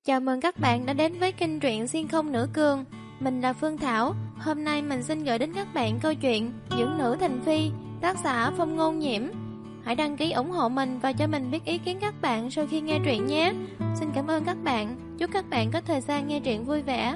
Chào mừng các bạn đã đến với kênh truyện Xuyên Không Nữ Cường. Mình là Phương Thảo. Hôm nay mình xin gửi đến các bạn câu chuyện Dưỡng Nữ Thành Phi, tác giả Phong Ngôn Nhiễm. Hãy đăng ký ủng hộ mình và cho mình biết ý kiến các bạn sau khi nghe truyện nhé. Xin cảm ơn các bạn. Chúc các bạn có thời gian nghe truyện vui vẻ.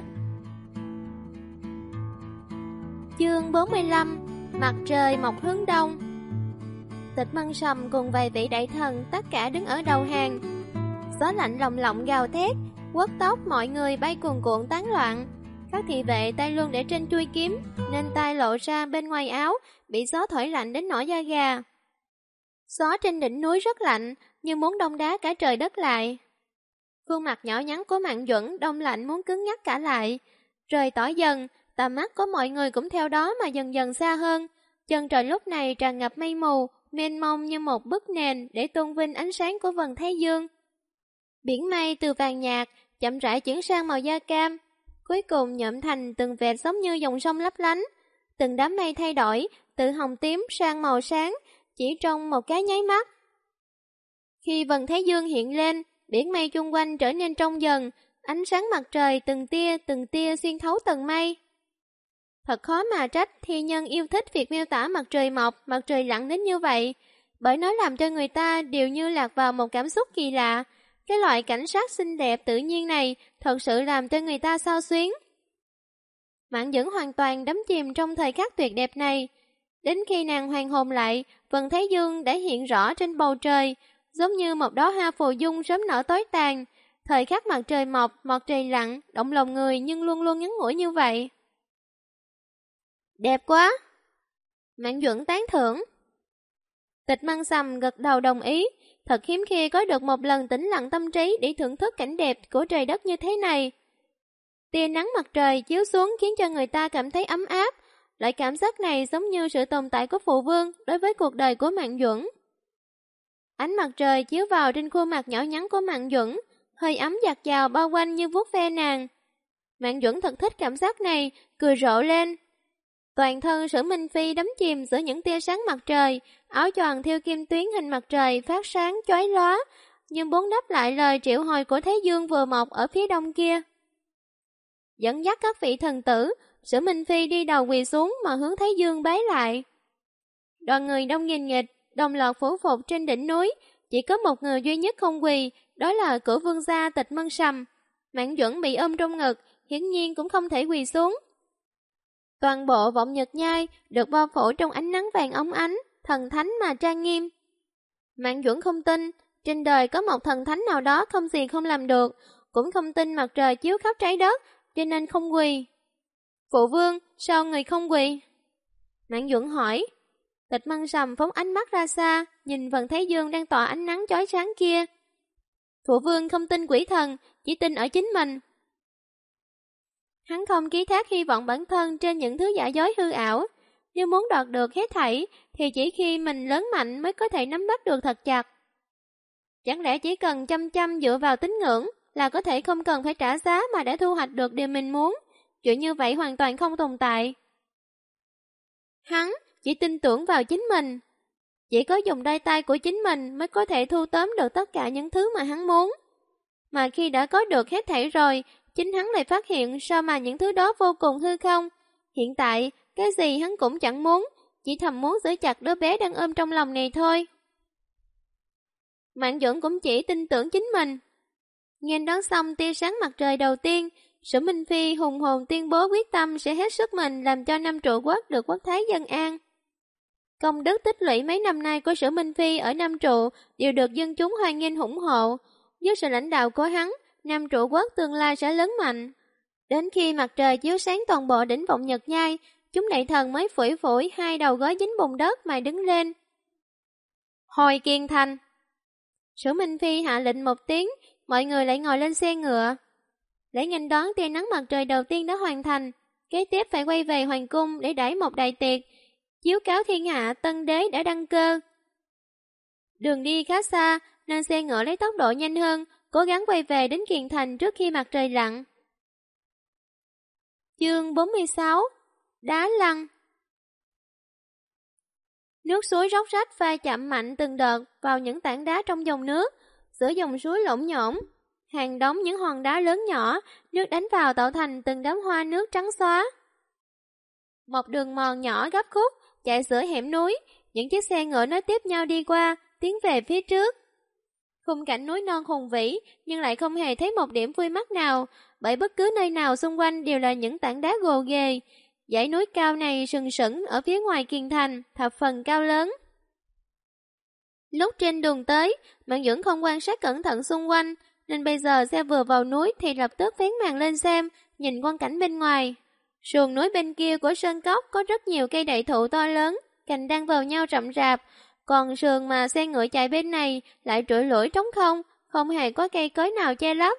Chương 45: Mặt trời mọc hướng đông. Tịch Mân Sầm cùng vài vị đại thần tất cả đứng ở đầu hàng. Gió lạnh lồng lộng gào thét, quất tóc mọi người bay cuồn cuộn tán loạn. Các thị vệ tay luôn để trên chuôi kiếm, nên tay lộ ra bên ngoài áo, bị gió thổi lạnh đến nổi da gà. Gió trên đỉnh núi rất lạnh, như muốn đông đá cả trời đất lại. Khuôn mặt nhỏ nhắn của Mạn Duẩn đông lạnh muốn cứng nhắc cả lại. Trời tỏ dần, tầm mắt của mọi người cũng theo đó mà dần dần xa hơn. Chân trời lúc này tràn ngập mây mù, mênh mông như một bức nền để tôn vinh ánh sáng của vầng thái dương. Biển mây từ vàng nhạt chậm rãi chuyển sang màu da cam, cuối cùng nhuộm thành từng vệt giống như dòng sông lấp lánh. Từng đám mây thay đổi từ hồng tím sang màu sáng chỉ trong một cái nháy mắt. Khi vầng thái dương hiện lên, biển mây chung quanh trở nên trong dần, ánh sáng mặt trời từng tia xuyên thấu tầng mây. Thật khó mà trách thi nhân yêu thích việc miêu tả mặt trời mọc, mặt trời lặn đến như vậy, bởi nó làm cho người ta đều như lạc vào một cảm xúc kỳ lạ. Cái loại cảnh sát xinh đẹp tự nhiên này thật sự làm cho người ta xao xuyến. Mạn Duẩn hoàn toàn đắm chìm trong thời khắc tuyệt đẹp này. Đến khi nàng hoàn hồn lại, vầng thái dương đã hiện rõ trên bầu trời, giống như một đóa hoa phù dung sớm nở tối tàn. Thời khắc mặt trời mọc, mặt trời lặn, động lòng người nhưng luôn luôn ngắn ngủi như vậy. Đẹp quá! Mạn Duẩn tán thưởng. Tịch Mân Sầm gật đầu đồng ý. Thật hiếm khi có được một lần tĩnh lặng tâm trí để thưởng thức cảnh đẹp của trời đất như thế này. Tia nắng mặt trời chiếu xuống khiến cho người ta cảm thấy ấm áp. Loại cảm giác này giống như sự tồn tại của phụ vương đối với cuộc đời của Mạn Duẩn. Ánh mặt trời chiếu vào trên khuôn mặt nhỏ nhắn của Mạn Duẩn, hơi ấm dạt dào bao quanh như vuốt ve nàng. Mạn Duẩn thật thích cảm giác này, cười rộ lên. Toàn thân Sử Minh Phi đắm chìm giữa những tia sáng mặt trời, áo choàng thêu kim tuyến hình mặt trời phát sáng chói lóa, nhưng muốn đáp lại lời triệu hồi của Thái Dương vừa mọc ở phía đông kia. Dẫn dắt các vị thần tử, Sử Minh Phi đi đầu quỳ xuống mà hướng Thái Dương bái lại. Đoàn người đông nghìn nghịch, đồng loạt phủ phục trên đỉnh núi, chỉ có một người duy nhất không quỳ, đó là của vương gia Tịch Mân Sầm. Mạn Duẩn bị ôm trong ngực, hiển nhiên cũng không thể quỳ xuống. Toàn bộ Vọng Nhật Nhai được bao phủ trong ánh nắng vàng óng ánh, thần thánh mà trang nghiêm. Mạn Duẩn không tin, trên đời có một thần thánh nào đó không gì không làm được, cũng không tin mặt trời chiếu khắp trái đất, cho nên không quỳ. Phụ vương, sao người không quỳ? Mạn Duẩn hỏi. Tịch Mân Sầm phóng ánh mắt ra xa, nhìn vầng thái dương đang tỏa ánh nắng chói sáng kia. Phụ vương không tin quỷ thần, chỉ tin ở chính mình. Hắn không ký thác hy vọng bản thân trên những thứ giả dối hư ảo. Nếu muốn đoạt được hết thảy, thì chỉ khi mình lớn mạnh mới có thể nắm bắt được thật chặt. Chẳng lẽ chỉ cần chăm chăm dựa vào tín ngưỡng là có thể không cần phải trả giá mà đã thu hoạch được điều mình muốn? Chuyện như vậy hoàn toàn không tồn tại. Hắn chỉ tin tưởng vào chính mình. Chỉ có dùng đôi tay của chính mình mới có thể thu tóm được tất cả những thứ mà hắn muốn. Mà khi đã có được hết thảy rồi, chính hắn lại phát hiện sao mà những thứ đó vô cùng hư không. Hiện tại, cái gì hắn cũng chẳng muốn, chỉ thầm muốn giữ chặt đứa bé đang ôm trong lòng này thôi. Mạn Duẩn cũng chỉ tin tưởng chính mình. Nghe đón xong tia sáng mặt trời đầu tiên, Sử Minh Phi hùng hồn tuyên bố quyết tâm sẽ hết sức mình làm cho Nam Trụ Quốc được quốc thái dân an. Công đức tích lũy mấy năm nay của Sử Minh Phi ở Nam Trụ đều được dân chúng hoan nghênh ủng hộ. Dưới sự lãnh đạo của hắn, Nam Trụ Quốc tương lai sẽ lớn mạnh. Đến khi mặt trời chiếu sáng toàn bộ đỉnh Vọng Nhật Nhai, chúng đại thần mới phủi phủi hai đầu gối dính bùn đất mà đứng lên. Hồi kiên thành. Sử Minh Phi hạ lệnh một tiếng, mọi người lại ngồi lên xe ngựa. Lễ nghênh đón tia nắng mặt trời đầu tiên đã hoàn thành, kế tiếp phải quay về hoàng cung để đãi một đại tiệc, chiếu cáo thiên hạ tân đế đã đăng cơ. Đường đi khá xa, nên xe ngựa lấy tốc độ nhanh hơn, cố gắng quay về đến Kiền Thành trước khi mặt trời lặn. Chương 46: Đá lăn. Nước suối róc rách va chạm mạnh từng đợt vào những tảng đá trong dòng nước, giữa dòng suối lỗng nhổn. hàng đống những hòn đá lớn nhỏ, nước đánh vào tạo thành từng đám hoa nước trắng xóa. Một đường mòn nhỏ gấp khúc, chạy giữa hẻm núi, những chiếc xe ngựa nối tiếp nhau đi qua, tiến về phía trước. Khung cảnh núi non hùng vĩ, nhưng lại không hề thấy một điểm vui mắt nào, bởi bất cứ nơi nào xung quanh đều là những tảng đá gồ ghề. Dãy núi cao này sừng sững ở phía ngoài kiền thành, thập phần cao lớn. Lúc trên đường tới, Mạn Duẩn không quan sát cẩn thận xung quanh, nên bây giờ xe vừa vào núi thì lập tức vén màn lên xem, nhìn quang cảnh bên ngoài. Sườn núi bên kia của sơn cốc có rất nhiều cây đại thụ to lớn, cành đang vào nhau rậm rạp, còn sườn mà xe ngựa chạy bên này lại trụi lủi trống không, không hề có cây cối nào che lấp.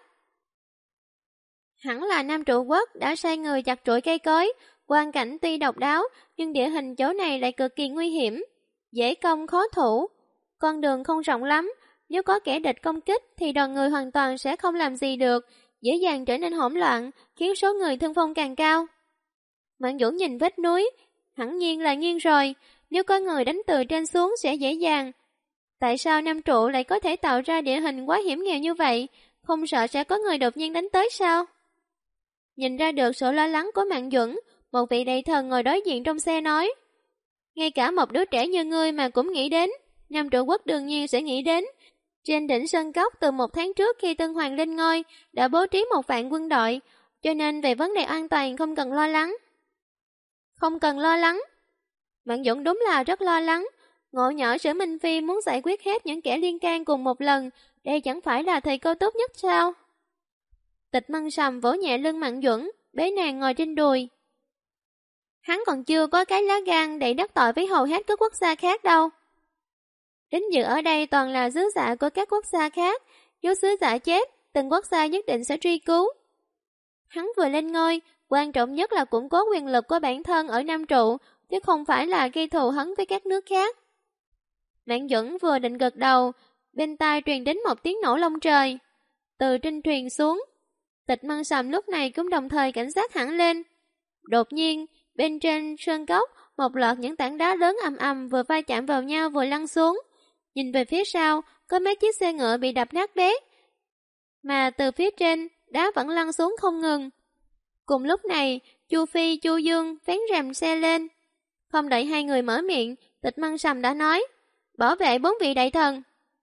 Hẳn là Nam Trụ Quốc đã sai người chặt trụi cây cối, quang cảnh tuy độc đáo nhưng địa hình chỗ này lại cực kỳ nguy hiểm, dễ công khó thủ. Con đường không rộng lắm, nếu có kẻ địch công kích thì đoàn người hoàn toàn sẽ không làm gì được, dễ dàng trở nên hỗn loạn, khiến số người thương vong càng cao. Mạn Duẩn nhìn vách núi, hẳn nhiên là nghiêng rồi, nếu có người đánh từ trên xuống sẽ dễ dàng. Tại sao Nam Trụ lại có thể tạo ra địa hình quá hiểm nghèo như vậy, không sợ sẽ có người đột nhiên đánh tới sao? Nhìn ra được sự lo lắng của Mạn Duẩn, một vị đại thần ngồi đối diện trong xe nói, ngay cả một đứa trẻ như ngươi mà cũng nghĩ đến, Nam Trụ Quốc đương nhiên sẽ nghĩ đến. Trên đỉnh sơn cốc từ 1 tháng trước khi Tân Hoàng lên ngôi đã bố trí 1 vạn quân đội, cho nên về vấn đề an toàn không cần lo lắng. Không cần lo lắng. Mạn Duẩn đúng là rất lo lắng. Ngộ nhỏ Sử Minh Phi muốn giải quyết hết những kẻ liên can cùng một lần, đây chẳng phải là thời cơ tốt nhất sao? Tịch Mân Sầm vỗ nhẹ lưng Mạn Duẩn, bế nàng ngồi trên đùi. Hắn còn chưa có cái lá gan để đắc tội với hầu hết các quốc gia khác đâu. Đến dự ở đây toàn là sứ giả của các quốc gia khác, nếu sứ giả chết, từng quốc gia nhất định sẽ truy cứu. Hắn vừa lên ngôi, quan trọng nhất là củng cố quyền lực của bản thân ở Nam Trụ, chứ không phải là gây thù hấn với các nước khác. Mạn Duẩn vừa định gật đầu, bên tai truyền đến một tiếng nổ long trời. Từ trên thuyền xuống, Tịch Mân Sầm lúc này cũng đồng thời cảnh giác hẳn lên. Đột nhiên, bên trên sơn cốc, một loạt những tảng đá lớn ầm ầm vừa va chạm vào nhau vừa lăn xuống. Nhìn về phía sau, có mấy chiếc xe ngựa bị đập nát bét, mà từ phía trên, đá vẫn lăn xuống không ngừng. Cùng lúc này, Chu Phi, Chu Dương vén rèm xe lên. Không đợi hai người mở miệng, Tịch Mân Sầm đã nói, bảo vệ 4 vị đại thần.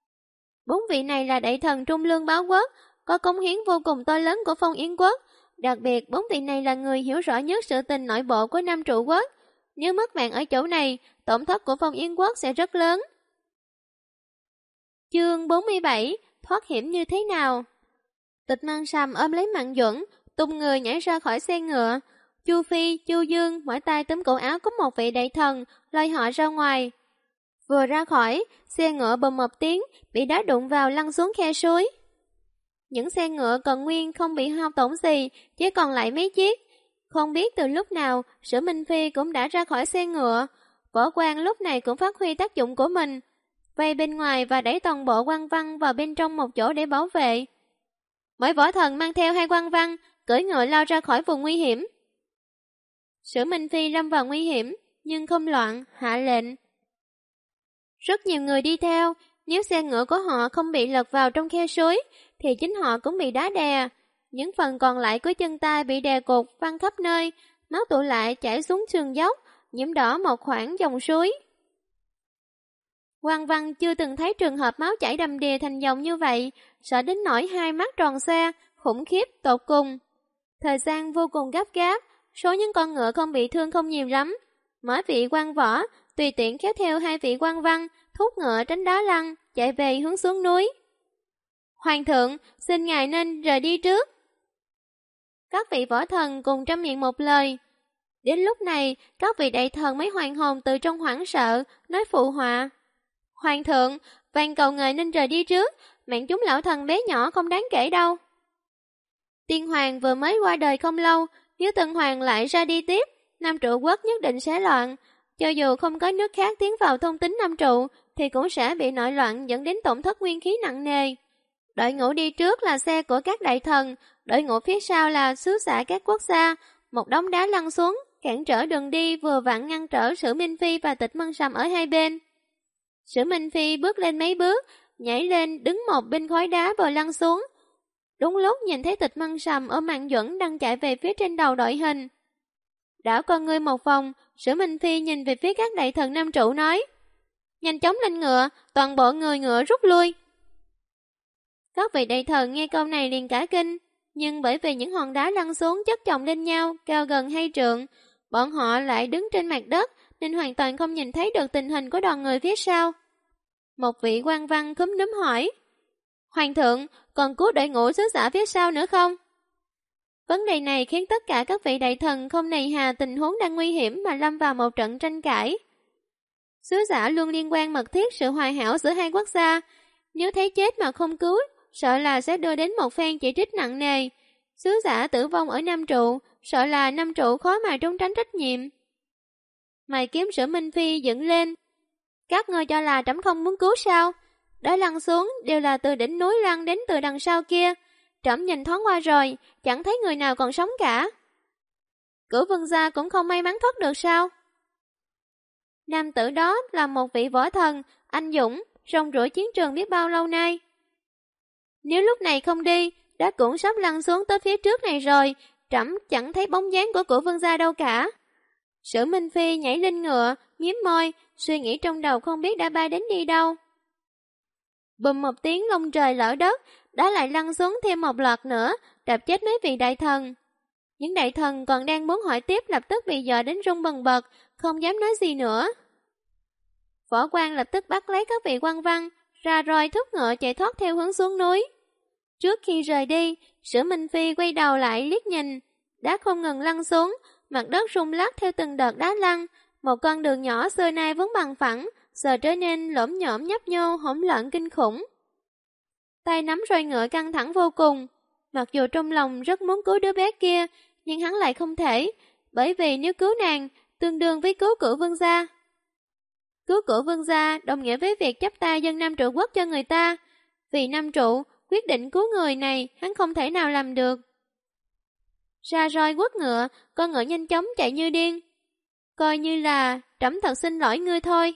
4 vị này là đại thần trung lương báo quốc, có cống hiến vô cùng to lớn của Phong Yến quốc. Đặc biệt, 4 vị này là người hiểu rõ nhất sự tình nội bộ của Nam Trụ Quốc. Nếu mất mạng ở chỗ này, tổn thất của Phong Yến quốc sẽ rất lớn. Chương 47, thoát hiểm như thế nào? Tịch Mân Sầm ôm lấy Mạn Duẩn, tung người nhảy ra khỏi xe ngựa. Chu Phi, Chu Dương mỗi tay túm cổ áo của một vị đại thần, lôi họ ra ngoài. Vừa ra khỏi, xe ngựa bùm một tiếng, bị đá đụng vào lăn xuống khe suối. Những xe ngựa còn nguyên không bị hao tổn gì, chỉ còn lại mấy chiếc. Không biết từ lúc nào, Sử Minh Phi cũng đã ra khỏi xe ngựa. Võ quan lúc này cũng phát huy tác dụng của mình, vây bên ngoài và đẩy toàn bộ quan văn vào bên trong một chỗ để bảo vệ. Mỗi võ thần mang theo 2 quan văn, cưỡi ngựa lao ra khỏi vùng nguy hiểm. Sử Minh Phi lâm vào nguy hiểm, nhưng không loạn, hạ lệnh. Rất nhiều người đi theo, nếu xe ngựa của họ không bị lật vào trong khe suối, thì chính họ cũng bị đá đè. Những phần còn lại của chân tay bị đè cột văng khắp nơi, máu tụ lại chảy xuống sườn dốc, nhiễm đỏ một khoảng dòng suối. Quan Văn chưa từng thấy trường hợp máu chảy đầm đìa thành dòng như vậy, sợ đến nỗi hai mắt tròn xoe, khủng khiếp tột cùng. Thời gian vô cùng gấp gáp, số những con ngựa không bị thương không nhiều lắm. Mỗi vị quan võ tùy tiện kéo theo 2 vị quan văn, thúc ngựa tránh đá lăn, chạy về hướng xuống núi. Hoàng thượng, xin ngài nên rời đi trước. Các vị võ thần cùng trăm miệng một lời. Đến lúc này, các vị đại thần mới hoàn hồn từ trong hoảng sợ, nói phụ họa. Hoàng thượng, van cầu ngài nên rời đi trước, mạng chúng lão thần bé nhỏ không đáng kể đâu. Tiên hoàng vừa mới qua đời không lâu, nếu Tân hoàng lại ra đi tiếp, Nam Trụ Quốc nhất định sẽ loạn. Cho dù không có nước khác tiến vào thôn tính Nam Trụ, thì cũng sẽ bị nội loạn dẫn đến tổn thất nguyên khí nặng nề. Đội ngũ đi trước là xe của các đại thần, đội ngũ phía sau là sứ giả các quốc gia. Một đống đá lăn xuống, cản trở đường đi vừa vặn ngăn trở Sử Minh Phi và Tịch Mân Sầm ở hai bên. Sử Minh Phi bước lên mấy bước, nhảy lên đứng một bên khối đá rồi lăn xuống. Đúng lúc nhìn thấy Tịch Mân Sầm ôm Mạng Duẩn đang chạy về phía trên đầu đội hình. Đảo con ngươi một vòng, Sử Minh Phi nhìn về phía các đại thần nam trụ nói: nhanh chóng lên ngựa, toàn bộ người ngựa rút lui. Các vị đại thần nghe câu này liền cả kinh, nhưng bởi vì những hòn đá lăn xuống chất chồng lên nhau, cao gần 2 trượng, bọn họ lại đứng trên mặt đất nên hoàn toàn không nhìn thấy được tình hình của đoàn người phía sau. Một vị quan văn cúm núm hỏi: Hoàng thượng, còn cứu đội ngũ sứ giả phía sau nữa không? Vấn đề này khiến tất cả các vị đại thần không nề hà tình huống đang nguy hiểm mà lâm vào một trận tranh cãi. Sứ giả luôn liên quan mật thiết sự hòa hảo giữa hai quốc gia, nếu thấy chết mà không cứu, sợ là sẽ đưa đến một phen chỉ trích nặng nề. Sứ giả tử vong ở Nam Trụ, sợ là Nam Trụ khó mà trốn tránh trách nhiệm. Mày kiếm Sử Minh Phi dựng lên. Các ngươi cho là trẫm không muốn cứu sao? Đã lăn xuống đều là từ đỉnh núi lăn đến từ đằng sau kia. Trẫm nhìn thoáng qua rồi, chẳng thấy người nào còn sống cả. Cửu vương gia cũng không may mắn thoát được sao? Nam tử đó là một vị võ thần, anh dũng, rong ruổi chiến trường biết bao lâu nay. Nếu lúc này không đi, đã cũng sắp lăn xuống tới phía trước này rồi, trẫm chẳng thấy bóng dáng của Cửu vương gia đâu cả. Sử Minh Phi nhảy lên ngựa, miếm môi, suy nghĩ trong đầu không biết đã bay đến đi đâu. Bùm một tiếng lông trời lở đất, đã lại lăn xuống thêm một loạt nữa, đập chết mấy vị đại thần. Những đại thần còn đang muốn hỏi tiếp lập tức bị dọa đến run bần bật, không dám nói gì nữa. Võ quan lập tức bắt lấy các vị quan văn, ra roi thúc ngựa chạy thoát theo hướng xuống núi. Trước khi rời đi, Sử Minh Phi quay đầu lại liếc nhìn, đá không ngừng lăn xuống, mặt đất rung lắc theo từng đợt đá lăn, một con đường nhỏ xưa nay vốn bằng phẳng, giờ trở nên lổm nhổm nhấp nhô hỗn loạn kinh khủng. Tay nắm roi ngựa căng thẳng vô cùng, mặc dù trong lòng rất muốn cứu đứa bé kia, nhưng hắn lại không thể, bởi vì nếu cứu nàng, tương đương với cứu Cửu vương gia. Cứu Cửu vương gia đồng nghĩa với việc chấp tay dân Nam Trụ quốc cho người ta, vì Nam Trụ quyết định cứu người này hắn không thể nào làm được. Ra roi quất ngựa, con ngựa nhanh chóng chạy như điên. Coi như là trẫm thật xin lỗi ngươi thôi.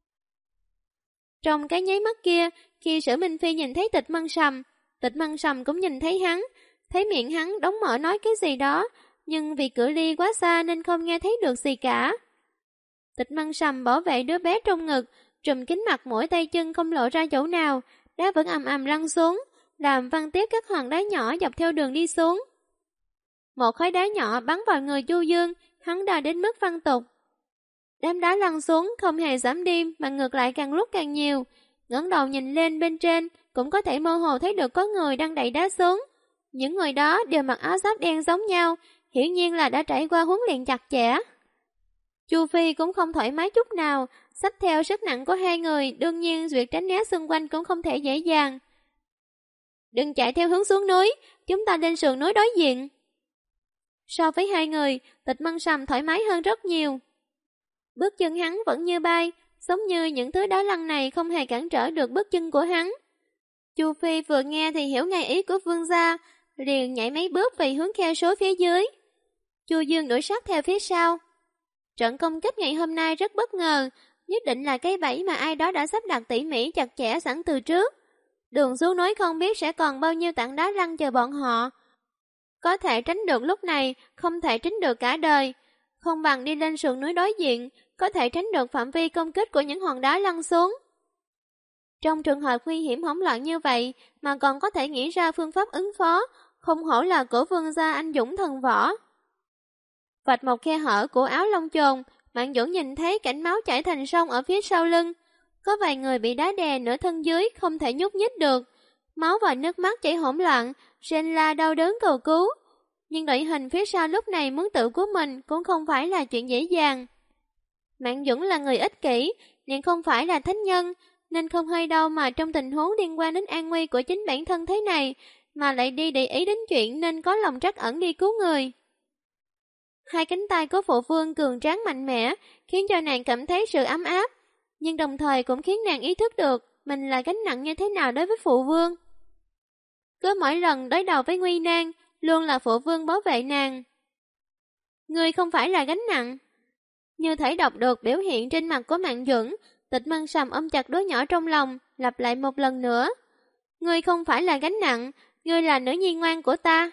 Trong cái nháy mắt kia, khi Sử Minh Phi nhìn thấy Tịch Mân Sầm cũng nhìn thấy hắn, thấy miệng hắn đóng mở nói cái gì đó, nhưng vì cự ly quá xa nên không nghe thấy được gì cả. Tịch Mân Sầm bảo vệ đứa bé trong ngực, trùm kín mặt mỗi tay chân không lộ ra chỗ nào, đá vẫn ầm ầm lăn xuống, làm văng tiếp các hòn đá nhỏ dọc theo đường đi xuống. Một khối đá nhỏ bắn vào người Chu Dương, hắn đau đến mức văng tục. Đám đá lăn xuống không hề giảm đi mà ngược lại càng lúc càng nhiều. Ngẩng đầu nhìn lên bên trên cũng có thể mơ hồ thấy được có người đang đẩy đá xuống. Những người đó đều mặc áo giáp đen giống nhau, hiển nhiên là đã trải qua huấn luyện chặt chẽ. Chu Phi cũng không thoải mái chút nào, xách theo sức nặng của hai người, đương nhiên việc tránh né xung quanh cũng không thể dễ dàng. Đừng chạy theo hướng xuống núi, chúng ta lên sườn núi đối diện. So với hai người, Tịch Mân Sầm thoải mái hơn rất nhiều. Bước chân hắn vẫn như bay, giống như những thứ đá lăn này không hề cản trở được bước chân của hắn. Chu Phi vừa nghe thì hiểu ngay ý của vương gia, liền nhảy mấy bước về hướng khe suối phía dưới. Chu Dương đuổi sát theo phía sau. Trận công kích ngày hôm nay rất bất ngờ, nhất định là cái bẫy mà ai đó đã sắp đặt tỉ mỉ chặt chẽ sẵn từ trước. Đường xuống núi không biết sẽ còn bao nhiêu tảng đá lăn chờ bọn họ. Có thể tránh được lúc này, không thể tránh được cả đời. Không bằng đi lên sườn núi đối diện, có thể tránh được phạm vi công kích của những hòn đá lăn xuống. Trong trường hợp nguy hiểm hỗn loạn như vậy mà còn có thể nghĩ ra phương pháp ứng phó, không hổ là của vương gia anh dũng thần võ. Vạch một khe hở của áo lông chồn, Mạng Dũng nhìn thấy cảnh máu chảy thành sông ở phía sau lưng. Có vài người bị đá đè nửa thân dưới không thể nhúc nhích được. Máu và nước mắt chảy hỗn loạn, rên la đau đớn cầu cứu. Nhưng đội hình phía sau lúc này muốn tự cứu mình cũng không phải là chuyện dễ dàng. Mạng Dũng là người ích kỷ, nhưng không phải là thánh nhân, nên không hơi đâu mà trong tình huống liên quan đến an nguy của chính bản thân thế này, mà lại đi để ý đến chuyện nên có lòng trắc ẩn đi cứu người. Hai cánh tay của phụ vương cường tráng mạnh mẽ, khiến cho nàng cảm thấy sự ấm áp, nhưng đồng thời cũng khiến nàng ý thức được mình là gánh nặng như thế nào đối với phụ vương. Cứ mỗi lần đối đầu với nguy nan, luôn là phụ vương bảo vệ nàng. Ngươi không phải là gánh nặng. Như thể đọc được biểu hiện trên mặt của Mạng Duẩn, Tịch Mân Sầm ôm chặt đứa nhỏ trong lòng, lặp lại một lần nữa. Ngươi không phải là gánh nặng, ngươi là nữ nhi ngoan của ta.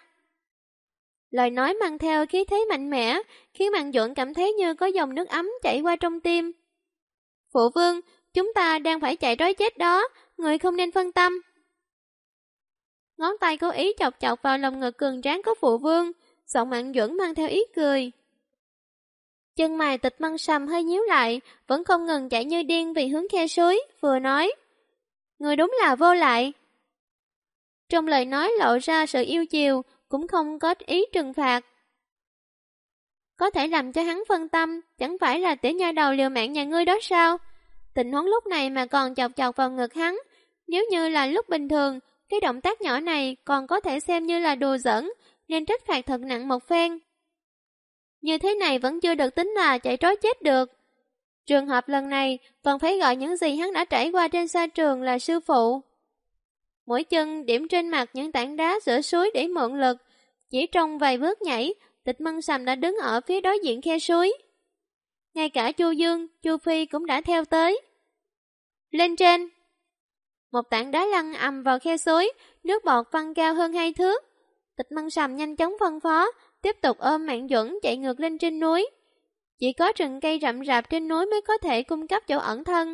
Lời nói mang theo khí thế mạnh mẽ, khiến Mạn Duẩn cảm thấy như có dòng nước ấm chảy qua trong tim. Phụ vương, chúng ta đang phải chạy trối chết đó, người không nên phân tâm. Ngón tay cố ý chọc chọc vào lồng ngực cường tráng của phụ vương, giọng Mạn Duẩn mang theo ý cười. Chân mày Tịch Mân Sầm hơi nhíu lại, vẫn không ngừng chạy như điên vì hướng khe suối, vừa nói. Người đúng là vô lại. Trong lời nói lộ ra sự yêu chiều, cũng không có ý trừng phạt. Có thể làm cho hắn phân tâm, chẳng phải là tiểu nha đầu liều mạng nhà ngươi đó sao? Tình huống lúc này mà còn chọc chọc vào ngực hắn, nếu như là lúc bình thường, cái động tác nhỏ này còn có thể xem như là đùa giỡn, nên trách phạt thật nặng một phen. Như thế này vẫn chưa được tính là chạy trối chết được. Trường hợp lần này còn phải gọi những gì hắn đã trải qua trên sa trường là sư phụ. Mỗi chân điểm trên mặt những tảng đá giữa suối để mượn lực, chỉ trong vài bước nhảy, Tịch Mân Sầm đã đứng ở phía đối diện khe suối. Ngay cả Chu Dương, Chu Phi cũng đã theo tới. Lên trên! Một tảng đá lăn ầm vào khe suối, nước bọt văng cao hơn 2 thước. Tịch Mân Sầm nhanh chóng phân phó, tiếp tục ôm Mạn Duẩn chạy ngược lên trên núi. Chỉ có rừng cây rậm rạp trên núi mới có thể cung cấp chỗ ẩn thân.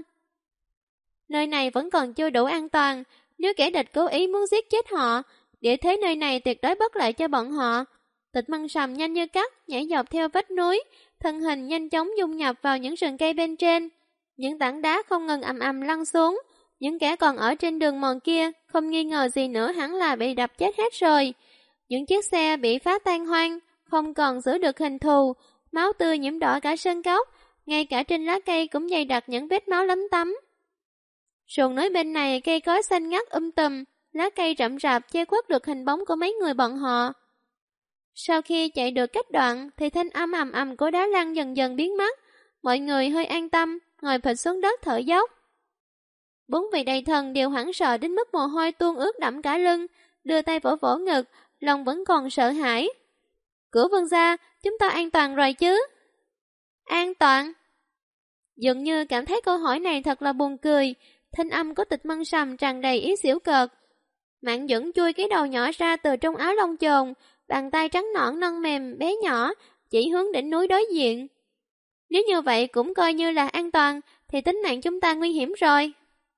Nơi này vẫn còn chưa đủ an toàn, nếu kẻ địch cố ý muốn giết chết họ, địa thế nơi này tuyệt đối bất lợi cho bọn họ. Tịch Mân Sầm nhanh như cắt, nhảy dọc theo vách núi, thân hình nhanh chóng dung nhập vào những rừng cây bên trên. Những tảng đá không ngừng ầm ầm lăn xuống, những kẻ còn ở trên đường mòn kia không nghi ngờ gì nữa hẳn là bị đập chết hết rồi. Những chiếc xe bị phá tan hoang, không còn giữ được hình thù, máu tươi nhiễm đỏ cả sân cốc, ngay cả trên lá cây cũng dày đặc những vết máu lấm tấm. Sườn núi bên này cây cối xanh ngắt tùm, lá cây rậm rạp che khuất được hình bóng của mấy người bọn họ. Sau khi chạy được cách đoạn thì thanh âm ầm ầm của đá lăn dần dần biến mất, mọi người hơi an tâm, ngồi phịch xuống đất thở dốc. Bốn vị đầy thần đều hoảng sợ đến mức mồ hôi tuôn ướt đẫm cả lưng, đưa tay vỗ vỗ ngực, lòng vẫn còn sợ hãi. Cửa vương gia, chúng ta an toàn rồi chứ? An toàn? Dường như cảm thấy câu hỏi này thật là buồn cười, thanh âm của Tịch Mân Sầm tràn đầy ý giễu cợt. Mạn Duẩn chui cái đầu nhỏ ra từ trong áo lông chồn, bàn tay trắng nõn non mềm bé nhỏ, chỉ hướng đỉnh núi đối diện. Nếu như vậy cũng coi như là an toàn, thì tính mạng chúng ta nguy hiểm rồi.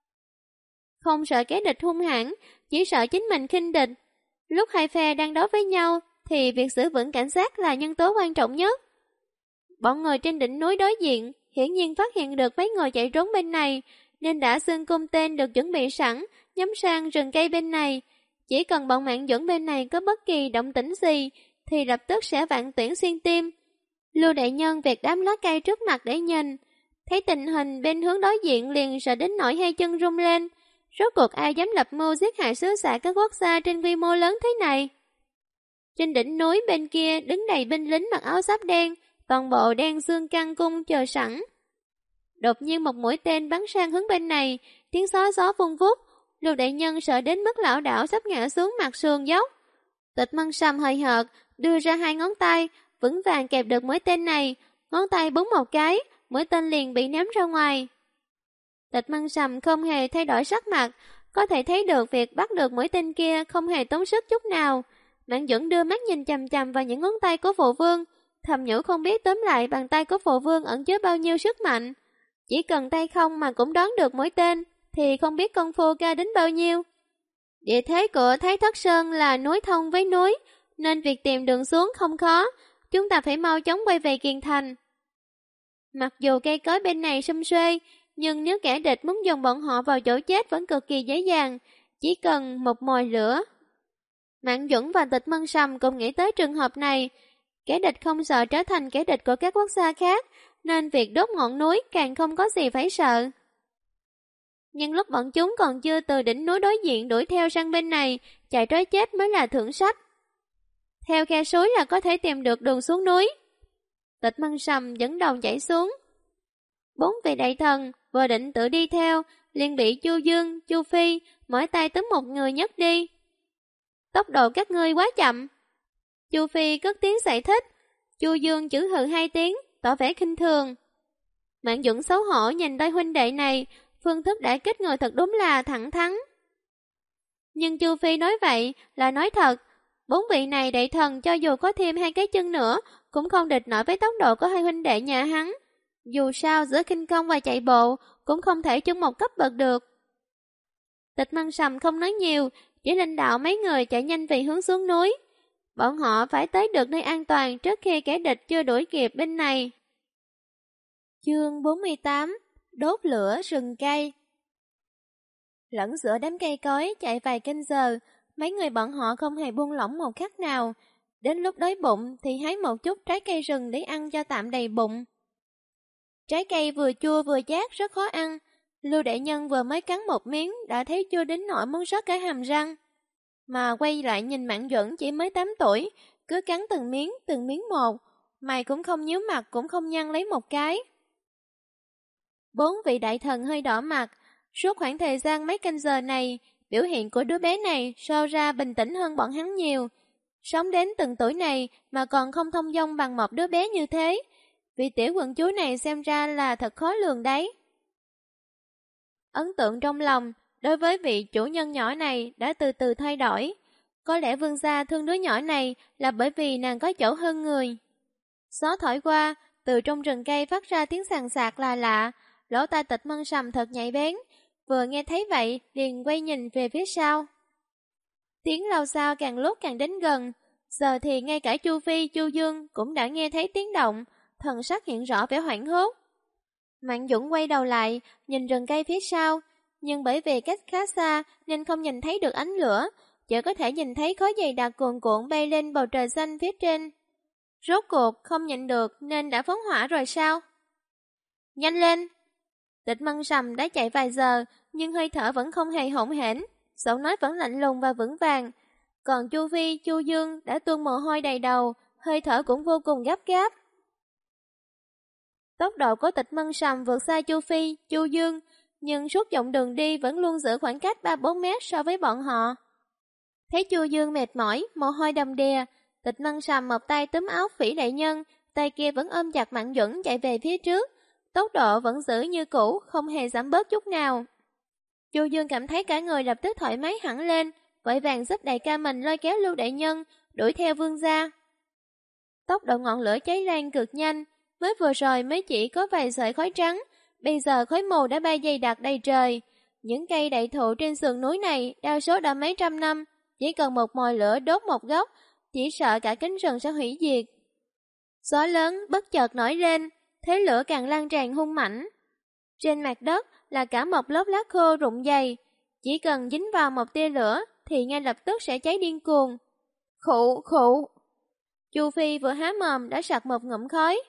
Không sợ kẻ địch hung hãn, chỉ sợ chính mình khinh địch. Lúc hai phe đang đấu với nhau, thì việc giữ vững cảnh giác là nhân tố quan trọng nhất. Bọn người trên đỉnh núi đối diện hiển nhiên phát hiện được mấy người chạy trốn bên này, nên đã xương cung tên được chuẩn bị sẵn, nhắm sang rừng cây bên này. Chỉ cần bọn Mạn Duẩn bên này có bất kỳ động tĩnh gì, thì lập tức sẽ vạn tuyển xuyên tim. Lưu đại nhân vẹt đám lá cây trước mặt để nhìn, thấy tình hình bên hướng đối diện liền sợ đến nỗi hai chân rung lên. Rốt cuộc ai dám lập mưu giết hại sứ xã các quốc gia trên quy mô lớn thế này? Trên đỉnh núi bên kia đứng đầy binh lính mặc áo giáp đen, toàn bộ đen xương căng cung chờ sẵn. Đột nhiên một mũi tên bắn sang hướng bên này, tiếng xó gió vung vút, Lưu đại nhân sợ đến mức lảo đảo sắp ngã xuống mặt sườn dốc. Tịch Mân Sầm hời hợt, đưa ra hai ngón tay, vững vàng kẹp được mũi tên này, ngón tay búng một cái, mũi tên liền bị ném ra ngoài. Tịch Mân Sầm không hề thay đổi sắc mặt, có thể thấy được việc bắt được mũi tên kia không hề tốn sức chút nào. Mạn Duẩn đưa mắt nhìn chằm chằm vào những ngón tay của phụ vương, thầm nhủ không biết tóm lại bàn tay của phụ vương ẩn chứa bao nhiêu sức mạnh. Chỉ cần tay không mà cũng đoán được mũi tên, thì không biết công phu ca đến bao nhiêu. Địa thế của Thái Thất Sơn là núi thông với núi, nên việc tìm đường xuống không khó, chúng ta phải mau chóng quay về Kiền Thành. Mặc dù cây cối bên này sum suê, nhưng nếu kẻ địch muốn dùng bọn họ vào chỗ chết vẫn cực kỳ dễ dàng, chỉ cần một mồi lửa. Mạn Duẩn và Tịch Mân Sầm cùng nghĩ tới trường hợp này, kẻ địch không sợ trở thành kẻ địch của các quốc gia khác, nên việc đốt ngọn núi càng không có gì phải sợ. Nhưng lúc bọn chúng còn chưa từ đỉnh núi đối diện đuổi theo sang bên này, chạy trối chết mới là thượng sách. Theo khe suối là có thể tìm được đường xuống núi. Tịch Mân Sầm dẫn đầu chạy xuống. Bốn vị đại thần vừa định tự đi theo, liền bị Chu Dương, Chu Phi mỗi tay túm một người nhấc đi. Tốc độ các ngươi quá chậm. Chu Phi cất tiếng giải thích, Chu Dương chửi hừ hai tiếng, tỏ vẻ khinh thường. Mạn Duẩn xấu hổ nhìn đôi huynh đệ này, phương thức đả kích người thật đúng là thẳng thắn. Nhưng Chu Phi nói vậy là nói thật. 4 vị này đại thần cho dù có thêm 2 cái chân nữa cũng không địch nổi với tốc độ của hai huynh đệ nhà hắn. Dù sao giữa khinh công và chạy bộ cũng không thể chung một cấp bậc được. Tịch Mân Sầm không nói nhiều, chỉ lãnh đạo mấy người chạy nhanh về hướng xuống núi. Bọn họ phải tới được nơi an toàn trước khi kẻ địch chưa đuổi kịp bên này. Chương 48: Đốt lửa rừng cây. Lẫn giữa đám cây cối chạy vài canh giờ, mấy người bọn họ không hề buông lỏng một khắc nào. Đến lúc đói bụng thì hái một chút trái cây rừng để ăn cho tạm đầy bụng. Trái cây vừa chua vừa chát rất khó ăn. Lưu đại nhân vừa mới cắn một miếng đã thấy chua đến nỗi muốn rớt cả hàm răng. Mà quay lại nhìn Mạn Duẩn chỉ mới 8 tuổi, cứ cắn từng miếng một, mày cũng không nhíu mặt cũng không nhăn lấy một cái. 4 vị đại thần hơi đỏ mặt, suốt khoảng thời gian mấy canh giờ này, biểu hiện của đứa bé này so ra bình tĩnh hơn bọn hắn nhiều. Sống đến từng tuổi này mà còn không thông dong bằng một đứa bé như thế. Vị tiểu quận chúa này xem ra là thật khó lường đấy. Ấn tượng trong lòng đối với vị chủ nhân nhỏ này đã từ từ thay đổi. Có lẽ vương gia thương đứa nhỏ này là bởi vì nàng có chỗ hơn người. Gió thổi qua, từ trong rừng cây phát ra tiếng sàn sạc là lạ, lỗ tai Tịch Mân Sầm thật nhạy bén, vừa nghe thấy vậy liền quay nhìn về phía sau. Tiếng lao xao càng lúc càng đến gần, giờ thì ngay cả Chu Phi, Chu Dương cũng đã nghe thấy tiếng động, thần sắc hiện rõ vẻ hoảng hốt. Mạn Dũng quay đầu lại, nhìn rừng cây phía sau, nhưng bởi vì cách khá xa nên không nhìn thấy được ánh lửa, chỉ có thể nhìn thấy khói dày đặc cuồn cuộn bay lên bầu trời xanh phía trên. Rốt cuộc không nhịn được nên đã phóng hỏa rồi sao? Nhanh lên! Tịch Mân Sầm đã chạy vài giờ, nhưng hơi thở vẫn không hề hỗn hển, giọng nói vẫn lạnh lùng và vững vàng. Còn Chu Phi, Chu Dương đã tuôn mồ hôi đầy đầu, hơi thở cũng vô cùng gấp gáp. Tốc độ của Tịch Mân Sầm vượt xa Chu Phi, Chu Dương, nhưng suốt dọc đường đi vẫn luôn giữ khoảng cách 3-4 mét so với bọn họ. Thấy Chu Dương mệt mỏi, mồ hôi đầm đìa, Tịch Mân Sầm một tay túm áo Phỉ đại nhân, tay kia vẫn ôm chặt Mạn Duẩn chạy về phía trước, tốc độ vẫn giữ như cũ, không hề giảm bớt chút nào. Chu Dương cảm thấy cả người lập tức thoải mái hẳn lên, vội vàng giúp đại ca mình lôi kéo Lưu đại nhân, đuổi theo vương gia. Tốc độ ngọn lửa cháy lan cực nhanh, mới vừa rồi mới chỉ có vài sợi khói trắng, bây giờ khói mù đã bay dày đặc đầy trời. Những cây đại thụ trên sườn núi này đa số đã mấy trăm năm, chỉ cần một mồi lửa đốt một gốc, chỉ sợ cả cánh rừng sẽ hủy diệt. Gió lớn bất chợt nổi lên, thế lửa càng lan tràn hung mãnh. Trên mặt đất là cả một lớp lá khô rụng dày, chỉ cần dính vào một tia lửa thì ngay lập tức sẽ cháy điên cuồng. Khụ khụ! Chu Phi vừa há mồm đã sặc một ngụm khói.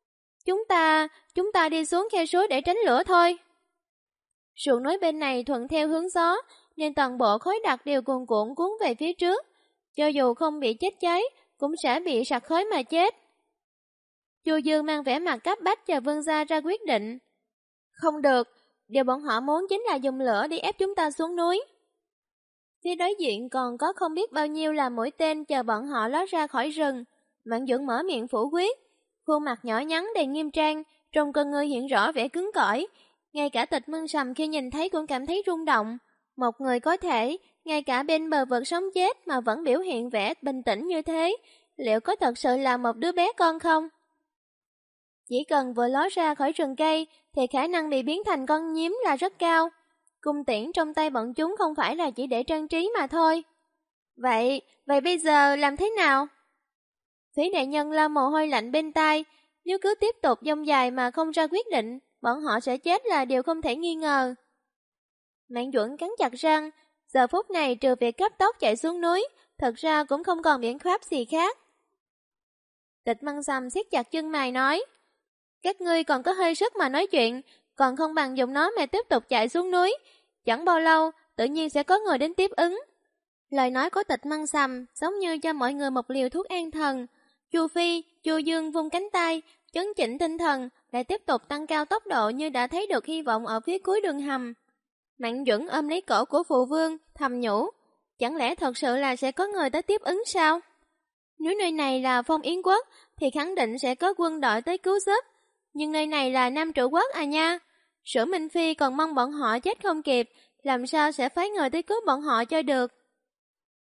Chúng ta đi xuống khe suối để tránh lửa thôi. Ruộng núi bên này thuận theo hướng gió, nên toàn bộ khói đặc đều cuồn cuộn cuốn về phía trước. Cho dù không bị chết cháy, cũng sẽ bị sặc khói mà chết. Chu Dương mang vẻ mặt cấp bách chờ vương gia ra quyết định. Không được, điều bọn họ muốn chính là dùng lửa đi ép chúng ta xuống núi. Phía đối diện còn có không biết bao nhiêu là mũi tên chờ bọn họ ló ra khỏi rừng. Mạn Duẩn mở miệng phủ quyết, khuôn mặt nhỏ nhắn đầy nghiêm trang, trong con ngươi hiện rõ vẻ cứng cỏi. Ngay cả Tịch Mân Sầm khi nhìn thấy cũng cảm thấy rung động. Một người có thể, ngay cả bên bờ vực sống chết mà vẫn biểu hiện vẻ bình tĩnh như thế, liệu có thật sự là một đứa bé con không? Chỉ cần vừa ló ra khỏi rừng cây thì khả năng bị biến thành con nhím là rất cao. Cung tiễn trong tay bọn chúng không phải là chỉ để trang trí mà thôi. Vậy bây giờ làm thế nào? Phỉ đại nhân lau mồ hôi lạnh bên tai, nếu cứ tiếp tục dông dài mà không ra quyết định, bọn họ sẽ chết là điều không thể nghi ngờ. Mạn Duẩn cắn chặt răng, giờ phút này trừ việc cấp tốc chạy xuống núi, thật ra cũng không còn biện pháp gì khác. Tịch Mân Sầm siết chặt chân mày nói, các ngươi còn có hơi sức mà nói chuyện, còn không bằng dùng nó mà tiếp tục chạy xuống núi. Chẳng bao lâu, tự nhiên sẽ có người đến tiếp ứng. Lời nói của Tịch Mân Sầm giống như cho mọi người một liều thuốc an thần. Chu Phi, Chu Dương vung cánh tay, chấn chỉnh tinh thần, lại tiếp tục tăng cao tốc độ như đã thấy được hy vọng ở phía cuối đường hầm. Mạn Duẩn ôm lấy cổ của phụ vương, thầm nhủ, chẳng lẽ thật sự là sẽ có người tới tiếp ứng sao? Nếu nơi này là Phong Yến Quốc thì khẳng định sẽ có quân đội tới cứu giúp, nhưng nơi này là Nam Trụ Quốc à nha. Sở Minh Phi còn mong bọn họ chết không kịp, làm sao sẽ phái người tới cứu bọn họ cho được.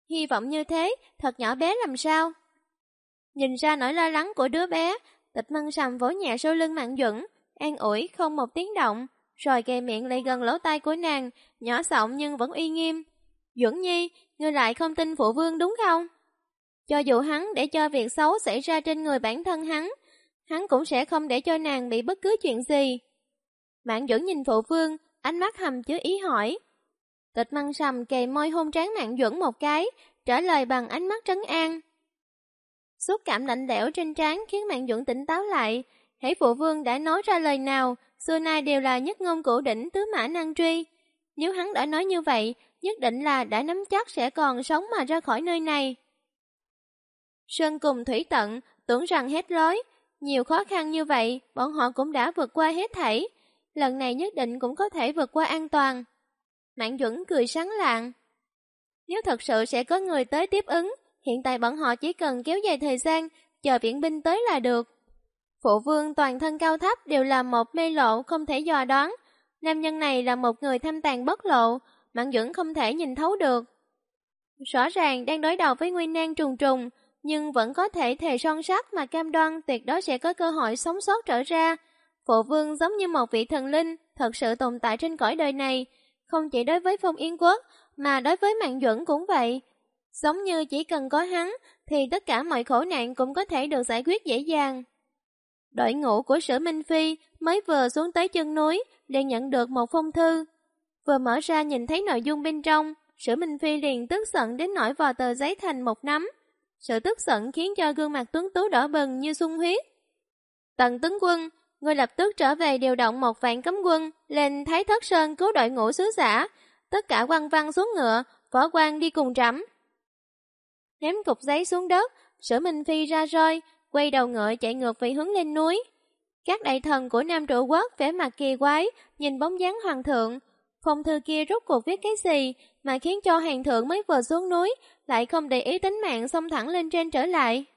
Hy vọng như thế, thật nhỏ bé làm sao? Nhìn ra nỗi lo lắng của đứa bé, Tịch Mân Sầm vỗ nhẹ sau lưng Mạn Duẩn, an ủi không một tiếng động, rồi kề miệng lại gần lỗ tai của nàng, nhỏ giọng nhưng vẫn uy nghiêm. Duẩn Nhi, ngươi lại không tin phụ vương đúng không? Cho dù hắn để cho việc xấu xảy ra trên người bản thân hắn cũng sẽ không để cho nàng bị bất cứ chuyện gì. Mạn Duẩn nhìn phụ vương, ánh mắt hầm chứa ý hỏi. Tịch Mân Sầm kề môi hôn trán Mạn Duẩn một cái, trả lời bằng ánh mắt trấn an. Xúc cảm lạnh lẽo trên trán khiến Mạn Duẩn tỉnh táo lại. Hãy phụ vương đã nói ra lời nào, xưa nay đều là nhất ngôn cửu đỉnh tứ mã nan truy. Nếu hắn đã nói như vậy, nhất định là đã nắm chắc sẽ còn sống mà ra khỏi nơi này. Sơn cùng thủy tận, tưởng rằng hết lối. Nhiều khó khăn như vậy, bọn họ cũng đã vượt qua hết thảy. Lần này nhất định cũng có thể vượt qua an toàn. Mạn Duẩn cười sáng lạng. Nếu thật sự sẽ có người tới tiếp ứng, hiện tại bọn họ chỉ cần kéo dài thời gian, chờ viện binh tới là được. Phụ vương toàn thân cao thấp đều là một mê lộ không thể dò đoán. Nam nhân này là một người thâm tàn bất lộ, Mạn Duẩn không thể nhìn thấu được. Rõ ràng đang đối đầu với nguy nan trùng trùng, nhưng vẫn có thể thề son sắt mà cam đoan tuyệt đối sẽ có cơ hội sống sót trở ra. Phụ vương giống như một vị thần linh, thật sự tồn tại trên cõi đời này, không chỉ đối với Phong Yên Quốc, mà đối với Mạn Duẩn cũng vậy. Giống như chỉ cần có hắn, thì tất cả mọi khổ nạn cũng có thể được giải quyết dễ dàng. Đội ngũ của Sử Minh Phi mới vừa xuống tới chân núi, liền nhận được một phong thư. Vừa mở ra nhìn thấy nội dung bên trong, Sử Minh Phi liền tức giận đến nỗi vò tờ giấy thành một nắm. Sự tức giận khiến cho gương mặt tuấn tú đỏ bừng như xuân huyết. Tần tướng quân, ngươi lập tức trở về điều động 1.000 cấm quân lên Thái Thất Sơn cứu đội ngũ sứ giả. Tất cả quan văn xuống ngựa, võ quan đi cùng trẫm. Ném cục giấy xuống đất, Sử Minh Phi ra roi, quay đầu ngựa chạy ngược về hướng lên núi. Các đại thần của Nam Trụ Quốc vẻ mặt kỳ quái, nhìn bóng dáng hoàng thượng. Phong thư kia rốt cuộc viết cái gì mà khiến cho hoàng thượng mới vừa xuống núi lại không để ý tính mạng xông thẳng lên trên trở lại.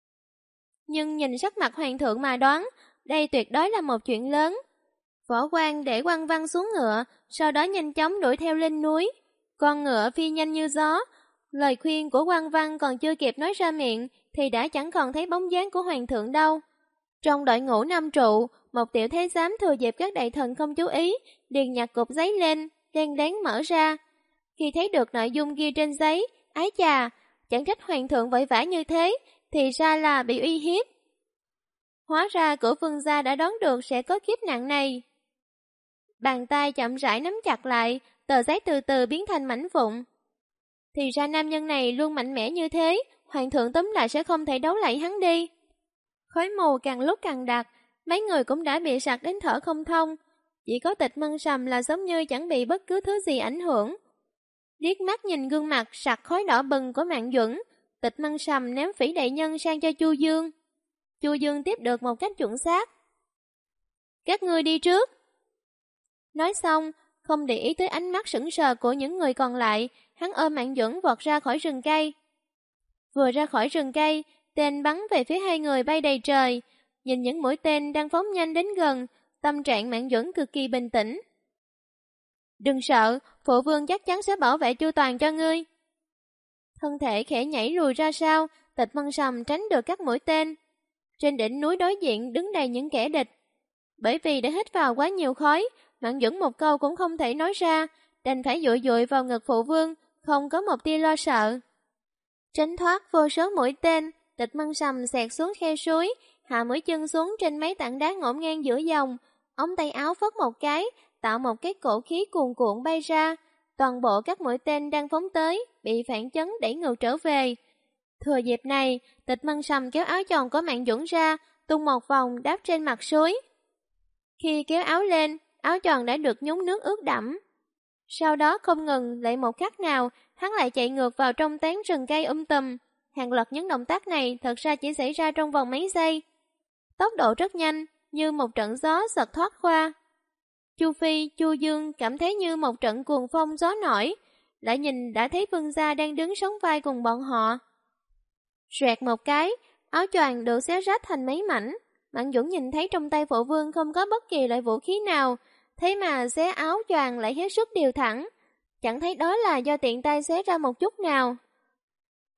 Nhưng nhìn sắc mặt hoàng thượng mà đoán, đây tuyệt đối là một chuyện lớn. Võ quan để quan văn xuống ngựa, sau đó nhanh chóng đuổi theo lên núi. Con ngựa phi nhanh như gió, lời khuyên của quan văn còn chưa kịp nói ra miệng thì đã chẳng còn thấy bóng dáng của hoàng thượng đâu. Trong đội ngũ Nam Trụ, một tiểu thái giám thừa dịp các đại thần không chú ý, liền nhặt cục giấy lên, đen đén mở ra. Khi thấy được nội dung ghi trên giấy, ái chà, chẳng trách hoàng thượng vội vã như thế, thì ra là bị uy hiếp. Hóa ra của vương gia đã đoán được sẽ có kiếp nạn này. Bàn tay chậm rãi nắm chặt lại, tờ giấy từ từ biến thành mảnh vụn. Thì ra nam nhân này luôn mạnh mẽ như thế, hoàng thượng tóm lại sẽ không thể đấu lại hắn đi. Khói mù càng lúc càng đặc, mấy người cũng đã bị sặc đến thở không thông. Chỉ có Tịch Mân Sầm là giống như chẳng bị bất cứ thứ gì ảnh hưởng. Liếc mắt nhìn gương mặt sặc khói đỏ bừng của Mạn Duẩn, Tịch Mân Sầm ném Phỉ đại nhân sang cho Chu Dương. Chu Dương tiếp được một cách chuẩn xác. Các ngươi đi trước. Nói xong, không để ý tới ánh mắt sững sờ của những người còn lại, hắn ôm Mạn Duẩn vọt ra khỏi rừng cây. Vừa ra khỏi rừng cây, tên bắn về phía hai người bay đầy trời. Nhìn những mũi tên đang phóng nhanh đến gần, tâm trạng Mạn Duẩn cực kỳ bình tĩnh. Đừng sợ, phụ vương chắc chắn sẽ bảo vệ chu toàn cho ngươi. Thân thể khẽ nhảy lùi ra sau, Tịch Mân Sầm tránh được các mũi tên. Trên đỉnh núi đối diện đứng đầy những kẻ địch. Bởi vì đã hít vào quá nhiều khói, Mạn Duẩn một câu cũng không thể nói ra, đành phải dụi dụi vào ngực phụ vương, không có một tia lo sợ. Tránh thoát vô số mũi tên, Tịch Mân Sầm xẹt xuống khe suối, hạ mũi chân xuống trên mấy tảng đá ngổn ngang giữa dòng, ống tay áo phất một cái, tạo một cái cổ khí cuồn cuộn bay ra. Toàn bộ các mũi tên đang phóng tới, bị phản chấn đẩy ngược trở về. Thừa dịp này, Tịch Mân Sầm kéo áo choàng của Mạn Duẩn ra, tung một vòng đáp trên mặt suối. Khi kéo áo lên, áo choàng đã được nhúng nước ướt đẫm. Sau đó không ngừng lại một khắc nào, hắn lại chạy ngược vào trong tán rừng cây tùm. Hàng loạt những động tác này thật ra chỉ xảy ra trong vòng mấy giây. Tốc độ rất nhanh, như một trận gió giật thoát qua. Chu Phi, Chu Dương cảm thấy như một trận cuồng phong gió nổi, lại nhìn đã thấy vương gia đang đứng sóng vai cùng bọn họ. Xoẹt một cái, áo choàng được xé rách thành mấy mảnh. Mạn Duẩn nhìn thấy trong tay phụ vương không có bất kỳ loại vũ khí nào, thế mà xé áo choàng lại hết sức điều thẳng. Chẳng thấy đó là do tiện tay xé ra một chút nào.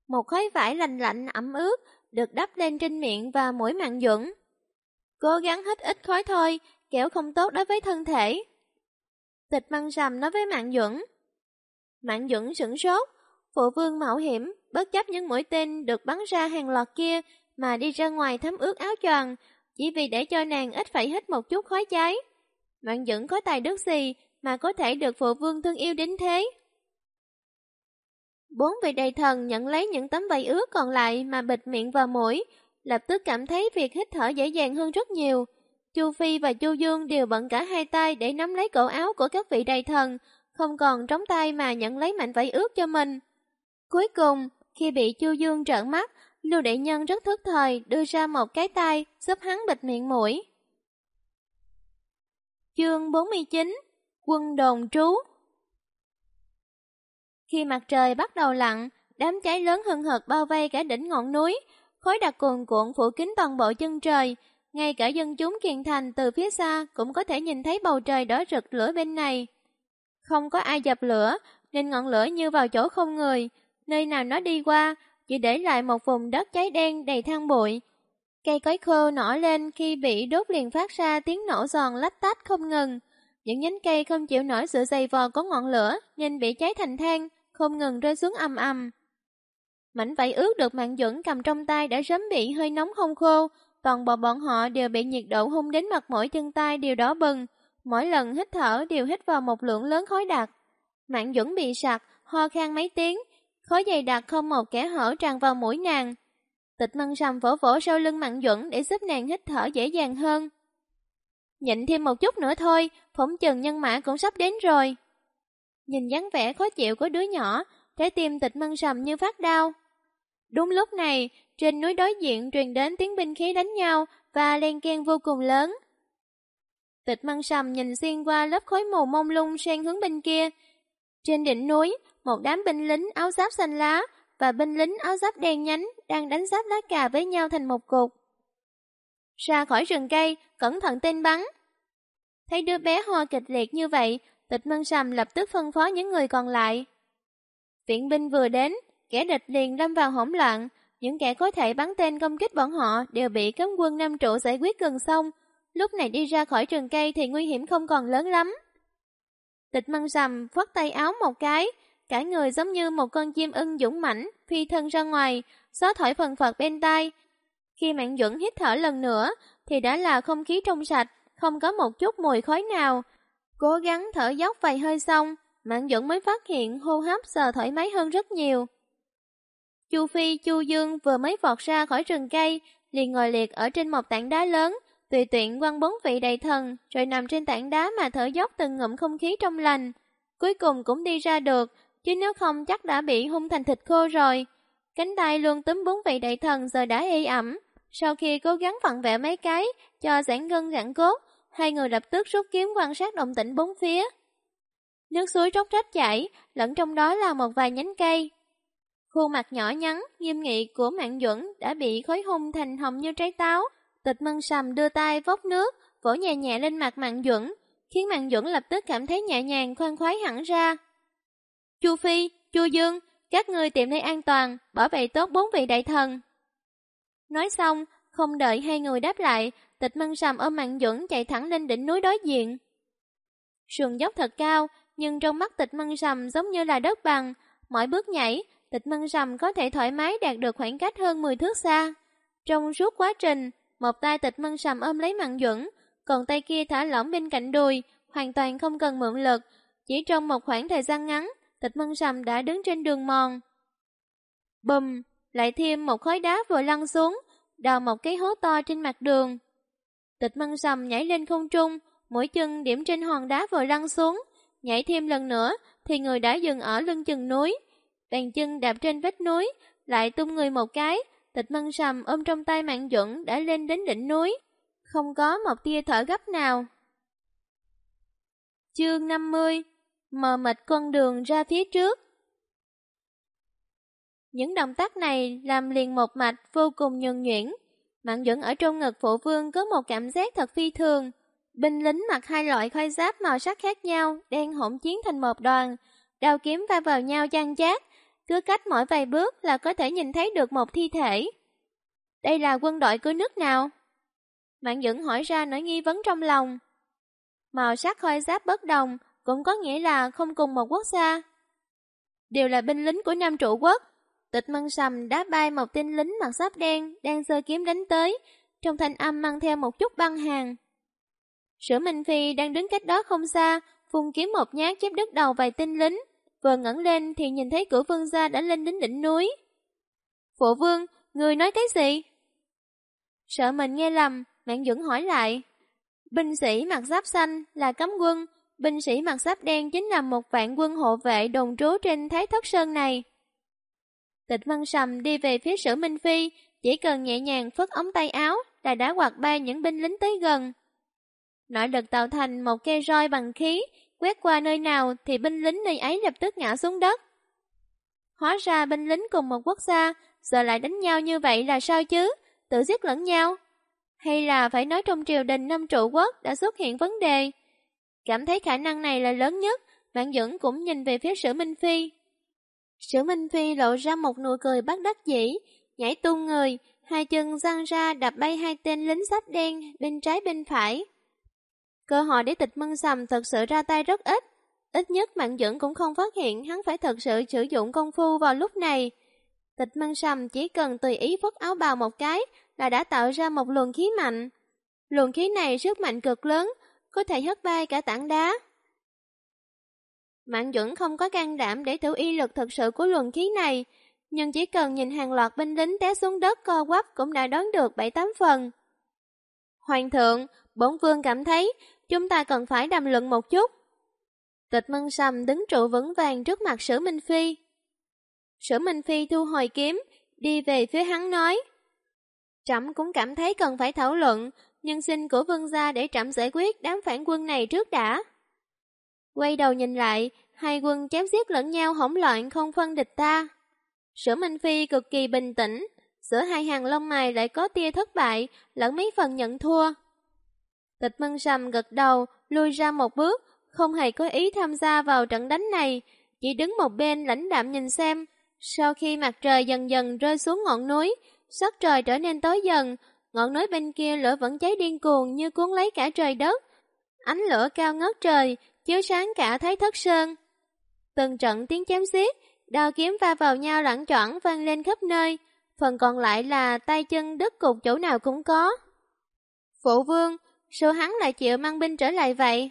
Một khối vải lành lạnh ẩm ướt được đắp lên trên miệng và mũi Mạn Duẩn. Cố gắng hít ít khói thôi, kẻo không tốt đối với thân thể. Tịch Măng Sầm nói với Mạn Duẩn. Mạn Duẩn sửng sốt, phụ vương mạo hiểm, bất chấp những mũi tên được bắn ra hàng loạt kia mà đi ra ngoài thấm ướt áo choàng, chỉ vì để cho nàng ít phải hít một chút khói cháy. Mạn Duẩn có tài đức gì mà có thể được phụ vương thương yêu đến thế? 4 vị đầy thần nhận lấy những tấm vải ướt còn lại mà bịt miệng và mũi, lập tức cảm thấy việc hít thở dễ dàng hơn rất nhiều. Chu Phi và Chu Dương đều bận cả hai tay để nắm lấy cổ áo của các vị đầy thần, không còn trống tay mà nhận lấy mảnh vải ướt cho mình. Cuối cùng, khi bị Chu Dương trợn mắt, Lưu Đại Nhân rất thức thời đưa ra một cái tay giúp hắn bịt miệng mũi. Chương 49: Quân đồn trú. Khi mặt trời bắt đầu lặn, đám cháy lớn hừng hực bao vây cả đỉnh ngọn núi, khói đặc cuồn cuộn phủ kín toàn bộ chân trời. Ngay cả dân chúng Kiền Thành từ phía xa cũng có thể nhìn thấy bầu trời đỏ rực lửa bên này. Không có ai dập lửa, nên ngọn lửa như vào chỗ không người. Nơi nào nó đi qua, chỉ để lại một vùng đất cháy đen đầy than bụi. Cây cối khô nổi lên khi bị đốt liền phát ra tiếng nổ giòn lách tách không ngừng. Những nhánh cây không chịu nổi sự dày vò của ngọn lửa nên bị cháy thành than, không ngừng rơi xuống ầm ầm. Mảnh vải ướt được Mạn Duẩn cầm trong tay đã sớm bị hơi nóng không khô, toàn bộ bọn họ đều bị nhiệt độ hun đến mặt mỗi chân tay đều đỏ bừng, mỗi lần hít thở đều hít vào một lượng lớn khói đặc. Mạn Duẩn bị sặc, ho khan mấy tiếng, khói dày đặc không một kẽ hở tràn vào mũi nàng. Tịch Măng Sầm vỗ vỗ sau lưng Mạn Duẩn để giúp nàng hít thở dễ dàng hơn. Nhịn thêm một chút nữa thôi, phỏng chừng nhân mã cũng sắp đến rồi. Nhìn dáng vẻ khó chịu của đứa nhỏ, trái tim Tịch Măng Sầm như phát đau. Đúng lúc này, trên núi đối diện truyền đến tiếng binh khí đánh nhau và len keng vô cùng lớn. Tịch Măng Sầm nhìn xuyên qua lớp khói mù mông lung sang hướng bên kia. Trên đỉnh núi, một đám binh lính áo giáp xanh lá và binh lính áo giáp đen nhánh đang đánh giáp lá cà với nhau thành một cục. Ra khỏi rừng cây, cẩn thận tên bắn. Thấy đứa bé ho kịch liệt như vậy, Tịch Măng Sầm lập tức phân phó những người còn lại. Viện binh vừa đến, kẻ địch liền lâm vào hỗn loạn, những kẻ có thể bắn tên công kích bọn họ đều bị cấm quân Nam Trụ giải quyết gần xong, lúc này đi ra khỏi rừng cây thì nguy hiểm không còn lớn lắm. Tịch Măng Sầm phất tay áo một cái, cả người giống như một con chim ưng dũng mãnh phi thân ra ngoài, gió thổi phần phật bên tai. Khi Mạn Duẩn hít thở lần nữa thì đã là không khí trong sạch, không có một chút mùi khói nào. Cố gắng thở dốc vài hơi xong, Mạn Duẩn mới phát hiện hô hấp giờ thoải mái hơn rất nhiều. Chu Phi, Chu Dương vừa mới vọt ra khỏi rừng cây, liền ngồi liệt ở trên một tảng đá lớn, tùy tiện quăng 4 vị đầy thần, rồi nằm trên tảng đá mà thở dốc từng ngụm không khí trong lành. Cuối cùng cũng đi ra được, chứ nếu không chắc đã bị hun thành thịt khô rồi. Cánh tay luôn túm 4 vị đầy thần giờ đã ê ẩm. Sau khi cố gắng vặn vẹo mấy cái, cho giãn gân giãn cốt, hai người lập tức rút kiếm quan sát động tĩnh bốn phía. Nước suối róc rách chảy, lẫn trong đó là một vài nhánh cây. Khuôn mặt nhỏ nhắn, nghiêm nghị của Mạn Duẩn đã bị khói hun thành hồng như trái táo. Tịch Măng Sầm đưa tay vốc nước, vỗ nhẹ nhẹ lên mặt Mạn Duẩn, khiến Mạn Duẩn lập tức cảm thấy nhẹ nhàng khoan khoái hẳn ra. Chu Phi, Chu Dương, các ngươi tìm nơi an toàn, bảo vệ tốt 4 vị đại thần. Nói xong, không đợi hai người đáp lại, Tịch Măng Sầm ôm Mạn Duẩn chạy thẳng lên đỉnh núi đối diện. Sườn dốc thật cao, nhưng trong mắt Tịch Măng Sầm giống như là đất bằng, mỗi bước nhảy, Tịch Măng Sầm có thể thoải mái đạt được khoảng cách hơn 10 thước xa. Trong suốt quá trình, một tay Tịch Măng Sầm ôm lấy Mạn Duẩn, còn tay kia thả lỏng bên cạnh đùi, hoàn toàn không cần mượn lực. Chỉ trong một khoảng thời gian ngắn, Tịch Măng Sầm đã đứng trên đường mòn. Bùm, lại thêm một khối đá vừa lăn xuống, đào một cái hố to trên mặt đường. Tịch Măng Sầm nhảy lên không trung, mũi chân điểm trên hòn đá vừa lăn xuống, nhảy thêm lần nữa thì người đã dừng ở lưng chừng núi. Bàn chân đạp trên vách núi, lại tung người một cái, Tịch Măng Sầm ôm trong tay Mạn Duẩn đã lên đến đỉnh núi, không có một tia thở gấp nào. Chương 50: Mờ mịt con đường ra phía trước. Những động tác này làm liền một mạch vô cùng nhuần nhuyễn. Mạn Duẩn ở trong ngực phụ vương có một cảm giác thật phi thường. Binh lính mặc hai loại khôi giáp màu sắc khác nhau đang hỗn chiến thành một đoàn, đao kiếm va vào nhau chan chát. cứ cách mỗi vài bước là có thể nhìn thấy được một thi thể. Đây là quân đội của nước nào? Mạn Dũng hỏi ra nỗi nghi vấn trong lòng. Màu sắc khôi giáp bất đồng cũng có nghĩa là không cùng một quốc gia. Đều là binh lính của Nam Trụ Quốc. Tịch Mân Sầm đá bay một tên lính mặc giáp đen đang giơ kiếm đánh tới, trong thanh âm mang theo một chút băng hàn. Sử Minh Phi đang đứng cách đó không xa, vung kiếm một nhát chém đứt đầu vài tên lính, vừa ngẩng lên thì nhìn thấy Cửu Vương gia đã lên đến đỉnh núi. Phụ vương, người nói cái gì? Sợ mình nghe lầm, Mạn Dũng hỏi lại. Binh sĩ mặc giáp xanh là cấm quân, binh sĩ mặc giáp đen chính là một vạn quân hộ vệ đồn trú trên Thái Thất Sơn này. Tịch Mân Sầm đi về phía Sử Minh Phi, chỉ cần nhẹ nhàng phất ống tay áo là đã quạt bay những binh lính tới gần. Nội lực tạo thành một cây roi bằng khí, quét qua nơi nào thì binh lính nơi ấy lập tức ngã xuống đất. Hóa ra binh lính cùng một quốc gia, giờ lại đánh nhau như vậy là sao chứ? Tự giết lẫn nhau? Hay là phải nói trong triều đình Nam Trụ Quốc đã xuất hiện vấn đề? Cảm thấy khả năng này là lớn nhất, Mạn Dũng cũng nhìn về phía Sử Minh Phi. Sử Minh Phi lộ ra một nụ cười bất đắc dĩ, nhảy tung người, hai chân giang ra đạp bay hai tên lính giáp đen bên trái bên phải. Cơ hội để Tịch Mân Sầm thật sự ra tay rất ít nhất Mạn Dũng cũng không phát hiện hắn phải thật sự sử dụng công phu vào lúc này. Tịch Mân Sầm chỉ cần tùy ý phất áo bào một cái là đã tạo ra một luồng khí mạnh. Luồng khí này sức mạnh cực lớn, có thể hất bay cả tảng đá. Mạn Dũng không có can đảm để thử uy lực thực sự của luồng khí này, nhưng chỉ cần nhìn hàng loạt binh lính té xuống đất co quắp cũng đã đoán được 7-8 phần. Hoàng thượng, bổn vương cảm thấy chúng ta cần phải đàm luận một chút. Tịch Mân Sầm đứng trụ vững vàng trước mặt Sử Minh Phi. Sử Minh Phi thu hồi kiếm, đi về phía hắn nói. Trẫm cũng cảm thấy cần phải thảo luận, nhưng xin của vương gia để trẫm giải quyết đám phản quân này trước đã. Quay đầu nhìn lại, hai quân chém giết lẫn nhau hỗn loạn không phân địch ta. Sử Minh Phi cực kỳ bình tĩnh, giữa hai hàng lông mày lại có tia thất bại, lẫn mấy phần nhận thua. Tịch Mân Sầm gật đầu, lui ra một bước, không hề có ý tham gia vào trận đánh này, chỉ đứng một bên lãnh đạm nhìn xem. Sau khi mặt trời dần dần rơi xuống ngọn núi, sắc trời trở nên tối dần, ngọn núi bên kia lửa vẫn cháy điên cuồng như cuốn lấy cả trời đất. Ánh lửa cao ngất trời, chiếu sáng cả Thái Thất Sơn. Từng trận tiếng chém giết, đao kiếm va vào nhau loảng choảng vang lên khắp nơi, phần còn lại là tay chân đứt cục chỗ nào cũng có. Phụ vương, sao hắn lại chịu mang binh trở lại vậy?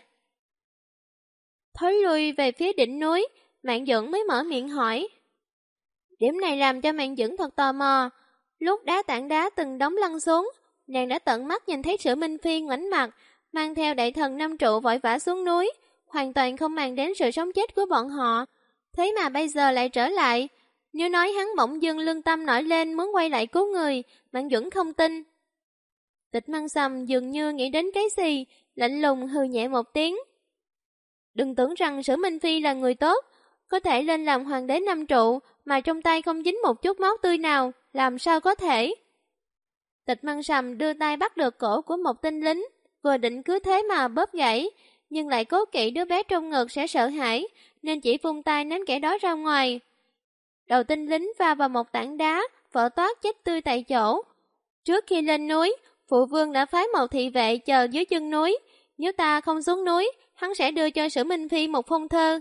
Thối lui về phía đỉnh núi, Mạn Dũng mới mở miệng hỏi. Điểm này làm cho Mạn Dũng thật tò mò. Lúc đá tảng đá từng đống lăn xuống, nàng đã tận mắt nhìn thấy Sử Minh Phi ngoảnh mặt, mang theo đại thần Nam Trụ vội vã xuống núi, hoàn toàn không màng đến sự sống chết của bọn họ. Thế mà bây giờ lại trở lại. Nếu nói hắn bỗng dưng lương tâm nổi lên muốn quay lại cứu người, Mạn Dũng không tin. Tịch Mân Sầm dường như nghĩ đến cái gì, lạnh lùng hừ nhẹ một tiếng. Đừng tưởng rằng Sử Minh Phi là người tốt, có thể lên làm hoàng đế Nam Trụ mà trong tay không dính một chút máu tươi nào, làm sao có thể? Tịch Mân Sầm đưa tay bắt được cổ của một tên lính, vừa định cứ thế mà bóp gãy, nhưng lại cố kỵ đứa bé trong ngực sẽ sợ hãi, nên chỉ vung tay ném kẻ đó ra ngoài. Đầu tên lính va vào một tảng đá, vỡ toát chết tươi tại chỗ. Trước khi lên núi, phụ vương đã phái một thị vệ chờ dưới chân núi, nếu ta không xuống núi, hắn sẽ đưa cho Sử Minh Phi một phong thơ.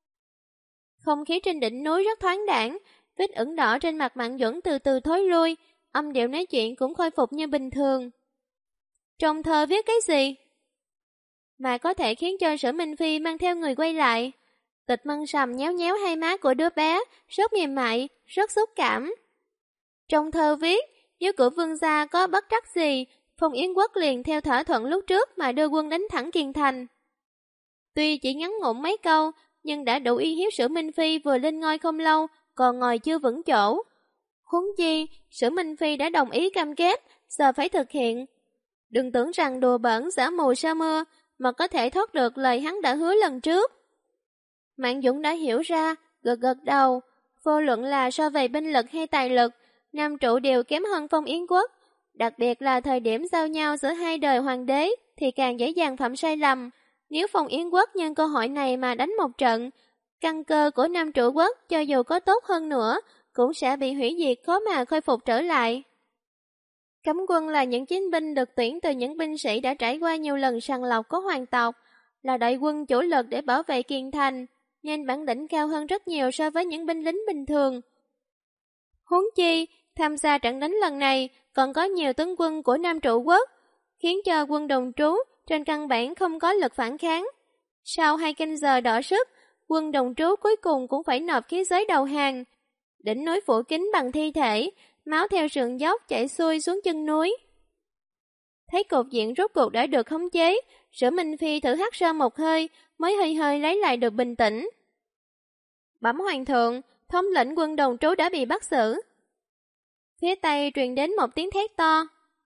Không khí trên đỉnh núi rất thoáng đãng, vết ửng đỏ trên mặt Mạn Dũng từ từ thối lui, âm điệu nói chuyện cũng khôi phục như bình thường. Trong thơ viết cái gì? Mà có thể khiến cho Sử Minh Phi mang theo người quay lại. Tịch Mân Sầm nhéo nhéo hai má của đứa bé, rất mềm mại, rất xúc cảm. Trong thơ viết, nếu của vương gia có bất trắc gì, Phong Yến Quốc liền theo thỏa thuận lúc trước mà đưa quân đánh thẳng Kiền Thành. Tuy chỉ ngắn ngủn mấy câu, nhưng đã đủ uy hiếp Sử Minh Phi vừa lên ngôi không lâu, còn ngồi chưa vững chỗ. Huống chi, Sử Minh Phi đã đồng ý cam kết, giờ phải thực hiện. Đừng tưởng rằng đùa bỡn giả mù sa mưa, mà có thể thoát được lời hắn đã hứa lần trước. Mạn Dũng đã hiểu ra, gật gật đầu, vô luận là so về binh lực hay tài lực, Nam Trụ đều kém hơn Phong Yến Quốc, đặc biệt là thời điểm giao nhau giữa hai đời hoàng đế thì càng dễ dàng phạm sai lầm. Nếu Phong Yến Quốc nhân cơ hội này mà đánh một trận, căn cơ của Nam Trụ Quốc cho dù có tốt hơn nữa, cũng sẽ bị hủy diệt khó mà khôi phục trở lại. Cấm quân là những chiến binh được tuyển từ những binh sĩ đã trải qua nhiều lần sàng lọc của hoàng tộc, là đội quân chủ lực để bảo vệ kiên thành, nên bản lĩnh cao hơn rất nhiều so với những binh lính bình thường. Huống chi, tham gia trận đánh lần này còn có nhiều tướng quân của Nam Trụ Quốc, khiến cho quân đồn trú trên căn bản không có lực phản kháng. Sau 2 canh giờ đọ sức, quân đồn trú cuối cùng cũng phải nộp khí giới đầu hàng. Đỉnh núi phủ kín bằng thi thể, máu theo sườn dốc chảy xuôi xuống chân núi. Thấy cục diện rốt cuộc đã được khống chế, Sở Minh Phi thử hắt ra một hơi, mới hơi hơi lấy lại được bình tĩnh. Bẩm hoàng thượng, thống lĩnh quân đồn trú đã bị bắt giữ. Phía tây truyền đến một tiếng thét to.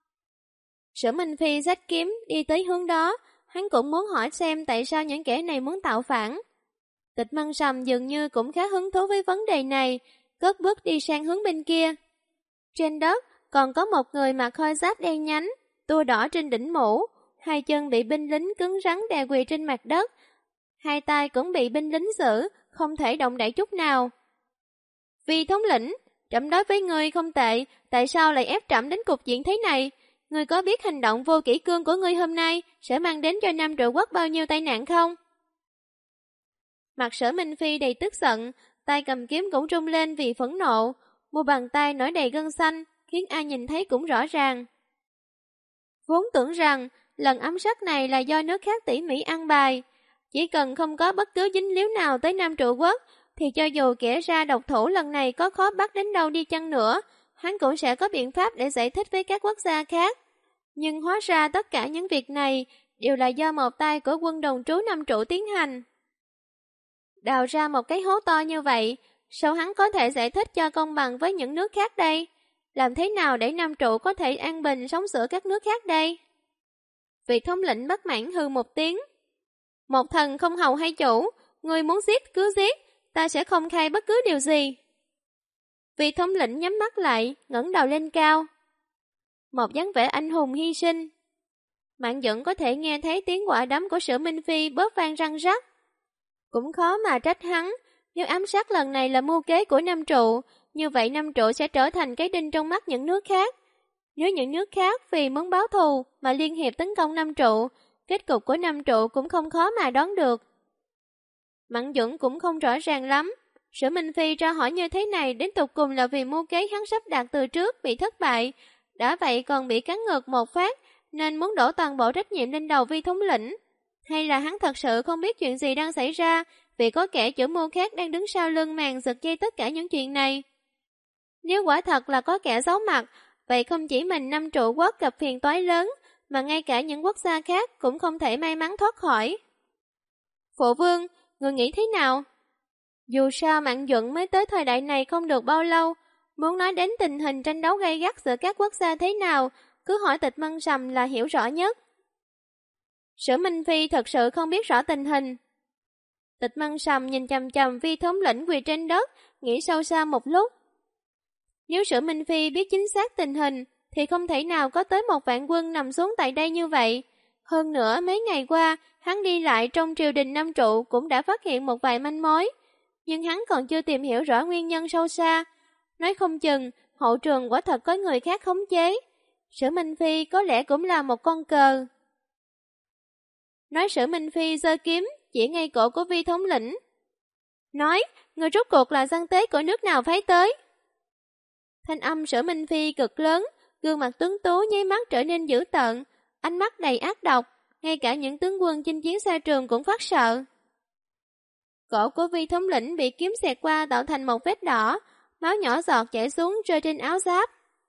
Sở Minh Phi xách kiếm đi tới hướng đó, hắn cũng muốn hỏi xem tại sao những kẻ này muốn tạo phản. Tịch Mân Sầm dường như cũng khá hứng thú với vấn đề này, cất bước đi sang hướng bên kia. Trên đất còn có một người mặc khôi giáp đen nhánh, tua đỏ trên đỉnh mũ, 2 chân bị binh lính cứng rắn đè quỳ trên mặt đất, 2 tay cũng bị binh lính giữ, không thể động đậy chút nào. Vì thống lĩnh, trẫm đối với ngươi không tệ, tại sao lại ép trẫm đến cục diện thế này? Ngươi có biết hành động vô kỷ cương của ngươi hôm nay sẽ mang đến cho Nam Trụ Quốc bao nhiêu tai nạn không? Mặt Sở Minh Phi đầy tức giận, tay cầm kiếm cũng rung lên vì phẫn nộ, mu bàn tay nổi đầy gân xanh, khiến ai nhìn thấy cũng rõ ràng. Vốn tưởng rằng lần ám sát này là do nước khác tỉ mỉ ăn bài, chỉ cần không có bất cứ dính líu nào tới Nam Trụ Quốc, thì cho dù kẻ ra độc thủ lần này có khó bắt đến đâu đi chăng nữa, hắn cũng sẽ có biện pháp để giải thích với các quốc gia khác. Nhưng hóa ra tất cả những việc này đều là do một tay của quân đồn trú Nam Trụ tiến hành. Đào ra một cái hố to như vậy, sao hắn có thể giải thích cho công bằng với những nước khác đây? Làm thế nào để Nam Trụ có thể an bình sống giữa các nước khác đây? Vị thống lĩnh bất mãn hừ một tiếng. Một thần không hầu hay chủ, người muốn giết cứ giết, ta sẽ không khai bất cứ điều gì. Vị thống lĩnh nhắm mắt lại, ngẩng đầu lên cao. Một dáng vẻ anh hùng hy sinh. Mạng Dận có thể nghe thấy tiếng quả đấm của Sở Minh Phi bóp vang răng rắc. Cũng khó mà trách hắn, nếu ám sát lần này là mưu kế của Nam Trụ, như vậy Nam Trụ sẽ trở thành cái đinh trong mắt những nước khác. Nếu những nước khác vì muốn báo thù mà liên hiệp tấn công Nam Trụ, kết cục của Nam Trụ cũng không khó mà đoán được. Mạn Dũng cũng không rõ ràng lắm. Sở Minh Phi ra hỏi như thế này đến tục cùng là vì mưu kế hắn sắp đạt từ trước bị thất bại, đã vậy còn bị cắn ngược một phát, nên muốn đổ toàn bộ trách nhiệm lên đầu Vi thống lĩnh. Hay là hắn thật sự không biết chuyện gì đang xảy ra, vì có kẻ chủ mưu khác đang đứng sau lưng màn giật dây tất cả những chuyện này. Nếu quả thật là có kẻ giấu mặt, vậy không chỉ mình Nam Trụ Quốc gặp phiền toái lớn, mà ngay cả những quốc gia khác cũng không thể may mắn thoát khỏi. Phụ vương, người nghĩ thế nào? Dù sao Mạn Duận mới tới thời đại này không được bao lâu, muốn nói đến tình hình tranh đấu gay gắt giữa các quốc gia thế nào, cứ hỏi Tịch Mân Sầm là hiểu rõ nhất. Sở Minh Phi thật sự không biết rõ tình hình. Tịch Mân Sầm nhìn chằm chằm Vi thống lĩnh quỳ trên đất, nghĩ sâu xa một lúc. Nếu Sở Minh Phi biết chính xác tình hình, thì không thể nào có tới 1 vạn quân nằm xuống tại đây như vậy. Hơn nữa, mấy ngày qua, hắn đi lại trong triều đình Nam Trụ cũng đã phát hiện một vài manh mối. Nhưng hắn còn chưa tìm hiểu rõ nguyên nhân sâu xa. Nói không chừng, hậu trường quả thật có người khác khống chế. Sở Minh Phi có lẽ cũng là một con cờ. Nói Sở Minh Phi giơ kiếm, chỉ ngay cổ của Vi thống lĩnh. Nói, người rốt cuộc là gian tế của nước nào phái tới? Thanh âm Sở Minh Phi cực lớn, gương mặt tuấn tú nháy mắt trở nên dữ tợn, ánh mắt đầy ác độc, ngay cả những tướng quân chinh chiến xa trường cũng phát sợ. Cổ của Vi thống lĩnh bị kiếm xẹt qua tạo thành một vết đỏ, máu nhỏ giọt chảy xuống rơi trên áo giáp.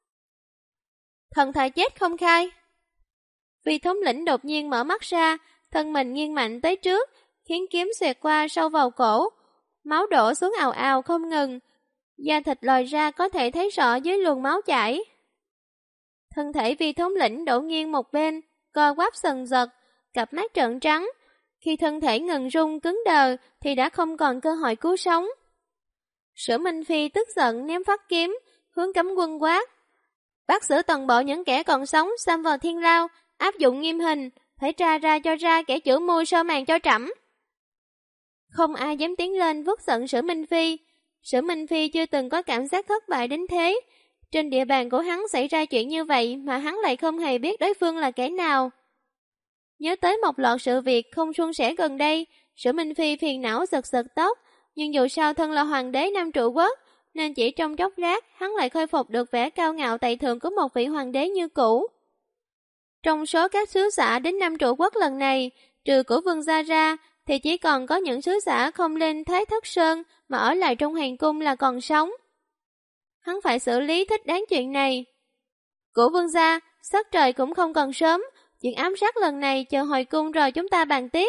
Thần thà chết không khai. Vi thống lĩnh đột nhiên mở mắt ra, thân mình nghiêng mạnh tới trước, khiến kiếm xẹt qua sâu vào cổ, máu đổ xuống ào ào không ngừng, da thịt lòi ra có thể thấy rõ dưới luồng máu chảy. Thân thể Vi thống lĩnh đổ nghiêng một bên, co quắp sần giật, cặp mắt trợn trắng. Khi thân thể ngừng rung cứng đờ thì đã không còn cơ hội cứu sống. Sở Minh Phi tức giận ném phát kiếm, hướng cấm quân quát. Bắt giữ toàn bộ những kẻ còn sống xâm vào thiên lao, áp dụng nghiêm hình, phải tra ra cho ra kẻ chủ mưu sơ màn cho trẫm. Không ai dám tiến lên vuốt giận Sử Minh Phi. Sử Minh Phi chưa từng có cảm giác thất bại đến thế. Trên địa bàn của hắn xảy ra chuyện như vậy mà hắn lại không hề biết đối phương là kẻ nào. Nhớ tới một loạt sự việc không suôn sẻ gần đây, Sử Minh Phi phiền não giật giật tóc, nhưng dù sao thân là hoàng đế Nam Trụ Quốc, nên chỉ trong chốc lát hắn lại khôi phục được vẻ cao ngạo tày thượng của một vị hoàng đế như cũ. Trong số các sứ giả đến Nam Trụ Quốc lần này, trừ của Vương gia ra, thì chỉ còn có những sứ giả không lên Thái Thất Sơn mà ở lại trong hoàng cung là còn sống. Hắn phải xử lý thích đáng chuyện này. Của Vương gia, sắc trời cũng không còn sớm, chuyện ám sát lần này chờ hồi cung rồi chúng ta bàn tiếp.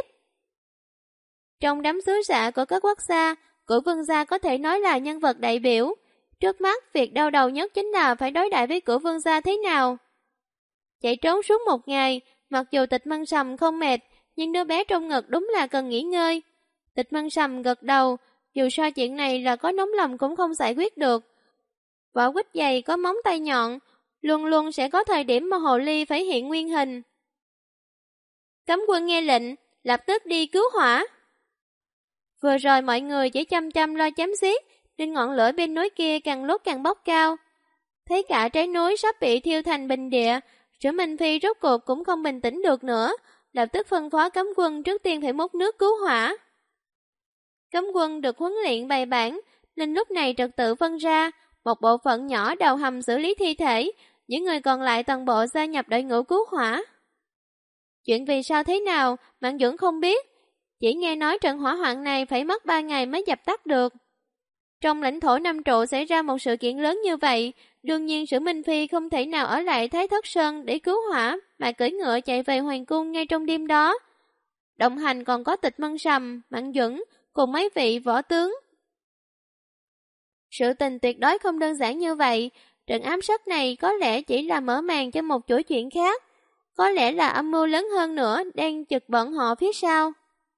Trong đám sứ giả của các quốc gia, của Vương gia có thể nói là nhân vật đại biểu. Trước mắt, việc đau đầu nhất chính là phải đối đãi với của Vương gia thế nào. Chạy trốn suốt một ngày, mặc dù Tịch Mân Sầm không mệt, nhưng đứa bé trong ngực đúng là cần nghỉ ngơi. Tịch Mân Sầm gật đầu, dù sao chuyện này là có nóng lòng cũng không giải quyết được. Vỏ quýt dày có móng tay nhọn, luôn luôn sẽ có thời điểm mà hồ ly phải hiện nguyên hình. Cấm quân nghe lệnh, lập tức đi cứu hỏa. Vừa rồi mọi người chỉ chăm chăm lo chém giết, nên ngọn lửa bên núi kia càng lúc càng bốc cao. Thấy cả trái núi sắp bị thiêu thành bình địa, Sử Minh Phi rốt cuộc cũng không bình tĩnh được nữa, lập tức phân phó cấm quân trước tiên phải múc nước cứu hỏa. Cấm quân được huấn luyện bài bản, nên lúc này trật tự phân ra, một bộ phận nhỏ đầu hầm xử lý thi thể, những người còn lại toàn bộ gia nhập đội ngũ cứu hỏa. Chuyện vì sao thế nào, Mạn Duẩn không biết, chỉ nghe nói trận hỏa hoạn này phải mất 3 ngày mới dập tắt được. Trong lãnh thổ Nam Trụ xảy ra một sự kiện lớn như vậy, đương nhiên Sử Minh Phi không thể nào ở lại Thái Thất Sơn để cứu hỏa, mà cưỡi ngựa chạy về hoàng cung ngay trong đêm đó. Đồng hành còn có Tịch Mân Sầm, Mạn Duẩn cùng mấy vị võ tướng. Sự tình tuyệt đối không đơn giản như vậy, trận ám sát này có lẽ chỉ là mở màn cho một chuỗi chuyện khác, có lẽ là âm mưu lớn hơn nữa đang chực bọn họ phía sau.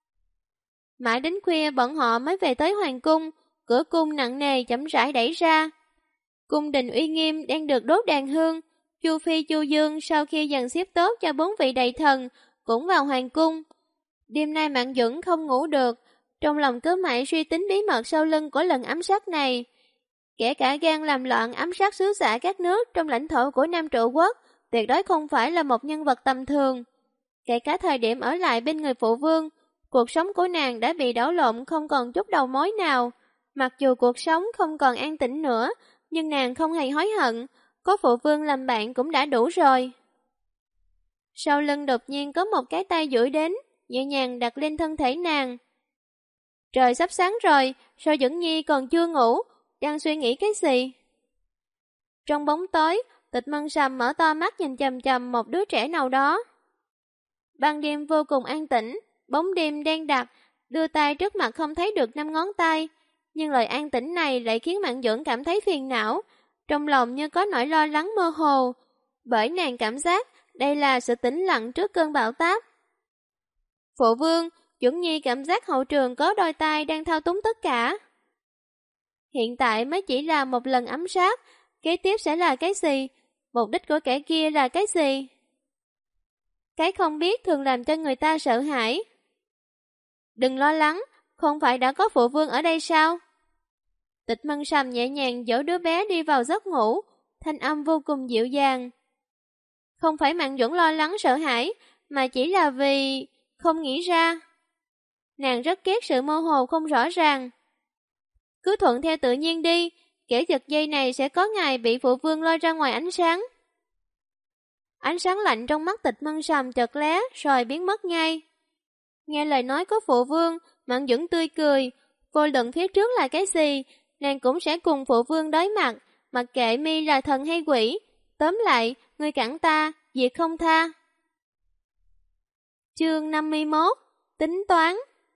Mãi đến khuya bọn họ mới về tới hoàng cung, cửa cung nặng nề chậm rãi đẩy ra. Cung đình uy nghiêm đang được đốt đàn hương, Chu Phi Chu Dương sau khi dàn xếp tốt cho 4 vị đại thần cũng vào hoàng cung. Đêm nay Mạn Duẩn không ngủ được, trong lòng cứ mãi suy tính bí mật sau lưng của lần ám sát này. Kể cả gan làm loạn ám sát sứ giả các nước trong lãnh thổ của Nam Trụ Quốc, tuyệt đối không phải là một nhân vật tầm thường. Kể cả thời điểm ở lại bên người phụ vương, cuộc sống của nàng đã bị đảo lộn không còn chút đầu mối nào. Mặc dù cuộc sống không còn an tĩnh nữa, nhưng nàng không hề hối hận, có phụ vương làm bạn cũng đã đủ rồi. Sau lưng đột nhiên có một cái tay duỗi đến, nhẹ nhàng đặt lên thân thể nàng. Trời sắp sáng rồi, sao Duẩn Nhi còn chưa ngủ, đang suy nghĩ cái gì? Trong bóng tối, Tịch Mân Sầm mở to mắt nhìn chằm chằm một đứa trẻ nào đó. Ban đêm vô cùng an tĩnh, bóng đêm đen đặc, đưa tay trước mặt không thấy được 5 ngón tay. Nhưng lời an tĩnh này lại khiến Mạn Duẩn cảm thấy phiền não, trong lòng như có nỗi lo lắng mơ hồ, bởi nàng cảm giác đây là sự tĩnh lặng trước cơn bão táp. Phụ vương, Duẩn Nhi cảm giác hậu trường có đôi tay đang thao túng tất cả. Hiện tại mới chỉ là một lần ám sát, kế tiếp sẽ là cái gì? Mục đích của kẻ kia là cái gì? Cái không biết thường làm cho người ta sợ hãi. Đừng lo lắng, không phải đã có phụ vương ở đây sao? Tịch Mân Sầm nhẹ nhàng dỗ đứa bé đi vào giấc ngủ, thanh âm vô cùng dịu dàng. Không phải Mạn Duẩn lo lắng sợ hãi, mà chỉ là vì không nghĩ ra. Nàng rất ghét sự mơ hồ không rõ ràng. Cứ thuận theo tự nhiên đi, kẻ giật dây này sẽ có ngày bị phụ vương lôi ra ngoài ánh sáng. Ánh sáng lạnh trong mắt Tịch Mân Sầm chợt lóe rồi biến mất ngay. Nghe lời nói của phụ vương, Mạn Duẩn tươi cười, vô luận phía trước là cái gì, nàng cũng sẽ cùng phụ vương đối mặt, mặc kệ mi là thần hay quỷ. Tóm lại, người cản ta, diệt không tha. Chương 51 Tính toán.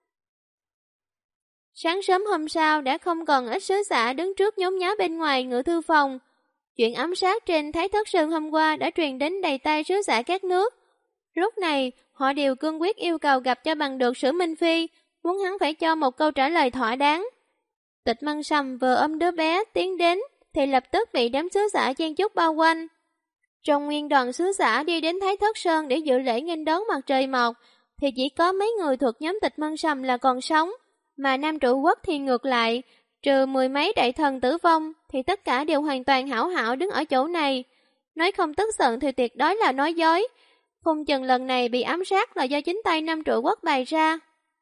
Sáng sớm hôm sau đã không còn ít sứ giả đứng trước nhốn nháo bên ngoài ngự thư phòng. Chuyện ám sát trên Thái Thất Sơn hôm qua đã truyền đến đầy tai sứ giả các nước. Lúc này, họ đều cương quyết yêu cầu gặp cho bằng được Sử Minh Phi, muốn hắn phải cho một câu trả lời thỏa đáng. Tịch Mân Sầm vừa ôm đứa bé tiến đến, thì lập tức bị đám sứ giả chen chúc bao quanh. Trong nguyên đoàn sứ giả đi đến Thái Thất Sơn để dự lễ nghênh đón mặt trời mọc, thì chỉ có mấy người thuộc nhóm Tịch Mân Sầm là còn sống, Mà Nam Trụ Quốc thì ngược lại, trừ mười mấy đại thần tử vong thì tất cả đều hoàn toàn hảo hảo đứng ở chỗ này. Nói không tức giận thì tuyệt đối là nói dối. Không chừng lần này bị ám sát là do chính tay Nam Trụ Quốc bày ra.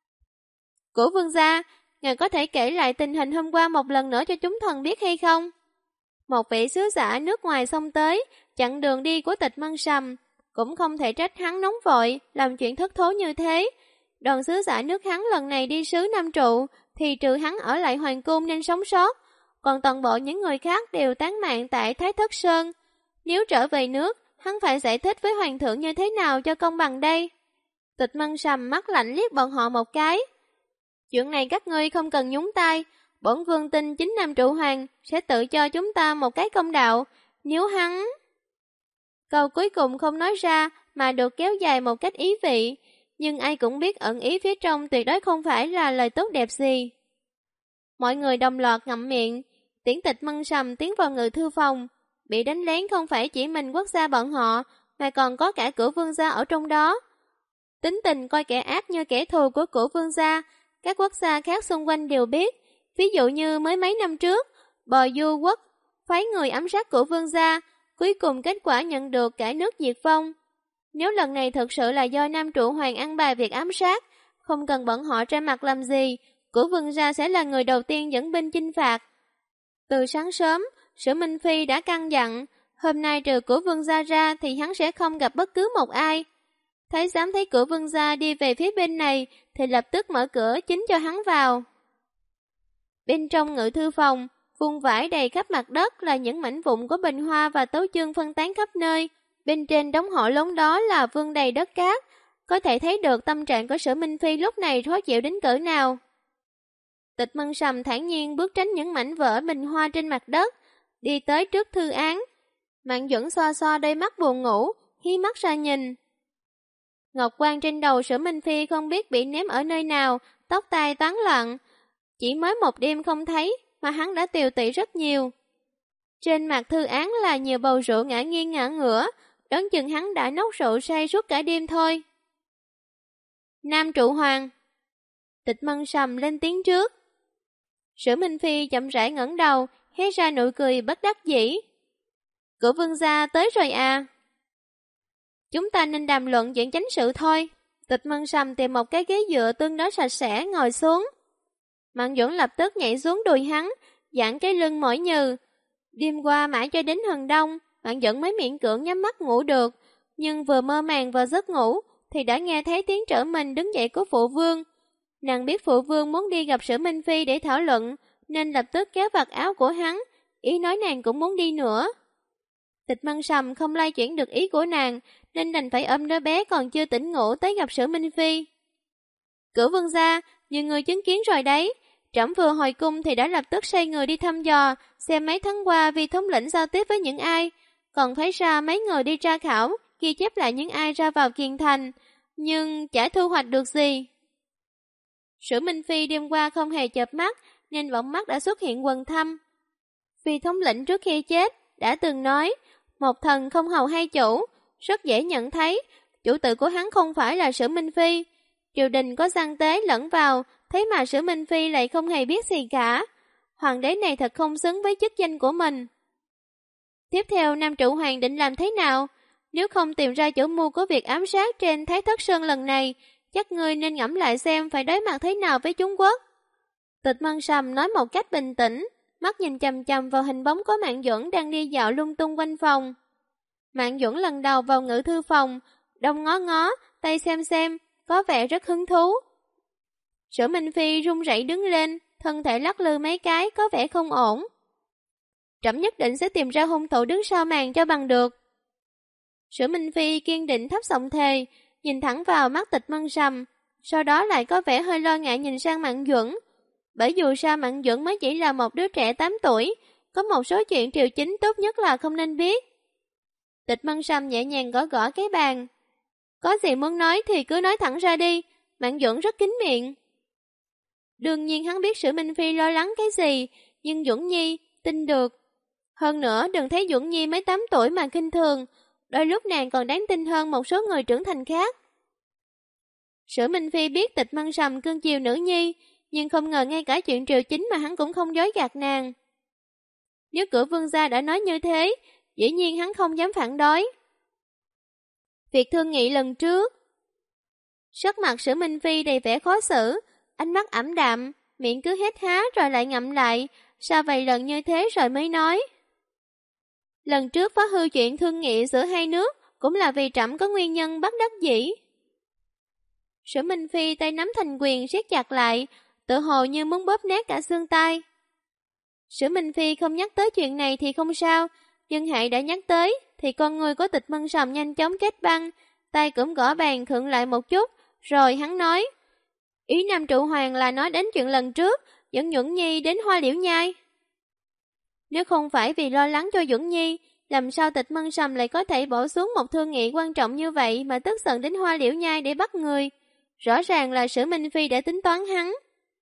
Của vương gia, ngài có thể kể lại tình hình hôm qua một lần nữa cho chúng thần biết hay không? Một vị sứ giả nước ngoài xông tới, chặn đường đi của Tịch Mân Sầm, cũng không thể trách hắn nóng vội, làm chuyện thất thố như thế. Đoàn sứ giả nước hắn lần này đi sứ Nam Trụ, thì trừ hắn ở lại hoàng cung nên sống sót, còn toàn bộ những người khác đều tán mạng tại Thái Thất Sơn. Nếu trở về nước, hắn phải giải thích với hoàng thượng như thế nào cho công bằng đây? Tịch Mân Sầm mắt lạnh liếc bọn họ một cái. Chuyện này các ngươi không cần nhúng tay, bổn vương tin chính Nam Trụ Hoàng sẽ tự cho chúng ta một cái công đạo, nếu hắn... Câu cuối cùng không nói ra mà được kéo dài một cách ý vị, nhưng ai cũng biết ẩn ý phía trong tuyệt đối không phải là lời tốt đẹp gì. Mọi người đồng loạt ngậm miệng, Tiễn Tịch Mân Sầm tiến vào ngự thư phòng, bị đánh lén không phải chỉ mình quốc gia bọn họ, mà còn có cả Cửu Vương gia ở trong đó. Tính tình coi kẻ ác như kẻ thù của Cửu Vương gia, các quốc gia khác xung quanh đều biết. Ví dụ như mới mấy năm trước, Bò Du quốc phái người ám sát Cửu Vương gia, cuối cùng kết quả nhận được cả nước diệt vong. Nếu lần này thực sự là do Nam Trụ Hoàng ăn bài việc ám sát, không cần bọn họ ra mặt làm gì, Cửu Vương gia sẽ là người đầu tiên dẫn binh chinh phạt. Từ sáng sớm, Sử Minh Phi đã căn dặn, hôm nay trừ Cửu Vương gia ra thì hắn sẽ không gặp bất cứ một ai. Thái giám thấy Cửu Vương gia đi về phía bên này thì lập tức mở cửa chính cho hắn vào. Bên trong ngự thư phòng, vuông vải đầy khắp mặt đất là những mảnh vụn của bình hoa và tấu chương phân tán khắp nơi. Bên trên đống họ lốn đó là vương đầy đất cát, có thể thấy được tâm trạng của Sử Minh Phi lúc này khó chịu đến cỡ nào. Tịch Mân Sầm thản nhiên bước tránh những mảnh vỡ bình hoa trên mặt đất, đi tới trước thư án. Mạn Duẩn xoa xoa đôi mắt buồn ngủ, hí mắt ra nhìn. Ngọc quan trên đầu Sử Minh Phi không biết bị ném ở nơi nào, tóc tai tán loạn. Chỉ mới một đêm không thấy mà hắn đã tiều tụy rất nhiều. Trên mặt thư án là nhiều bầu rượu ngã nghiêng ngã ngửa, đoán chừng hắn đã nốc rượu say suốt cả đêm thôi. Nam Trụ Hoàng. Tịch Mân Sầm lên tiếng trước. Sử Minh Phi chậm rãi ngẩng đầu, hé ra nụ cười bất đắc dĩ. Cửu Vương gia tới rồi à? Chúng ta nên đàm luận chuyện chánh sự thôi. Tịch Mân Sầm tìm một cái ghế dựa tương đối sạch sẽ ngồi xuống. Mạn Duẩn lập tức nhảy xuống đùi hắn, giãn cái lưng mỏi nhừ. Đêm qua mãi cho đến hừng đông, Mạn Duẩn mới miễn cưỡng nhắm mắt ngủ được, nhưng vừa mơ màng vào giấc ngủ thì đã nghe thấy tiếng trở mình đứng dậy của phụ vương. Nàng biết phụ vương muốn đi gặp Sử Minh Phi để thảo luận, nên lập tức kéo vạt áo của hắn, ý nói nàng cũng muốn đi nữa. Tịch Mân Sầm không lay chuyển được ý của nàng, nên đành phải ôm đứa bé còn chưa tỉnh ngủ tới gặp Sử Minh Phi. Cửu Vương gia, như người chứng kiến rồi đấy, trẫm vừa hồi cung thì đã lập tức sai người đi thăm dò, xem mấy tháng qua Vi thống lĩnh giao tiếp với những ai, còn phái ra mấy người đi tra khảo, ghi chép lại những ai ra vào Kiền Thành, nhưng chả thu hoạch được gì. Sử Minh Phi đêm qua không hề chợp mắt, nên võng mắt đã xuất hiện quần thâm. Vi thống lĩnh trước khi chết đã từng nói, một thần không hầu hai chủ, rất dễ nhận thấy, chủ tử của hắn không phải là Sử Minh Phi. Triều đình có gian tế lẫn vào, thế mà Sử Minh Phi lại không hề biết gì cả. Hoàng đế này thật không xứng với chức danh của mình. Tiếp theo Nam Trụ Hoàng định làm thế nào? Nếu không tìm ra chủ mưu của việc ám sát trên Thái Thất Sơn lần này, chắc ngươi nên ngẫm lại xem phải đối mặt thế nào với Trung Quốc. Tịch Mân Sầm nói một cách bình tĩnh, mắt nhìn chằm chằm vào hình bóng của Mạn Duẩn đang đi dạo lung tung quanh phòng. Mạn Duẩn lần đầu vào ngự thư phòng, đông ngó ngó, tay xem, có vẻ rất hứng thú. Sử Minh Phi run rẩy đứng lên, thân thể lắc lư mấy cái, có vẻ không ổn. Trẫm nhất định sẽ tìm ra hung thủ đứng sau màn cho bằng được. Sử Minh Phi kiên định thấp giọng thề, nhìn thẳng vào mắt Tịch Mân Sầm, sau đó lại có vẻ hơi lo ngại nhìn sang Mạn Duẩn. Bởi dù sao Mạn Duẩn mới chỉ là một đứa trẻ 8 tuổi, có một số chuyện triều chính tốt nhất là không nên biết. Tịch Mân Sầm nhẹ nhàng gõ gõ cái bàn. Có gì muốn nói thì cứ nói thẳng ra đi, Mạn Duẩn rất kín miệng. Đương nhiên hắn biết Sử Minh Phi lo lắng cái gì, nhưng Duẩn Nhi tin được. Hơn nữa đừng thấy Duẩn Nhi mới 8 tuổi mà kinh thường, đôi lúc nàng còn đáng tin hơn một số người trưởng thành khác. Sử Minh Phi biết Tịch Mân Sầm cưng chiều nữ nhi, nhưng không ngờ ngay cả chuyện triều chính mà hắn cũng không dối gạt nàng. Nếu Cửu Vương gia đã nói như thế, dĩ nhiên hắn không dám phản đối. Việc thương nghị lần trước. Sắc mặt Sử Minh Phi đầy vẻ khó xử, ánh mắt ảm đạm, miệng cứ hét há rồi lại ngậm lại, sau vài lần như thế rồi mới nói. Lần trước phá hư chuyện thương nghị giữa hai nước cũng là vì trẫm có nguyên nhân bất đắc dĩ. Sử Minh Phi tay nắm thành quyền siết chặt lại, tự hồ như muốn bóp nát cả xương tay. Sử Minh Phi không nhắc tới chuyện này thì không sao, nhưng Hại đã nhắc tới thì con người của Tịch Mân Sầm nhanh chóng kết băng, tay cũng gõ bàn khựng lại một chút, rồi hắn nói. Ý Nam Trụ Hoàng là nói đến chuyện lần trước, dẫn Duẩn Nhi đến Hoa Liễu Nhai. Nếu không phải vì lo lắng cho Duẩn Nhi, làm sao Tịch Mân Sầm lại có thể bỏ xuống một thương nghị quan trọng như vậy mà tức giận đến Hoa Liễu Nhai để bắt người? Rõ ràng là Sử Minh Phi đã tính toán hắn.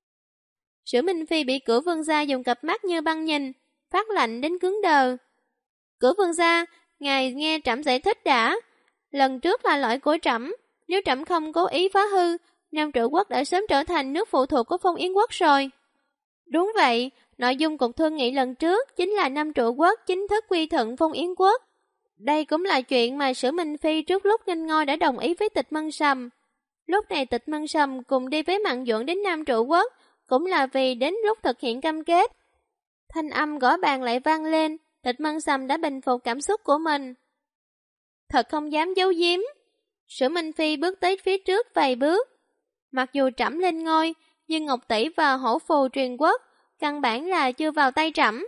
Sử Minh Phi bị Cửu Vương gia dùng cặp mắt như băng nhìn, phát lạnh đến cứng đờ. Cửu Vương gia, ngài nghe trẫm giải thích đã. Lần trước là lỗi của trẫm, nếu trẫm không cố ý phá hư, Nam Trụ Quốc đã sớm trở thành nước phụ thuộc của Phong Yến Quốc rồi. Đúng vậy, nội dung cuộc thương nghị lần trước chính là Nam Trụ Quốc chính thức quy thuận Phong Yến Quốc. Đây cũng là chuyện mà Sử Minh Phi trước lúc nghênh ngôi đã đồng ý với Tịch Mân Sầm. Lúc này Tịch Mân Sầm cùng đi với Mạn Duẩn đến Nam Trụ Quốc, cũng là vì đến lúc thực hiện cam kết. Thanh âm gõ bàn lại vang lên, Tịch Mân Sầm đã bình phục cảm xúc của mình. Thật không dám giấu giếm. Sử Minh Phi bước tới phía trước vài bước. Mặc dù trẫm lên ngôi, nhưng Ngọc Tỷ và Hổ Phù truyền quốc căn bản là chưa vào tay trẫm.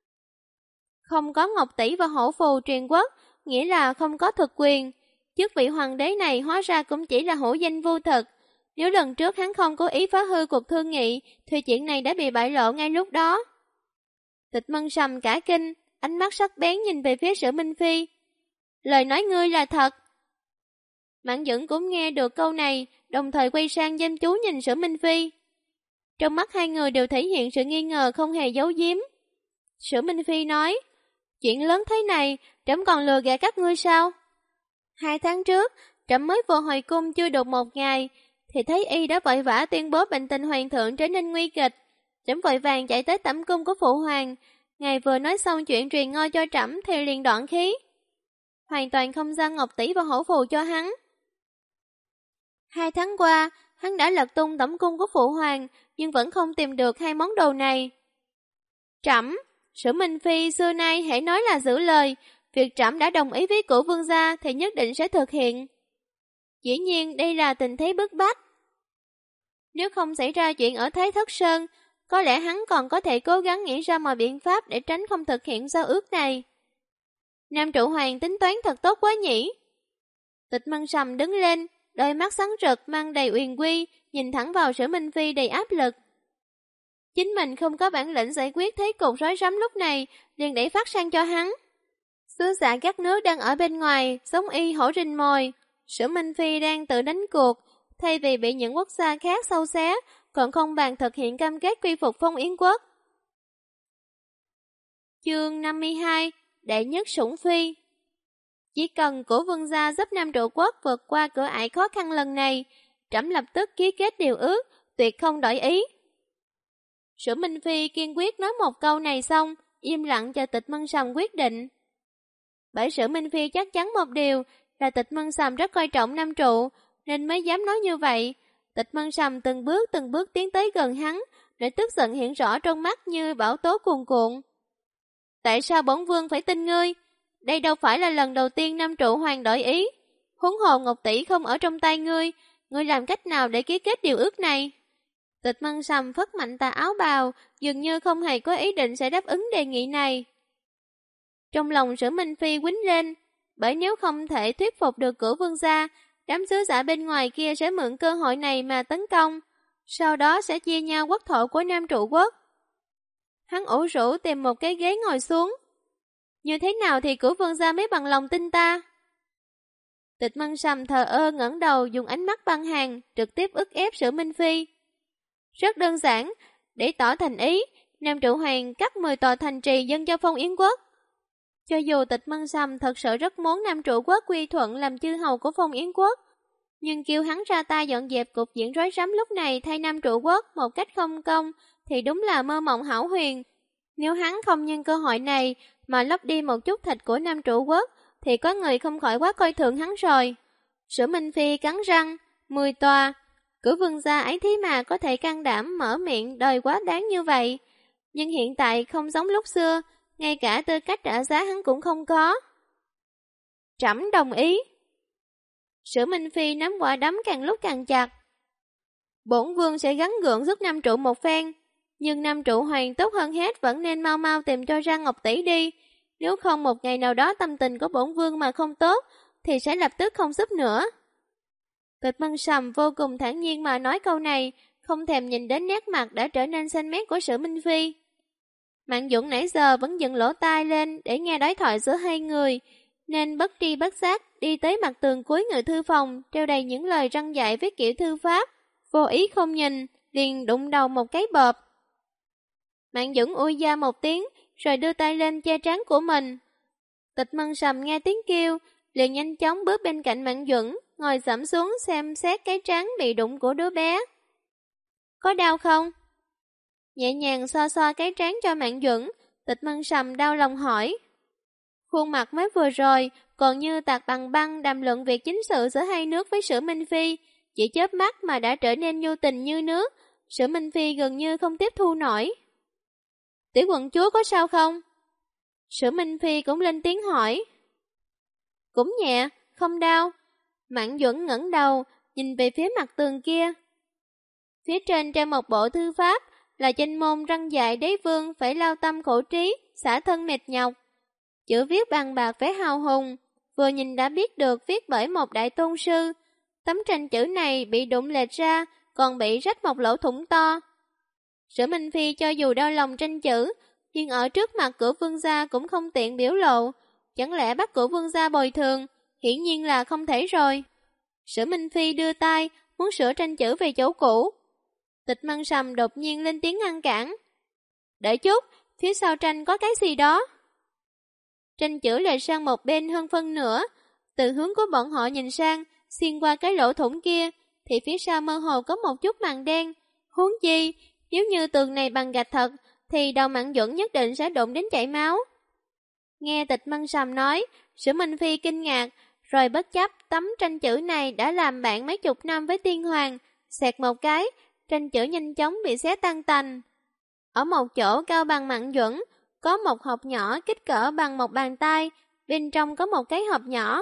Không có Ngọc Tỷ và Hổ Phù truyền quốc, nghĩa là không có thực quyền. Chức vị hoàng đế này hóa ra cũng chỉ là hữu danh vô thực. Nếu lần trước hắn không cố ý phá hư cuộc thương nghị, thì chuyện này đã bị bại lộ ngay lúc đó. Tịch Mân Sầm cả kinh, ánh mắt sắc bén nhìn về phía Sử Minh Phi. Lời nói ngươi là thật. Mạn Duẩn cũng nghe được câu này, đồng thời quay sang chăm chú nhìn Sử Minh Phi. Trong mắt hai người đều thể hiện sự nghi ngờ không hề giấu giếm. Sử Minh Phi nói, chuyện lớn thế này, trẫm còn lừa gạt các ngươi sao? 2 tháng trước, trẫm mới vừa hồi cung chưa được 1 ngày, thì thấy y đã vội vã tuyên bố bệnh tình hoàng thượng trở nên nguy kịch. Trẫm vội vàng chạy tới tẩm cung của phụ hoàng. Ngài vừa nói xong chuyện truyền ngôi cho trẫm thì liền đoạn khí. Hoàn toàn không giao Ngọc Tỷ và Hổ Phù cho hắn. 2 tháng qua, hắn đã lật tung tẩm cung của phụ hoàng, nhưng vẫn không tìm được 2 món đồ này. Trẫm, Sử Minh Phi xưa nay hãy nói là giữ lời, việc trẫm đã đồng ý với Cửu Vương gia thì nhất định sẽ thực hiện. Dĩ nhiên đây là tình thế bức bách. Nếu không xảy ra chuyện ở Thái Thất Sơn, có lẽ hắn còn có thể cố gắng nghĩ ra mọi biện pháp để tránh không thực hiện giao ước này. Nam Trụ Hoàng tính toán thật tốt quá nhỉ. Tịch Mân Sầm đứng lên, đôi mắt sáng rực mang đầy uyển quy, nhìn thẳng vào Sử Minh Phi đầy áp lực. Chính mình không có bản lĩnh giải quyết thế cục rối rắm lúc này, liền đẩy phát sang cho hắn. Sứ giả các nước đang ở bên ngoài, giống y hổ rình mồi. Sử Minh Phi đang tự đánh cuộc, thay vì bị những quốc gia khác xâu xé, còn không bàn thực hiện cam kết quy phục Phong Yến Quốc. Chương 52, Đệ nhất Sủng Phi. Chỉ cần Cửu Vương gia giúp Nam Trụ Quốc vượt qua cửa ải khó khăn lần này, trẫm lập tức ký kết điều ước, tuyệt không đổi ý. Sử Minh Phi kiên quyết nói một câu này xong, im lặng chờ Tịch Mân Sầm quyết định. Bởi Sử Minh Phi chắc chắn một điều là Tịch Mân Sầm rất coi trọng Nam Trụ, nên mới dám nói như vậy. Tịch Mân Sầm từng bước tiến tới gần hắn, để tức giận hiện rõ trong mắt như bão tố cuồn cuộn. Tại sao bổn vương phải tin ngươi? Đây đâu phải là lần đầu tiên Nam Trụ Hoàng đổi ý. Huống hồ Ngọc Tỷ không ở trong tay ngươi làm cách nào để ký kết điều ước này? Tịch Mân Sầm phất mạnh tà áo bào, dường như không hề có ý định sẽ đáp ứng đề nghị này. Trong lòng Sử Minh Phi quýnh lên, bởi nếu không thể thuyết phục được Cửu Vương gia, đám sứ giả bên ngoài kia sẽ mượn cơ hội này mà tấn công, sau đó sẽ chia nhau quốc thổ của Nam Trụ Quốc. Hắn ủ rũ tìm một cái ghế ngồi xuống. Như thế nào thì Cửu Vương gia mới bằng lòng tin ta? Tịch Mân Sầm thờ ơ ngẩng đầu, dùng ánh mắt băng hàn trực tiếp ức ép Sử Minh Phi. Rất đơn giản, để tỏ thành ý, Nam Trụ Hoàng cắt 10 tòa thành trì dâng cho Phong Yến Quốc. Cho dù Tịch Mân Sầm thật sự rất muốn Nam Trụ Quốc quy thuận làm chư hầu của Phong Yến Quốc, nhưng kêu hắn ra tay dọn dẹp cục diện rối rắm lúc này thay Nam Trụ Quốc một cách không công thì đúng là mơ mộng hão huyền. Nếu hắn không nhân cơ hội này mà lấp đi một chút thịt của Nam Trụ Quốc thì có người không khỏi quá coi thường hắn rồi. Sử Minh Phi cắn răng, 10 tòa. Cửu vương gia ấy thế mà có thể can đảm mở miệng đòi quá đáng như vậy. Nhưng hiện tại không giống lúc xưa, ngay cả tư cách trả giá hắn cũng không có. Trẫm đồng ý. Sử Minh Phi nắm quả đấm càng lúc càng chặt. Bổn vương sẽ gắng gượng giúp Nam Trụ một phen, nhưng Nam Trụ Hoàng tốt hơn hết vẫn nên mau mau tìm cho ra Ngọc Tỷ đi. Nếu không một ngày nào đó tâm tình của bổn vương mà không tốt, thì sẽ lập tức không giúp nữa. Tịch Mân Sầm vô cùng thản nhiên mà nói câu này, không thèm nhìn đến nét mặt đã trở nên xanh mét của Sử Minh Phi. Mạn Dũng nãy giờ vẫn dựng lỗ tai lên để nghe đối thoại giữa hai người, nên bất tri bất giác đi tới mặt tường cuối ngự thư phòng, treo đầy những lời răn dạy với kiểu thư pháp, vô ý không nhìn, liền đụng đầu một cái bợp. Mạn Dũng ui da một tiếng, rồi đưa tay lên che trán của mình. Tịch Mân Sầm nghe tiếng kêu, liền nhanh chóng bước bên cạnh Mạn Dũng, ngồi xổm xuống xem xét cái trán bị đụng của đứa bé. Có đau không? Nhẹ nhàng xoa xoa cái trán cho Mạn Dũng, Tịch Mân Sầm đau lòng hỏi. Khuôn mặt mới vừa rồi, còn như tạc bằng băng đàm luận việc chính sự giữa hai nước với Sử Minh Phi, chỉ chớp mắt mà đã trở nên nhu tình như nước. Sử Minh Phi gần như không tiếp thu nổi. Tiểu quận chúa có sao không? Sử Minh Phi cũng lên tiếng hỏi. Cũng nhẹ, không đau. Mạn Duẩn ngẩng đầu, nhìn về phía mặt tường kia. Phía trên treo một bộ thư pháp, là danh môn răn dạy đế vương phải lao tâm khổ trí, xả thân mệt nhọc. Chữ viết bằng bạc vẻ hào hùng, vừa nhìn đã biết được viết bởi một đại tôn sư. Tấm tranh chữ này bị đụng lệch ra, còn bị rách một lỗ thủng to. Sử Minh Phi cho dù đau lòng tranh chữ, nhưng ở trước mặt của vương gia cũng không tiện biểu lộ. Chẳng lẽ bắt của vương gia bồi thường? Hiển nhiên là không thể rồi. Sử Minh Phi đưa tay, muốn sửa tranh chữ về chỗ cũ. Tịch Mân Sầm đột nhiên lên tiếng ngăn cản. Đợi chút, phía sau tranh có cái gì đó. Tranh chữ lệch sang một bên hơn phân nửa. Từ hướng của bọn họ nhìn sang, xuyên qua cái lỗ thủng kia, thì phía sau mơ hồ có một chút màn đen. Huống chi, nếu như tường này bằng gạch thật, thì đầu Mạn Duẩn nhất định sẽ đụng đến chảy máu. Nghe Tịch Mân Sầm nói, Sử Minh Phi kinh ngạc, rồi bất chấp tấm tranh chữ này đã làm bạn mấy chục năm với Tiên Hoàng, xẹt một cái, tranh chữ nhanh chóng bị xé tan tành. Ở một chỗ cao bằng Mạn Duẩn, có một hộp nhỏ kích cỡ bằng một bàn tay, bên trong có một cái hộp nhỏ.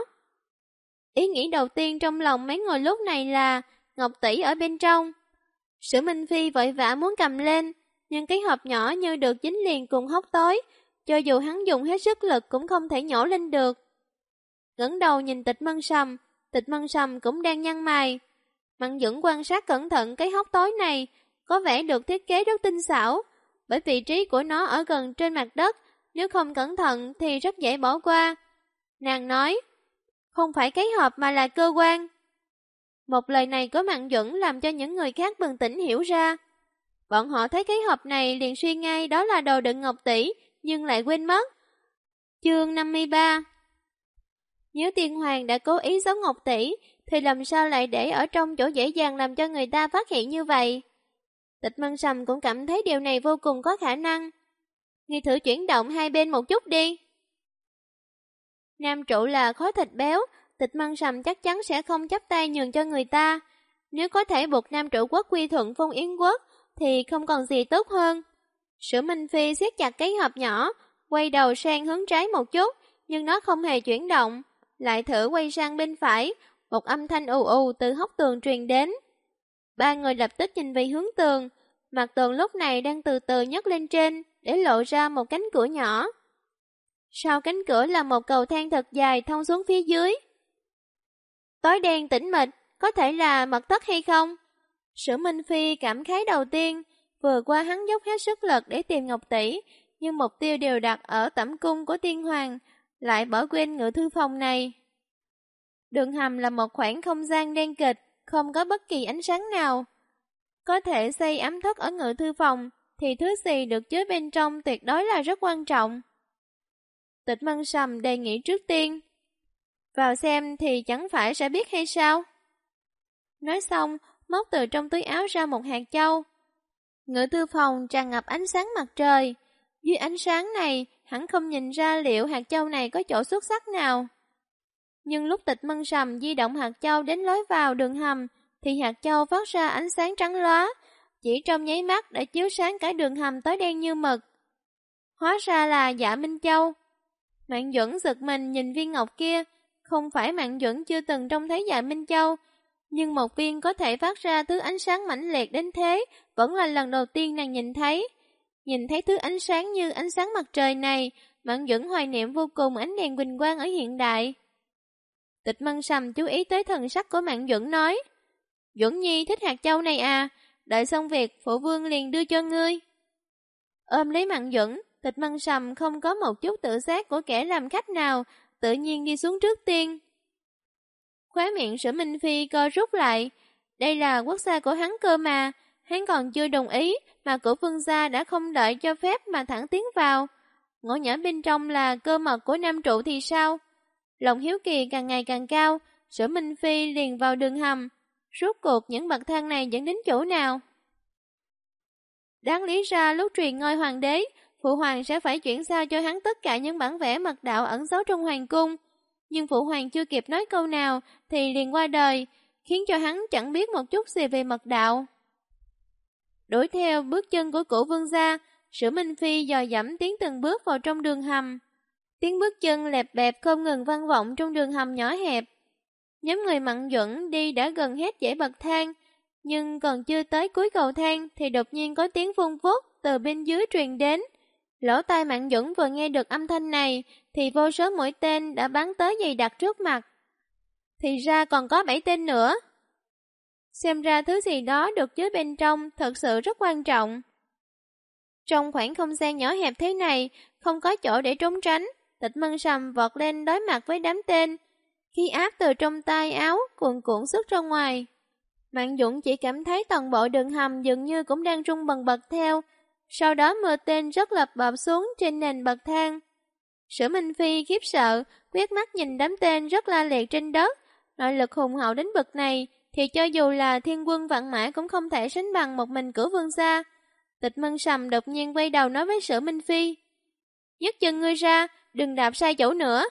Ý nghĩ đầu tiên trong lòng mấy người lúc này là Ngọc Tỷ ở bên trong. Sử Minh Phi vội vã muốn cầm lên, nhưng cái hộp nhỏ như được dính liền cùng hốc tối, cho dù hắn dùng hết sức lực cũng không thể nhổ lên được. Ngẩng đầu nhìn Tịch Mân Sầm cũng đang nhăn mày. Mạn Duẩn quan sát cẩn thận cái hốc tối này, có vẻ được thiết kế rất tinh xảo, bởi vị trí của nó ở gần trên mặt đất, nếu không cẩn thận thì rất dễ bỏ qua. Nàng nói, không phải cái hộp mà là cơ quan. Một lời này của Mạn Duẩn làm cho những người khác bừng tỉnh hiểu ra. Bọn họ thấy cái hộp này liền suy ngay đó là đồ đựng Ngọc Tỷ, nhưng lại quên mất. Chương 53. Nếu Tiên Hoàng đã cố ý giấu Ngọc Tỷ, thì làm sao lại để ở trong chỗ dễ dàng làm cho người ta phát hiện như vậy? Tịch Mân Sầm cũng cảm thấy điều này vô cùng có khả năng. Ngươi thử chuyển động hai bên một chút đi. Nam Trụ là khối thịt béo, Tịch Mân Sầm chắc chắn sẽ không chấp tay nhường cho người ta. Nếu có thể buộc Nam Trụ quốc quy thuận Phong Yến quốc, thì không còn gì tốt hơn. Sử Minh Phi siết chặt cái hộp nhỏ, quay đầu sang hướng trái một chút, nhưng nó không hề chuyển động. Lại thử quay sang bên phải, một âm thanh ù ù từ hốc tường truyền đến. Ba người lập tức nhìn về hướng tường, mặt tường lúc này đang từ từ nhấc lên trên, để lộ ra một cánh cửa nhỏ. Sau cánh cửa là một cầu thang thật dài thông xuống phía dưới. Tối đen tĩnh mịch, có thể là mật thất hay không? Sử Minh Phi cảm khái đầu tiên, vừa qua hắn dốc hết sức lực để tìm Ngọc Tỷ, nhưng mục tiêu đều đặt ở tẩm cung của Tiên Hoàng, lại bỏ quên ngự thư phòng này. Đường hầm là một khoảng không gian đen kịch, không có bất kỳ ánh sáng nào. Có thể xây ấm thất ở ngự thư phòng, thì thứ gì được chứa bên trong tuyệt đối là rất quan trọng. Tịch Mân Sầm đề nghị trước tiên. Vào xem thì chẳng phải sẽ biết hay sao? Nói xong, móc từ trong túi áo ra một hạt châu. Ngự thư phòng tràn ngập ánh sáng mặt trời. Dưới ánh sáng này, hắn không nhìn ra liệu hạt châu này có chỗ xuất sắc nào. Nhưng lúc Tịch Mân Sầm di động hạt châu đến lối vào đường hầm, thì hạt châu phát ra ánh sáng trắng lóa, chỉ trong nháy mắt đã chiếu sáng cả đường hầm tới đen như mực. Hóa ra là Dạ Minh Châu. Mạn Duẩn giật mình nhìn viên ngọc kia, không phải Mạn Duẩn chưa từng trông thấy Dạ Minh Châu, nhưng một viên có thể phát ra thứ ánh sáng mãnh liệt đến thế, vẫn là lần đầu tiên nàng nhìn thấy. Nhìn thấy thứ ánh sáng như ánh sáng mặt trời này, Mạn Duẩn hoài niệm vô cùng ánh đèn huỳnh quang ở hiện đại. Tịch Mân Sầm chú ý tới thần sắc của Mạn Duẩn nói, Duẩn Nhi thích hạt châu này à, đợi xong việc phụ vương liền đưa cho ngươi. Ôm lấy Mạn Duẩn, Tịch Mân Sầm không có một chút tự giác của kẻ làm khách nào, tự nhiên đi xuống trước tiên. Khóe miệng Sở Minh Phi co rút lại, đây là quốc gia của hắn cơ mà, hắn còn chưa đồng ý mà của vương gia đã không đợi cho phép mà thẳng tiến vào. Ngõ nhỏ bên trong là cơ mật của nam trụ thì sao? Lòng hiếu kỳ càng ngày càng cao, Sở Minh Phi liền vào đường hầm. Rốt cuộc những bậc thang này dẫn đến chỗ nào? Đáng lý ra lúc truyền ngôi hoàng đế, Phụ Hoàng sẽ phải chuyển giao cho hắn tất cả những bản vẽ mật đạo ẩn giấu trong hoàng cung. Nhưng Phụ Hoàng chưa kịp nói câu nào thì liền qua đời, khiến cho hắn chẳng biết một chút gì về mật đạo. Đuổi theo bước chân của cổ vương gia, Sở Minh Phi dò dẫm tiến từng bước vào trong đường hầm. Tiếng bước chân lẹp bẹp không ngừng vang vọng trong đường hầm nhỏ hẹp. Nhóm người Mạn Duẩn đi đã gần hết dãy bậc thang, nhưng còn chưa tới cuối cầu thang thì đột nhiên có tiếng vun vút từ bên dưới truyền đến. Lỗ tai Mạn Duẩn vừa nghe được âm thanh này thì vô số mũi tên đã bắn tới dày đặc trước mặt. Thì ra còn có 7 tên nữa. Xem ra thứ gì đó được chứa bên trong thật sự rất quan trọng. Trong khoảng không gian nhỏ hẹp thế này, không có chỗ để trốn tránh, Tịch Mân Sầm vọt lên đối mặt với đám tên. Khí áp từ trong tay áo cuồn cuộn xuất ra ngoài. Mạn Duẩn chỉ cảm thấy toàn bộ đường hầm dường như cũng đang rung bần bật theo. Sau đó mưa tên rất lập bập xuống trên nền bậc thang. Sở Minh Phi khiếp sợ, quét mắt nhìn đám tên rất la liệt trên đất. Nội lực hùng hậu đến bậc này, thì cho dù là thiên quân vạn mã cũng không thể sánh bằng một mình Cửu Vương gia. Tịch Mân Sầm đột nhiên quay đầu nói với Sở Minh Phi, nhấc chân ngươi ra, đừng đạp sai chỗ nữa.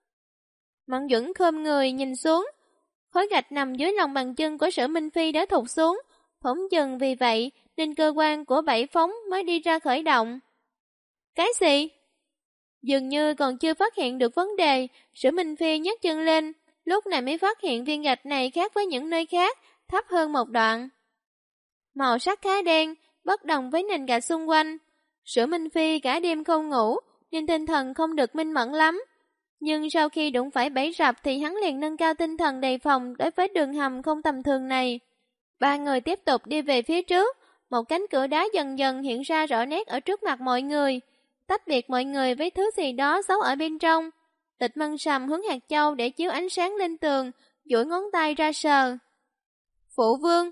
Mạn Duẩn khom người nhìn xuống, khối gạch nằm dưới lòng bàn chân của Sở Minh Phi đã thụt xuống, phỏng chừng vì vậy nên cơ quan của bảy phóng mới đi ra khởi động. Cái gì? Dường như còn chưa phát hiện được vấn đề, Sở Minh Phi nhấc chân lên, lúc này mới phát hiện viên gạch này khác với những nơi khác, thấp hơn một đoạn. Màu sắc khá đen, bất đồng với nền gạch xung quanh. Sở Minh Phi cả đêm không ngủ, nên tinh thần không được minh mẫn lắm. Nhưng sau khi đụng phải bẫy rập thì hắn liền nâng cao tinh thần đề phòng đối với đường hầm không tầm thường này. Ba người tiếp tục đi về phía trước, một cánh cửa đá dần dần hiện ra rõ nét ở trước mặt mọi người, tách biệt mọi người với thứ gì đó giấu ở bên trong. Tịch Mân Sầm hướng hạt châu để chiếu ánh sáng lên tường, duỗi ngón tay ra sờ. Phụ vương.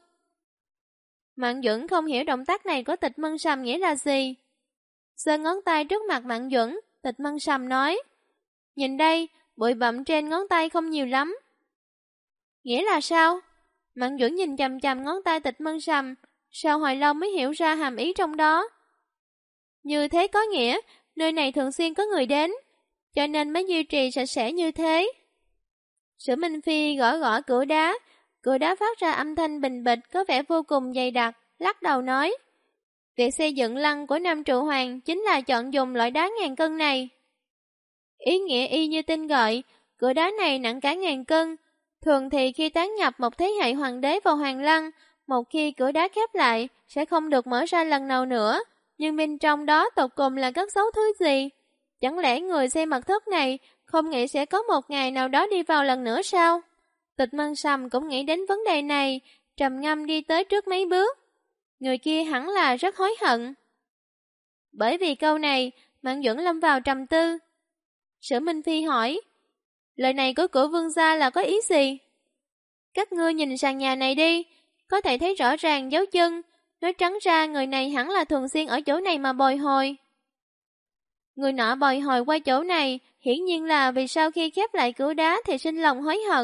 Mạn Duẩn không hiểu động tác này của Tịch Mân Sầm nghĩa là gì. Giơ ngón tay trước mặt Mạn Duẩn, Tịch Mân Sầm nói, nhìn đây, bụi bặm trên ngón tay không nhiều lắm. Nghĩa là sao? Mạn Duẩn nhìn chằm chằm ngón tay Tịch Mân Sầm, sau hồi lâu mới hiểu ra hàm ý trong đó. Như thế có nghĩa, nơi này thường xuyên có người đến, cho nên mới duy trì sạch sẽ như thế. Sở Minh Phi gõ gõ cửa đá phát ra âm thanh bình bịch có vẻ vô cùng dày đặc, lắc đầu nói, việc xây dựng lăng của Nam Trụ Hoàng chính là chọn dùng loại đá 1000 cân này. Ý nghĩa y như tên gọi, cửa đá này nặng cả 1000 cân. Thường thì khi tán nhập một thế hệ hoàng đế vào hoàng lăng, một khi cửa đá khép lại sẽ không được mở ra lần nào nữa. Nhưng bên trong đó tột cùng là cất giấu thứ gì? Chẳng lẽ người xây mật thất này không nghĩ sẽ có một ngày nào đó đi vào lần nữa sao? Tịch Mân Sầm cũng nghĩ đến vấn đề này, trầm ngâm đi tới trước mấy bước. Người kia hẳn là rất hối hận. Bởi vì câu này, Mạn Duẩn lâm vào trầm tư. Sở Minh Phi hỏi, lời này của Cửu Vương gia là có ý gì? Các ngươi nhìn sàn nhà này đi, có thể thấy rõ ràng dấu chân, nói trắng ra người này hẳn là thường xuyên ở chỗ này mà bồi hồi. Người nọ bồi hồi qua chỗ này, hiển nhiên là vì sau khi khép lại cửa đá thì sinh lòng hối hận,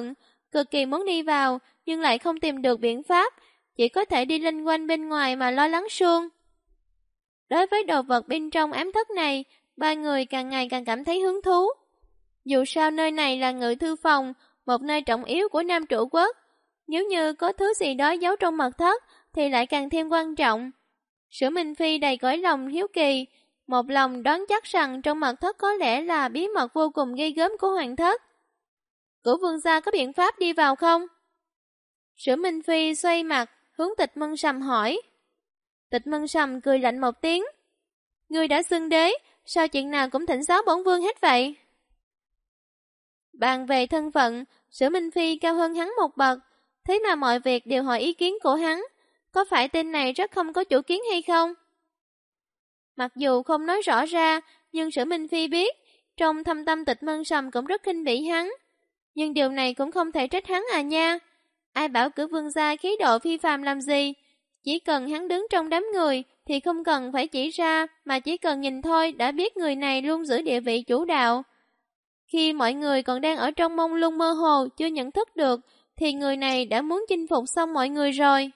cực kỳ muốn đi vào, nhưng lại không tìm được biện pháp, chỉ có thể đi lênh quanh bên ngoài mà lo lắng suông. Đối với đồ vật bên trong ám thất này, ba người càng ngày càng cảm thấy hứng thú. Dù sao nơi này là ngự thư phòng, một nơi trọng yếu của Nam Trụ Quốc. Nếu như có thứ gì đó giấu trong mật thất, thì lại càng thêm quan trọng. Sử Minh Phi đầy cõi lòng hiếu kỳ, một lòng đoán chắc rằng trong mật thất có lẽ là bí mật vô cùng ghê gớm của hoàng thất. Cửu vương gia có biện pháp đi vào không? Sử Minh Phi xoay mặt, hướng Tịch Mân Sầm hỏi. Tịch Mân Sầm cười lạnh một tiếng. Ngươi đã xưng đế, sao chuyện nào cũng thỉnh giáo bổn vương hết vậy? Bàn về thân phận, Sử Minh Phi cao hơn hắn một bậc, thế mà mọi việc đều hỏi ý kiến của hắn. Có phải tên này rất không có chủ kiến hay không? Mặc dù không nói rõ ra, nhưng Sử Minh Phi biết, trong thâm tâm Tịch Mân Sầm cũng rất khinh bỉ hắn. Nhưng điều này cũng không thể trách hắn à nha. Ai bảo Cửu vương gia khí độ phi phàm làm gì? Chỉ cần hắn đứng trong đám người thì không cần phải chỉ ra, mà chỉ cần nhìn thôi đã biết người này luôn giữ địa vị chủ đạo. Khi mọi người còn đang ở trong mông lung mơ hồ chưa nhận thức được, thì người này đã muốn chinh phục xong mọi người rồi.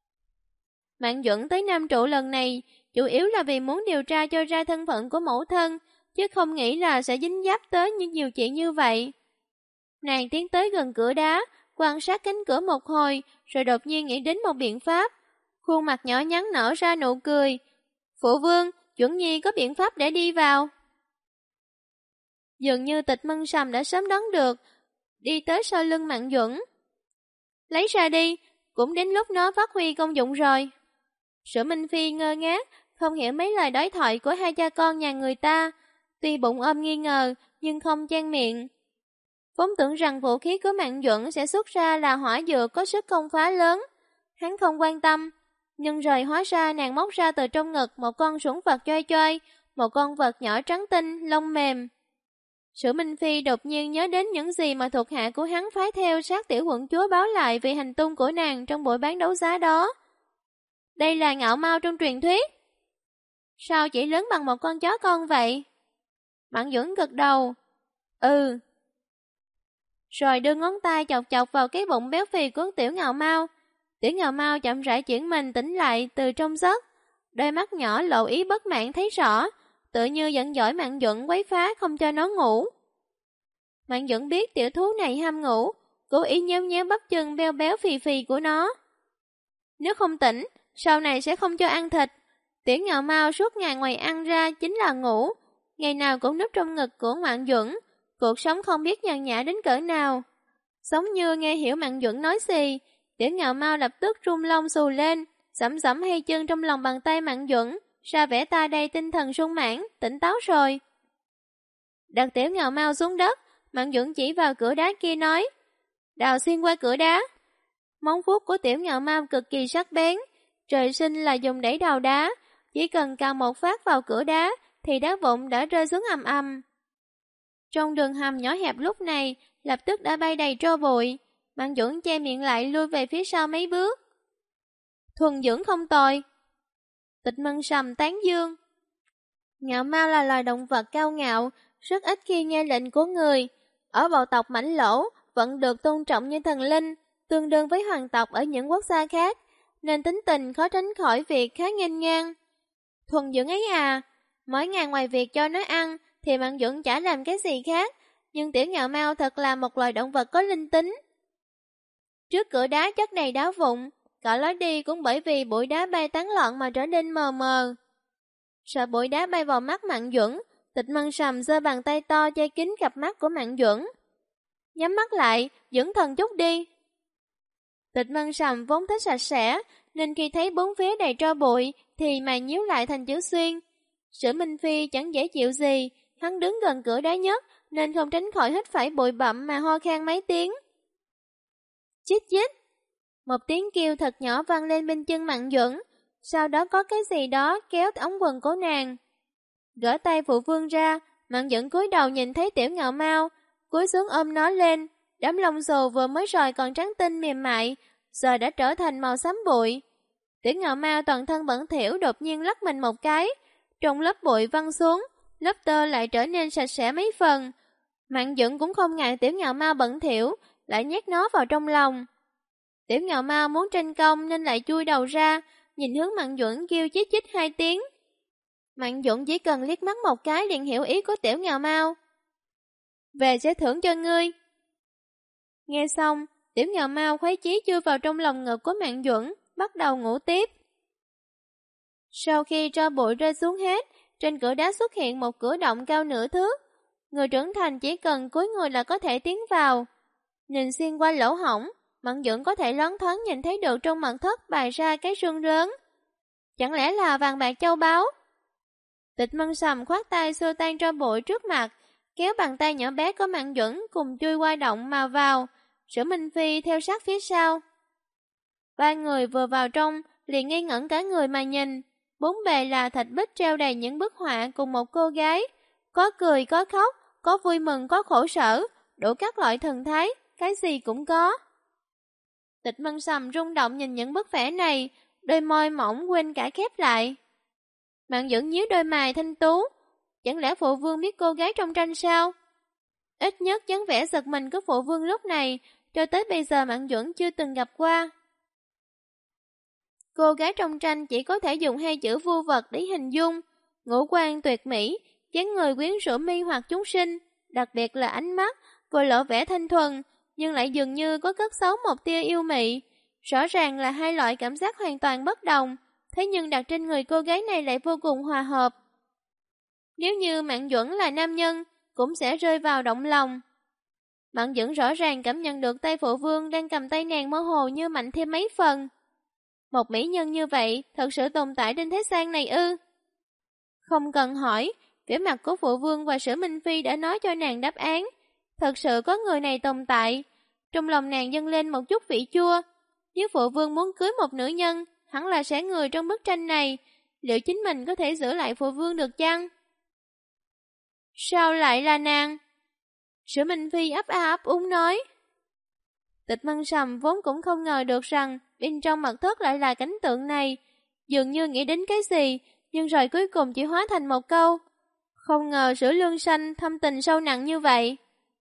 Mạn Duẩn tới Nam Trụ lần này chủ yếu là vì muốn điều tra cho ra thân phận của mẫu thân, chứ không nghĩ là sẽ dính dáp tới những nhiều chuyện như vậy. Nàng tiến tới gần cửa đá, quan sát cánh cửa một hồi, rồi đột nhiên nghĩ đến một biện pháp. Khuôn mặt nhỏ nhắn nở ra nụ cười. Phụ vương, Chuẩn Nhi có biện pháp để đi vào. Dường như Tịch Mân Sầm đã sớm đoán được, đi tới sau lưng Mạn Duẩn. Lấy ra đi, cũng đến lúc nó phát huy công dụng rồi. Sử Minh Phi ngơ ngác, không hiểu mấy lời đối thoại của hai cha con nhà người ta. Tuy bụng ôm nghi ngờ, nhưng không chen miệng. Vốn tưởng rằng vũ khí của Mạn Duẩn sẽ xuất ra là hỏa dược có sức công phá lớn. Hắn không quan tâm, nhưng rồi hóa ra nàng móc ra từ trong ngực một con sủng vật choi choi, một con vật nhỏ trắng tinh, lông mềm. Sử Minh Phi đột nhiên nhớ đến những gì mà thuộc hạ của hắn phái theo sát tiểu quận chúa báo lại về hành tung của nàng trong buổi bán đấu giá đó. Đây là ngạo mao trong truyền thuyết. Sao chỉ lớn bằng một con chó con vậy? Mạn Duẩn gật đầu. Ừ. Rồi đưa ngón tay chọc chọc vào cái bụng béo phì của tiểu ngạo mao. Tiểu ngạo mao chậm rãi chuyển mình tỉnh lại từ trong giấc. Đôi mắt nhỏ lộ ý bất mãn thấy rõ, tự như giận dỗi Mạn Duẩn quấy phá không cho nó ngủ. Mạn Duẩn biết tiểu thú này ham ngủ, cố ý nhéo nhéo bắp chân béo béo phì phì của nó. Nếu không tỉnh, sau này sẽ không cho ăn thịt. Tiểu ngạo mao suốt ngày ngoài ăn ra chính là ngủ, ngày nào cũng núp trong ngực của Mạn Duẩn, cuộc sống không biết nhàn nhã đến cỡ nào. Giống như nghe hiểu Mạn Duẩn nói gì, tiểu ngạo mao lập tức rung lông xù lên, sẫm sẫm hay chân trong lòng bàn tay Mạn Duẩn, ra vẻ ta đây tinh thần sung mãn, tỉnh táo rồi. Đặt tiểu ngạo mao xuống đất, Mạn Duẩn chỉ vào cửa đá kia nói, đào xuyên qua cửa đá. Móng vuốt của tiểu ngạo mao cực kỳ sắc bén, trời sinh là dùng để đào đá, chỉ cần cào một phát vào cửa đá thì đá vụn đã rơi xuống ầm ầm. Trong đường hầm nhỏ hẹp lúc này lập tức đã bay đầy tro bụi, Mạn Duẩn che miệng lại lui về phía sau mấy bước. Thuần dưỡng không tồi. Tịch Mân Sầm tán dương. Ngạo mao là loài động vật cao ngạo, rất ít khi nghe lệnh của người. Ở bộ tộc Mãnh Lỗ vẫn được tôn trọng như thần linh, tương đương với hoàng tộc ở những quốc gia khác, nên tính tình khó tránh khỏi việc khá nghênh ngang. Thuần dưỡng ấy à, mỗi ngày ngoài việc cho nó ăn thì Mạn Duẩn chả làm cái gì khác, nhưng tiểu ngạo mao thật là một loài động vật có linh tính. Trước cửa đá chất đầy đá vụn, cả lối đi cũng bởi vì bụi đá bay tán loạn mà trở nên mờ mờ. Sợ bụi đá bay vào mắt Mạn Duẩn, Tịch Mân Sầm giơ bàn tay to che kín cặp mắt của Mạn Duẩn. Nhắm mắt lại, dưỡng thần chút đi. Tịch Mân Sầm vốn thích sạch sẽ, nên khi thấy bốn phía đầy tro bụi thì mày nhíu lại thành chữ xuyên. Sử Minh Phi chẳng dễ chịu gì, hắn đứng gần cửa đá nhất nên không tránh khỏi hít phải bụi bặm mà ho khan mấy tiếng. Chít chít. Một tiếng kêu thật nhỏ vang lên bên chân Mạn Duẩn, sau đó có cái gì đó kéo ống quần của nàng. Gỡ tay phụ vương ra, Mạn Duẩn cúi đầu nhìn thấy tiểu ngạo mao, cúi xuống ôm nó lên, đám lông xù vừa mới rồi còn trắng tinh mềm mại, giờ đã trở thành màu xám bụi. Tiểu ngạo mao toàn thân bẩn thỉu đột nhiên lắc mình một cái, trong lớp bụi văng xuống, lớp tơ lại trở nên sạch sẽ mấy phần. Mạn Duẩn cũng không ngại tiểu ngạo mao bẩn thỉu, lại nhét nó vào trong lòng. Tiểu Ngạo Mao muốn tranh công nên lại chui đầu ra, nhìn hướng Mạn Duẩn kêu chít chít 2 tiếng. Mạn Duẩn chỉ cần liếc mắt một cái liền hiểu ý của Tiểu Ngạo Mao. Về sẽ thưởng cho ngươi. Nghe xong, Tiểu Ngạo Mao khoái chí chui vào trong lòng ngực của Mạn Duẩn, bắt đầu ngủ tiếp. Sau khi tro bụi rơi xuống hết, trên cửa đá xuất hiện một cửa động cao nửa thước. Người trưởng thành chỉ cần cúi người là có thể tiến vào. Nhìn xuyên qua lỗ hổng, Mạn Duẩn có thể loáng thoáng nhìn thấy được trong mật thất bày ra cái rương lớn. Chẳng lẽ là vàng bạc châu báu? Tịch Mân Sầm khoát tay xua tan tro bụi trước mặt, kéo bàn tay nhỏ bé của Mạn Duẩn cùng chui qua động mà vào. Sử Minh Phi theo sát phía sau. Ba người vừa vào trong, liền ngây ngẩn cả người mà nhìn. Bốn bề là thạch bích treo đầy những bức họa cùng một cô gái. Có cười, có khóc, có vui mừng, có khổ sở, đủ các loại thần thái, cái gì cũng có. Tịch Mân Sầm rung động nhìn những bức vẽ này, đôi môi mỏng quên cả khép lại. Mạn Duẩn nhíu đôi mày thanh tú. Chẳng lẽ phụ vương biết cô gái trong tranh sao? Ít nhất dáng vẻ giật mình của phụ vương lúc này, cho tới bây giờ Mạn Duẩn chưa từng gặp qua. Cô gái trong tranh chỉ có thể dùng 2 chữ vô vật để hình dung. Ngũ quan tuyệt mỹ, dáng người quyến rũ mê hoặc chúng sinh, đặc biệt là ánh mắt, vừa lộ vẻ thanh thuần, nhưng lại dường như có cất giấu một tia yêu mị. Rõ ràng là 2 loại cảm giác hoàn toàn bất đồng, thế nhưng đặt trên người cô gái này lại vô cùng hòa hợp. Nếu như Mạn Duẩn là nam nhân, cũng sẽ rơi vào động lòng. Mạn Duẩn rõ ràng cảm nhận được tay phụ vương đang cầm tay nàng mơ hồ như mạnh thêm mấy phần. Một mỹ nhân như vậy thật sự tồn tại trên thế gian này ư? Không cần hỏi, vẻ mặt của phụ vương và Sử Minh Phi đã nói cho nàng đáp án. Thật sự có người này tồn tại. Trong lòng nàng dâng lên một chút vị chua. Nếu phụ vương muốn cưới một nữ nhân, hẳn là sẽ người trong bức tranh này. Liệu chính mình có thể giữ lại phụ vương được chăng? Sao lại là nàng? Sử Minh Phi ấp a ấp úng nói. Tịch Mân Sầm vốn cũng không ngờ được rằng bên trong mật thất lại là cảnh tượng này. Dường như nghĩ đến cái gì, nhưng rồi cuối cùng chỉ hóa thành một câu. Không ngờ Sử Lương Sanh thâm tình sâu nặng như vậy.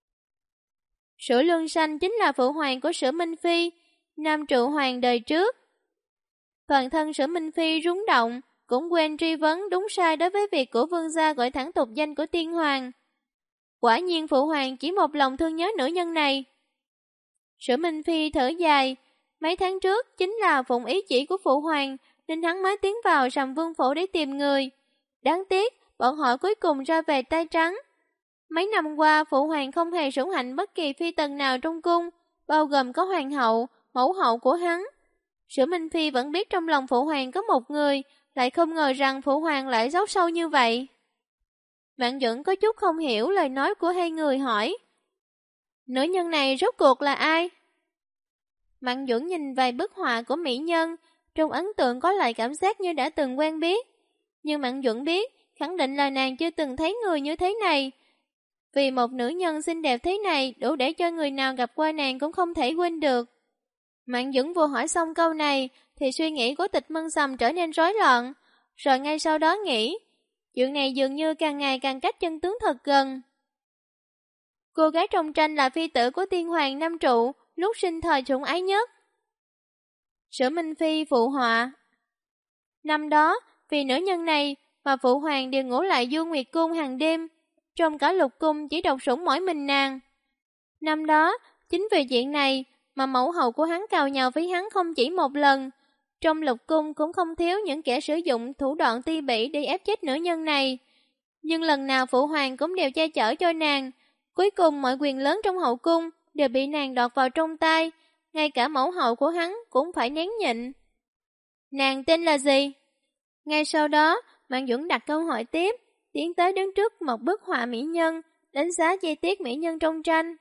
Sử Lương Sanh chính là phụ hoàng của Sử Minh Phi, nam trụ hoàng đời trước. Toàn thân Sử Minh Phi rúng động, cũng quên truy vấn đúng sai đối với việc của vương gia gọi thẳng tục danh của tiên hoàng. Quả nhiên phụ hoàng chỉ một lòng thương nhớ nữ nhân này. Sử Minh Phi thở dài, mấy tháng trước chính là phụng ý chỉ của phụ hoàng nên hắn mới tiến vào Sầm Vương phủ để tìm người. Đáng tiếc, bọn họ cuối cùng ra về tay trắng. Mấy năm qua phụ hoàng không hề sủng hạnh bất kỳ phi tần nào trong cung, bao gồm có hoàng hậu, mẫu hậu của hắn. Sử Minh Phi vẫn biết trong lòng phụ hoàng có một người, lại không ngờ rằng phụ hoàng lại giấu sâu như vậy. Mạn Duẩn có chút không hiểu lời nói của 2 người hỏi. Nữ nhân này rốt cuộc là ai? Mạn Duẩn nhìn vài bức họa của mỹ nhân, trong ấn tượng có lại cảm giác như đã từng quen biết. Nhưng Mạn Duẩn biết, khẳng định là nàng chưa từng thấy người như thế này. Vì một nữ nhân xinh đẹp thế này, đủ để cho người nào gặp qua nàng cũng không thể quên được. Mạn Duẩn vừa hỏi xong câu này, thì suy nghĩ của Tịch Mân Sầm trở nên rối loạn, rồi ngay sau đó nghĩ, chuyện này dường như càng ngày càng cách chân tướng thật gần. Cô gái trong tranh là phi tử của tiên hoàng Nam Trụ, lúc sinh thời sủng ái nhất. Sử Minh Phi phụ họa. Năm đó, vì nữ nhân này mà phụ hoàng đều ngủ lại Du Nguyệt Cung hàng đêm, trong cả lục cung chỉ độc sủng mỗi mình nàng. Năm đó, chính vì chuyện này mà mẫu hậu của hắn cào nhào với hắn không chỉ một lần. Trong lục cung cũng không thiếu những kẻ sử dụng thủ đoạn ti bỉ để ép chết nữ nhân này. Nhưng lần nào phụ hoàng cũng đều che chở cho nàng. Cuối cùng mọi quyền lớn trong hậu cung đều bị nàng đọt vào trong tay. Ngay cả mẫu hậu của hắn cũng phải nén nhịn. Nàng tên là gì? Ngay sau đó, Mạn Duẩn đặt câu hỏi tiếp, tiến tới đứng trước một bức họa mỹ nhân, đánh giá chi tiết mỹ nhân trong tranh.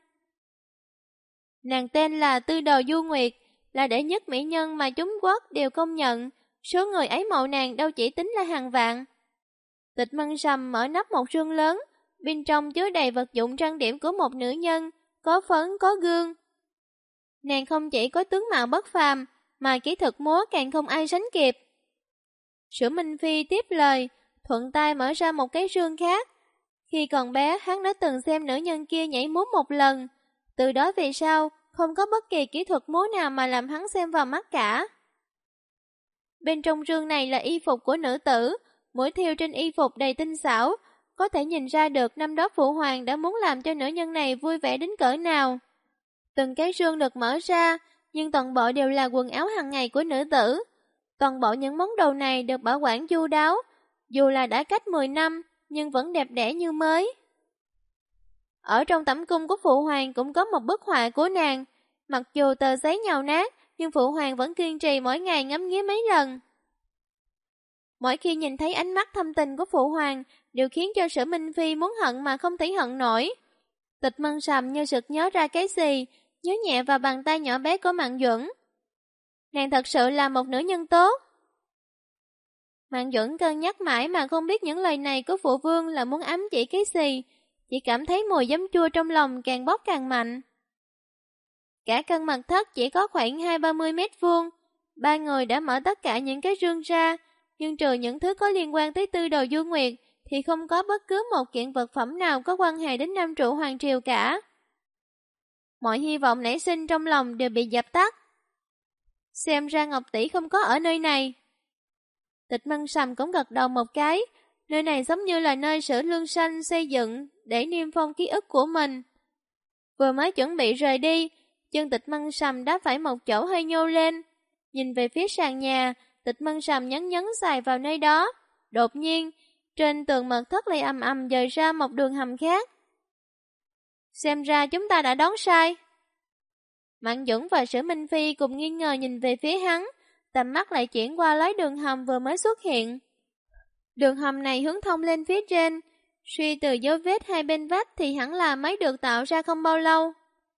Nàng tên là Tư Đồ Du Nguyệt, là đệ nhất mỹ nhân mà chúng quốc đều công nhận, số người ấy mộ nàng đâu chỉ tính là hàng vạn. Tịch Mân Sầm mở nắp một rương lớn, bên trong chứa đầy vật dụng trang điểm của một nữ nhân, có phấn, có gương. Nàng không chỉ có tướng mạo bất phàm, mà kỹ thuật múa càng không ai sánh kịp. Sử Minh Phi tiếp lời, thuận tay mở ra một cái rương khác. Khi còn bé, hắn đã từng xem nữ nhân kia nhảy múa một lần. Từ đó về sau, không có bất kỳ kỹ thuật múa nào mà làm hắn xem vào mắt cả. Bên trong rương này là y phục của nữ tử, mũi thêu trên y phục đầy tinh xảo, có thể nhìn ra được năm đó Phụ Hoàng đã muốn làm cho nữ nhân này vui vẻ đến cỡ nào. Từng cái rương được mở ra, nhưng toàn bộ đều là quần áo hàng ngày của nữ tử. Toàn bộ những món đồ này được bảo quản chu đáo, dù là đã cách 10 năm, nhưng vẫn đẹp đẽ như mới. Ở trong tẩm cung của Phụ Hoàng cũng có một bức họa của nàng, mặc dù tờ giấy nhàu nát, nhưng Phụ Hoàng vẫn kiên trì mỗi ngày ngắm nghía mấy lần. Mỗi khi nhìn thấy ánh mắt thâm tình của Phụ Hoàng, đều khiến cho Sử Minh Phi muốn hận mà không thể hận nổi. Tịch Mân Sầm như sực nhớ ra cái gì, nhớ nhẹ vào bàn tay nhỏ bé của Mạn Duẩn. Nàng thật sự là một nữ nhân tốt. Mạn Duẩn cân nhắc mãi mà không biết những lời này của Phụ Vương là muốn ám chỉ cái gì, chỉ cảm thấy mùi giấm chua trong lòng càng bốc càng mạnh. Cả căn mật thất chỉ có khoảng 20-30 mét vuông, ba người đã mở tất cả những cái rương ra, nhưng trừ những thứ có liên quan tới Tư Đồ Du Nguyệt thì không có bất cứ một kiện vật phẩm nào có quan hệ đến Nam Trụ Hoàng Triều cả. Mọi hy vọng nảy sinh trong lòng đều bị dập tắt. Xem ra Ngọc Tỷ không có ở nơi này. Tịch Mân Sầm cũng gật đầu một cái, nơi này giống như là nơi Sử Lương Sanh xây dựng để niêm phong ký ức của mình. Vừa mới chuẩn bị rời đi, chân Tịch Mân Sầm đã phải một chỗ hơi nhô lên. Nhìn về phía sàn nhà, Tịch Mân Sầm nhấn dài vào nơi đó. Đột nhiên, trên tường mật thất lại ầm ầm dời ra một đường hầm khác. Xem ra chúng ta đã đoán sai. Mạn Duẩn và Sử Minh Phi cùng nghi ngờ nhìn về phía hắn, tầm mắt lại chuyển qua lối đường hầm vừa mới xuất hiện. Đường hầm này hướng thông lên phía trên, suy từ dấu vết hai bên vách thì hẳn là mới được tạo ra không bao lâu.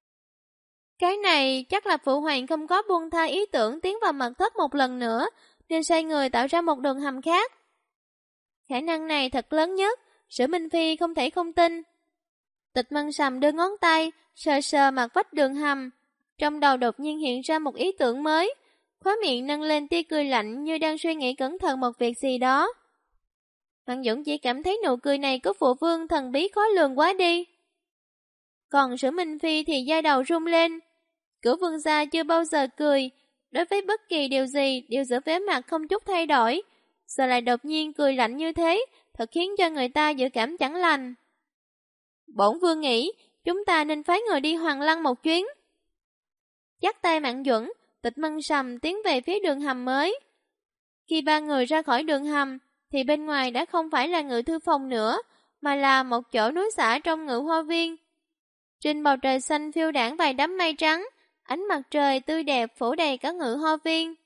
Cái này chắc là Phụ Hoàng không có buông tha ý tưởng tiến vào mật thất một lần nữa, nên sai người tạo ra một đường hầm khác. Khả năng này thật lớn nhất, Sử Minh Phi không thể không tin. Tịch Mân Sầm đưa ngón tay, sờ sờ mặt vách đường hầm. Trong đầu đột nhiên hiện ra một ý tưởng mới, khóe miệng nâng lên tia cười lạnh như đang suy nghĩ cẩn thận một việc gì đó. Mạn Duẩn chỉ cảm thấy nụ cười này của Phụ Vương thần bí khó lường quá đi. Còn Sử Minh Phi thì da đầu rung lên. Cửu Vương gia chưa bao giờ cười, đối với bất kỳ điều gì đều giữ vẻ mặt không chút thay đổi. Giờ lại đột nhiên cười lạnh như thế, thật khiến cho người ta dự cảm chẳng lành. Bổn Vương nghĩ, chúng ta nên phái người đi Hoàng Lăng một chuyến. Dắt tay Mạn Duẩn, Tịch Mân Sầm tiến về phía đường hầm mới. Khi ba người ra khỏi đường hầm, thì bên ngoài đã không phải là ngự thư phòng nữa, mà là một chỗ núi xả trong ngự hoa viên. Trên bầu trời xanh phiêu đãng vài đám mây trắng, ánh mặt trời tươi đẹp phủ đầy cả ngự hoa viên.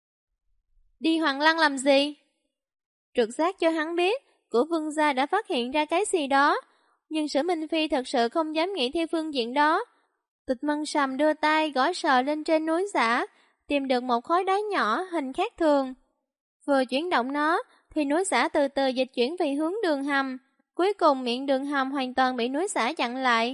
Đi Hoàng Lăng làm gì? Trực giác cho hắn biết, của Vương gia đã phát hiện ra cái gì đó, nhưng Sử Minh Phi thật sự không dám nghĩ theo phương diện đó. Tịch Mân Sầm đưa tay gõ sờ lên trên núi xả, tìm được một khối đá nhỏ hình khác thường. Vừa chuyển động nó, thì núi xả từ từ dịch chuyển về hướng đường hầm, cuối cùng miệng đường hầm hoàn toàn bị núi xả chặn lại.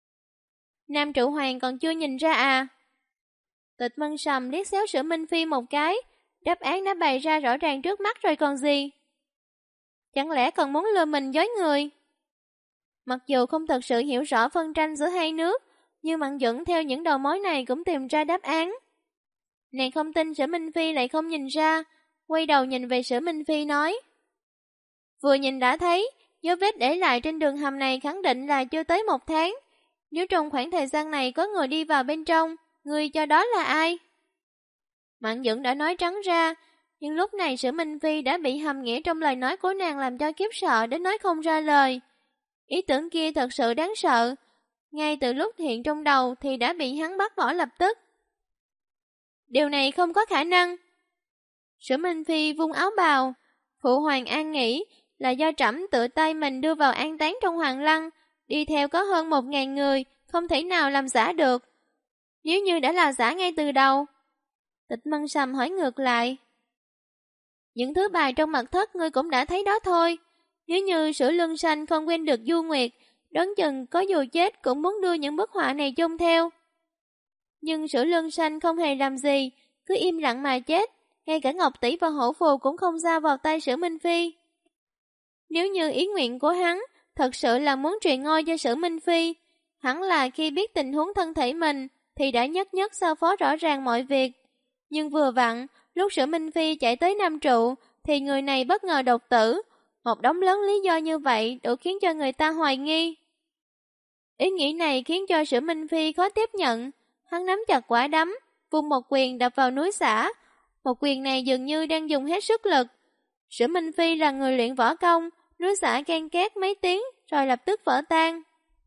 Nam Trụ Hoàng còn chưa nhìn ra à? Tịch Mân Sầm liếc xéo Sử Minh Phi một cái, đáp án đã bày ra rõ ràng trước mắt rồi còn gì. Chẳng lẽ còn muốn lừa mình dối người? Mặc dù không thật sự hiểu rõ phân tranh giữa hai nước, nhưng Mạn Duẩn theo những đầu mối này cũng tìm ra đáp án. Nàng không tin Sử Minh Phi lại không nhìn ra, quay đầu nhìn về Sử Minh Phi nói. Vừa nhìn đã thấy, dấu vết để lại trên đường hầm này khẳng định là chưa tới 1 tháng. Nếu trong khoảng thời gian này có người đi vào bên trong, người cho đó là ai? Mạn Duẩn đã nói trắng ra, nhưng lúc này Sử Minh Phi đã bị hàm nghĩa trong lời nói của nàng làm cho khiếp sợ đến nói không ra lời. Ý tưởng kia thật sự đáng sợ, ngay từ lúc hiện trong đầu thì đã bị hắn bắt bỏ lập tức. Điều này không có khả năng. Sử Minh Phi vung áo bào, Phụ Hoàng an nghĩ là do trẫm tự tay mình đưa vào an táng trong Hoàng Lăng, đi theo có hơn 1000 người, không thể nào làm giả được. Nếu như đã là giả ngay từ đầu. Tịch Mân Sầm hỏi ngược lại. Những thứ bài trong mật thất ngươi cũng đã thấy đó thôi. Nếu như Sử Lương Sanh không quên được Du Nguyệt, đoán chừng có dù chết cũng muốn đưa những bức họa này chôn theo. Nhưng Sử Lương Sanh không hề làm gì, cứ im lặng mà chết. Ngay cả Ngọc Tỷ và Hổ Phù cũng không giao vào tay Sử Minh Phi. Nếu như ý nguyện của hắn thật sự là muốn truyền ngôi cho Sử Minh Phi, hẳn là khi biết tình huống thân thể mình, thì đã nhất nhất giao phó rõ ràng mọi việc. Nhưng vừa vặn, lúc Sử Minh Phi chạy tới Nam Trụ, thì người này bất ngờ đột tử. Một đống lớn lý do như vậy đủ khiến cho người ta hoài nghi. Ý nghĩ này khiến cho Sử Minh Phi khó tiếp nhận. Hắn nắm chặt quả đấm, vung một quyền đập vào núi xả. Một quyền này dường như đang dùng hết sức lực. Sử Minh Phi là người luyện võ công, núi xả can két mấy tiếng rồi lập tức vỡ tan.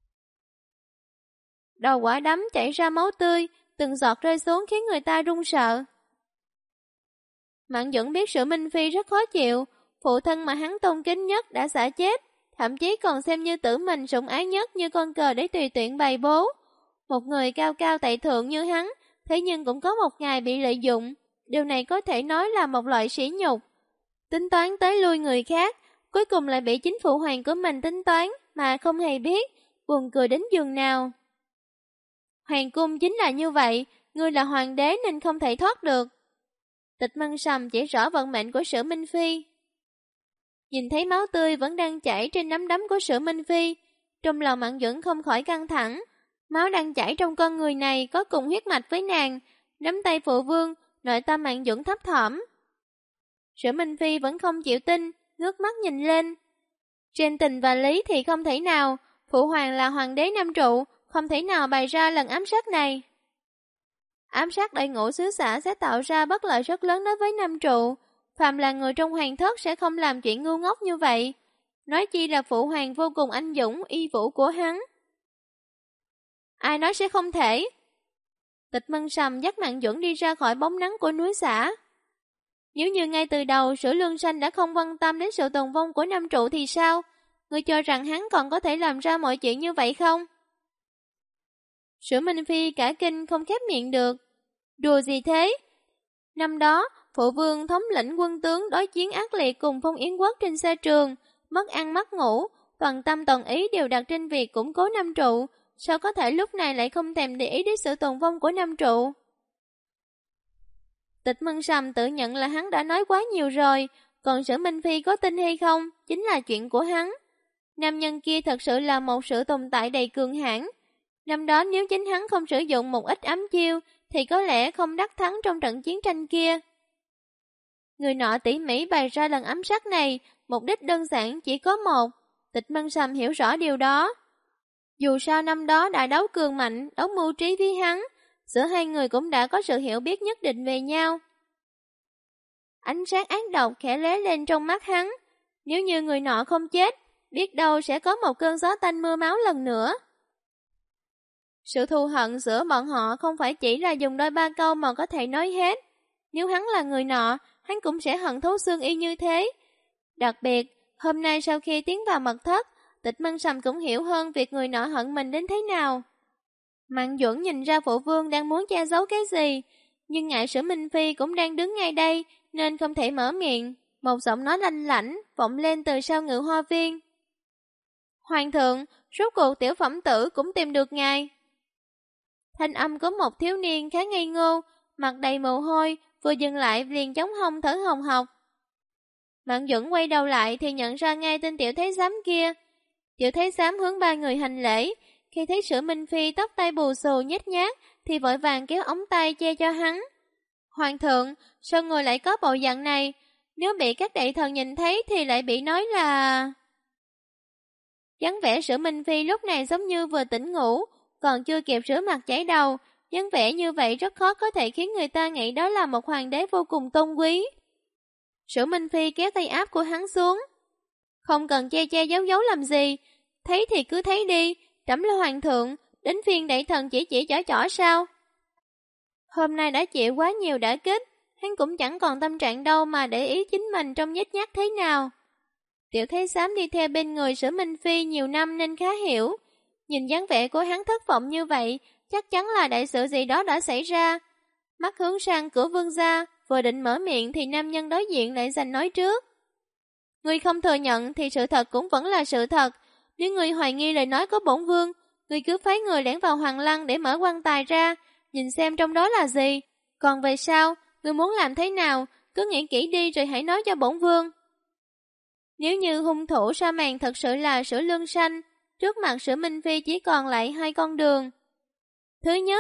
Đầu quả đấm chảy ra máu tươi, từng giọt rơi xuống khiến người ta run sợ. Mạn Duẩn biết Sử Minh Phi rất khó chịu, phụ thân mà hắn tôn kính nhất đã xả chết, thậm chí còn xem như tử mình sủng ái nhất như con cờ để tùy tiện bày bố. Một người cao cao tại thượng như hắn, thế nhưng cũng có một ngày bị lợi dụng, điều này có thể nói là một loại sỉ nhục. Tính toán tới lui người khác, cuối cùng lại bị chính phụ hoàng của mình tính toán mà không hề biết, buồn cười đến giường nào. Hoàng cung chính là như vậy, ngươi là hoàng đế nên không thể thoát được. Tịch Mân Sầm chỉ rõ vận mệnh của Sử Minh Phi. Nhìn thấy máu tươi vẫn đang chảy trên nắm đấm của Sử Minh Phi, trong lòng Mạn Duẩn không khỏi căng thẳng. Máu đang chảy trong con người này có cùng huyết mạch với nàng, nắm tay phụ vương, nội tâm Mạn Duẩn thấp thỏm. Sử Minh Phi vẫn không chịu tin, ngước mắt nhìn lên. Trên tình và lý thì không thể nào, phụ hoàng là hoàng đế Nam Trụ, không thể nào bày ra lần ám sát này. Ám sát đại ngũ xứ xã sẽ tạo ra bất lợi rất lớn đối với Nam Trụ. Phàm là người trong hoàng thất sẽ không làm chuyện ngu ngốc như vậy. Nói chi là phụ hoàng vô cùng anh dũng, y vũ của hắn. Ai nói sẽ không thể? Tịch Mân Sầm dắt Mạn Duẩn đi ra khỏi bóng nắng của núi xã. Nếu như ngay từ đầu Sử Lương Sanh đã không quan tâm đến sự tồn vong của Nam Trụ thì sao? Ngươi cho rằng hắn còn có thể làm ra mọi chuyện như vậy không? Sử Minh Phi cả kinh không khép miệng được. Đùa gì thế? Năm đó, phụ vương thống lĩnh quân tướng đối chiến ác liệt cùng Phong Yến Quốc trên xa trường, mất ăn mất ngủ, toàn tâm toàn ý đều đặt trên việc củng cố Nam Trụ. Sao có thể lúc này lại không thèm để ý đến sự tồn vong của Nam Trụ? Tịch Mân Sầm tự nhận là hắn đã nói quá nhiều rồi, còn Sử Minh Phi có tin hay không, chính là chuyện của hắn. Nam nhân kia thật sự là một sự tồn tại đầy cường hãn. Năm đó nếu chính hắn không sử dụng một ít ám chiêu, thì có lẽ không đắc thắng trong trận chiến tranh kia. Người nọ tỉ mỉ bày ra lần ám sát này, mục đích đơn giản chỉ có một. Tịch Mân Sầm hiểu rõ điều đó. Dù sao năm đó đã đấu cường mạnh, đấu mưu trí với hắn, giữa hai người cũng đã có sự hiểu biết nhất định về nhau. Ánh sáng ác độc khẽ lóe lên trong mắt hắn. Nếu như người nọ không chết, biết đâu sẽ có một cơn gió tanh mưa máu lần nữa. Sự thù hận giữa bọn họ không phải chỉ là dùng đôi ba câu mà có thể nói hết. Nếu hắn là người nọ, hắn cũng sẽ hận thấu xương y như thế. Đặc biệt, hôm nay sau khi tiến vào mật thất, Tịch Mân Sầm cũng hiểu hơn việc người nọ hận mình đến thế nào. Mạn Duẩn nhìn ra phụ vương đang muốn che giấu cái gì, nhưng ngại Sử Minh Phi cũng đang đứng ngay đây nên không thể mở miệng. Một giọng nói lanh lảnh vọng lên từ sau Ngự Hoa Viên. Hoàng thượng, rốt cuộc tiểu phẩm tử cũng tìm được ngài. Thanh âm của một thiếu niên khá ngây ngô, mặt đầy mồ hôi, vừa dừng lại liền chống hông thở hồng hộc. Mạn Duẩn quay đầu lại thì nhận ra ngay tên tiểu thái giám kia. Tiểu thái giám hướng ba người hành lễ, khi thấy Sử Minh Phi tóc tai bù xù nhếch nhác thì vội vàng kéo ống tay che cho hắn. Hoàng thượng, sao người lại có bộ dạng này? Nếu bị các đại thần nhìn thấy thì lại bị nói là... Dáng vẻ Sử Minh Phi lúc này giống như vừa tỉnh ngủ, còn chưa kịp rửa mặt chải đầu. Dáng vẻ như vậy rất khó có thể khiến người ta nghĩ đó là một hoàng đế vô cùng tôn quý. Sử Minh Phi kéo tay áp của hắn xuống. Không cần che che giấu giấu làm gì, thấy thì cứ thấy đi, trẫm là hoàng thượng, đến phiên đại thần chỉ chỏ sao? Hôm nay đã chịu quá nhiều đả kích, hắn cũng chẳng còn tâm trạng đâu mà để ý chính mình trong nhếch nhác thế nào. Tiểu thái giám đi theo bên người Sử Minh Phi nhiều năm nên khá hiểu. Nhìn dáng vẻ của hắn thất vọng như vậy, chắc chắn là đại sự gì đó đã xảy ra. Mắt hướng sang cửa vương gia, vừa định mở miệng thì nam nhân đối diện lại giành nói trước. Ngươi không thừa nhận thì sự thật cũng vẫn là sự thật. Nếu ngươi hoài nghi lời nói của bổn vương, ngươi cứ phái người lẻn vào hoàng lăng để mở quan tài ra, nhìn xem trong đó là gì. Còn về sau, ngươi muốn làm thế nào, cứ nghĩ kỹ đi rồi hãy nói cho bổn vương. Nếu như hung thủ sa màn thật sự là Sử Lương Sanh, trước mặt Sử Minh Phi chỉ còn lại hai con đường. Thứ nhất,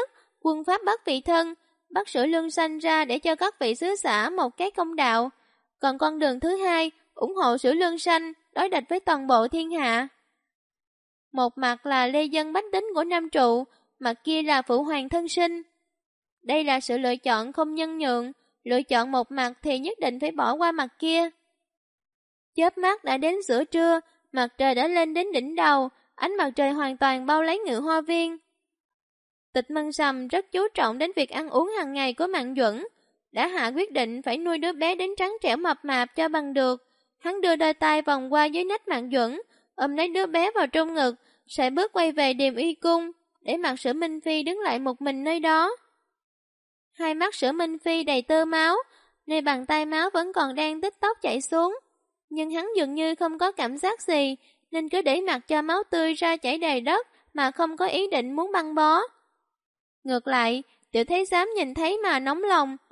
quân Pháp bắt vị thân, bắt Sử Lương Sanh ra để cho các vị sứ xã một cái công đạo. Còn con đường thứ hai, ủng hộ Sử Lương Sanh, đối địch với toàn bộ thiên hạ. Một mặt là lê dân bách tính của Nam Trụ, mặt kia là phụ hoàng thân sinh. Đây là sự lựa chọn không nhân nhượng, lựa chọn một mặt thì nhất định phải bỏ qua mặt kia. Chớp mắt đã đến giữa trưa, mặt trời đã lên đến đỉnh đầu, ánh mặt trời hoàn toàn bao lấy Ngự Hoa Viên. Tịch Mân Sầm rất chú trọng đến việc ăn uống hàng ngày của Mạn Duẩn, đã hạ quyết định phải nuôi đứa bé đến trắng trẻo mập mạp cho bằng được. Hắn đưa đôi tay vòng qua dưới nách Mạn Duẩn, ôm lấy đứa bé vào trong ngực, sải bước quay về Điềm Y Cung, để mặc Sử Minh Phi đứng lại một mình nơi đó. Hai mắt Sử Minh Phi đầy tơ máu, nơi bàn tay máu vẫn còn đang tích tóc chảy xuống. Nhưng hắn dường như không có cảm giác gì, nên cứ để mặc cho máu tươi ra chảy đầy đất mà không có ý định muốn băng bó. Ngược lại, Tiểu Thái Giám nhìn thấy mà nóng lòng,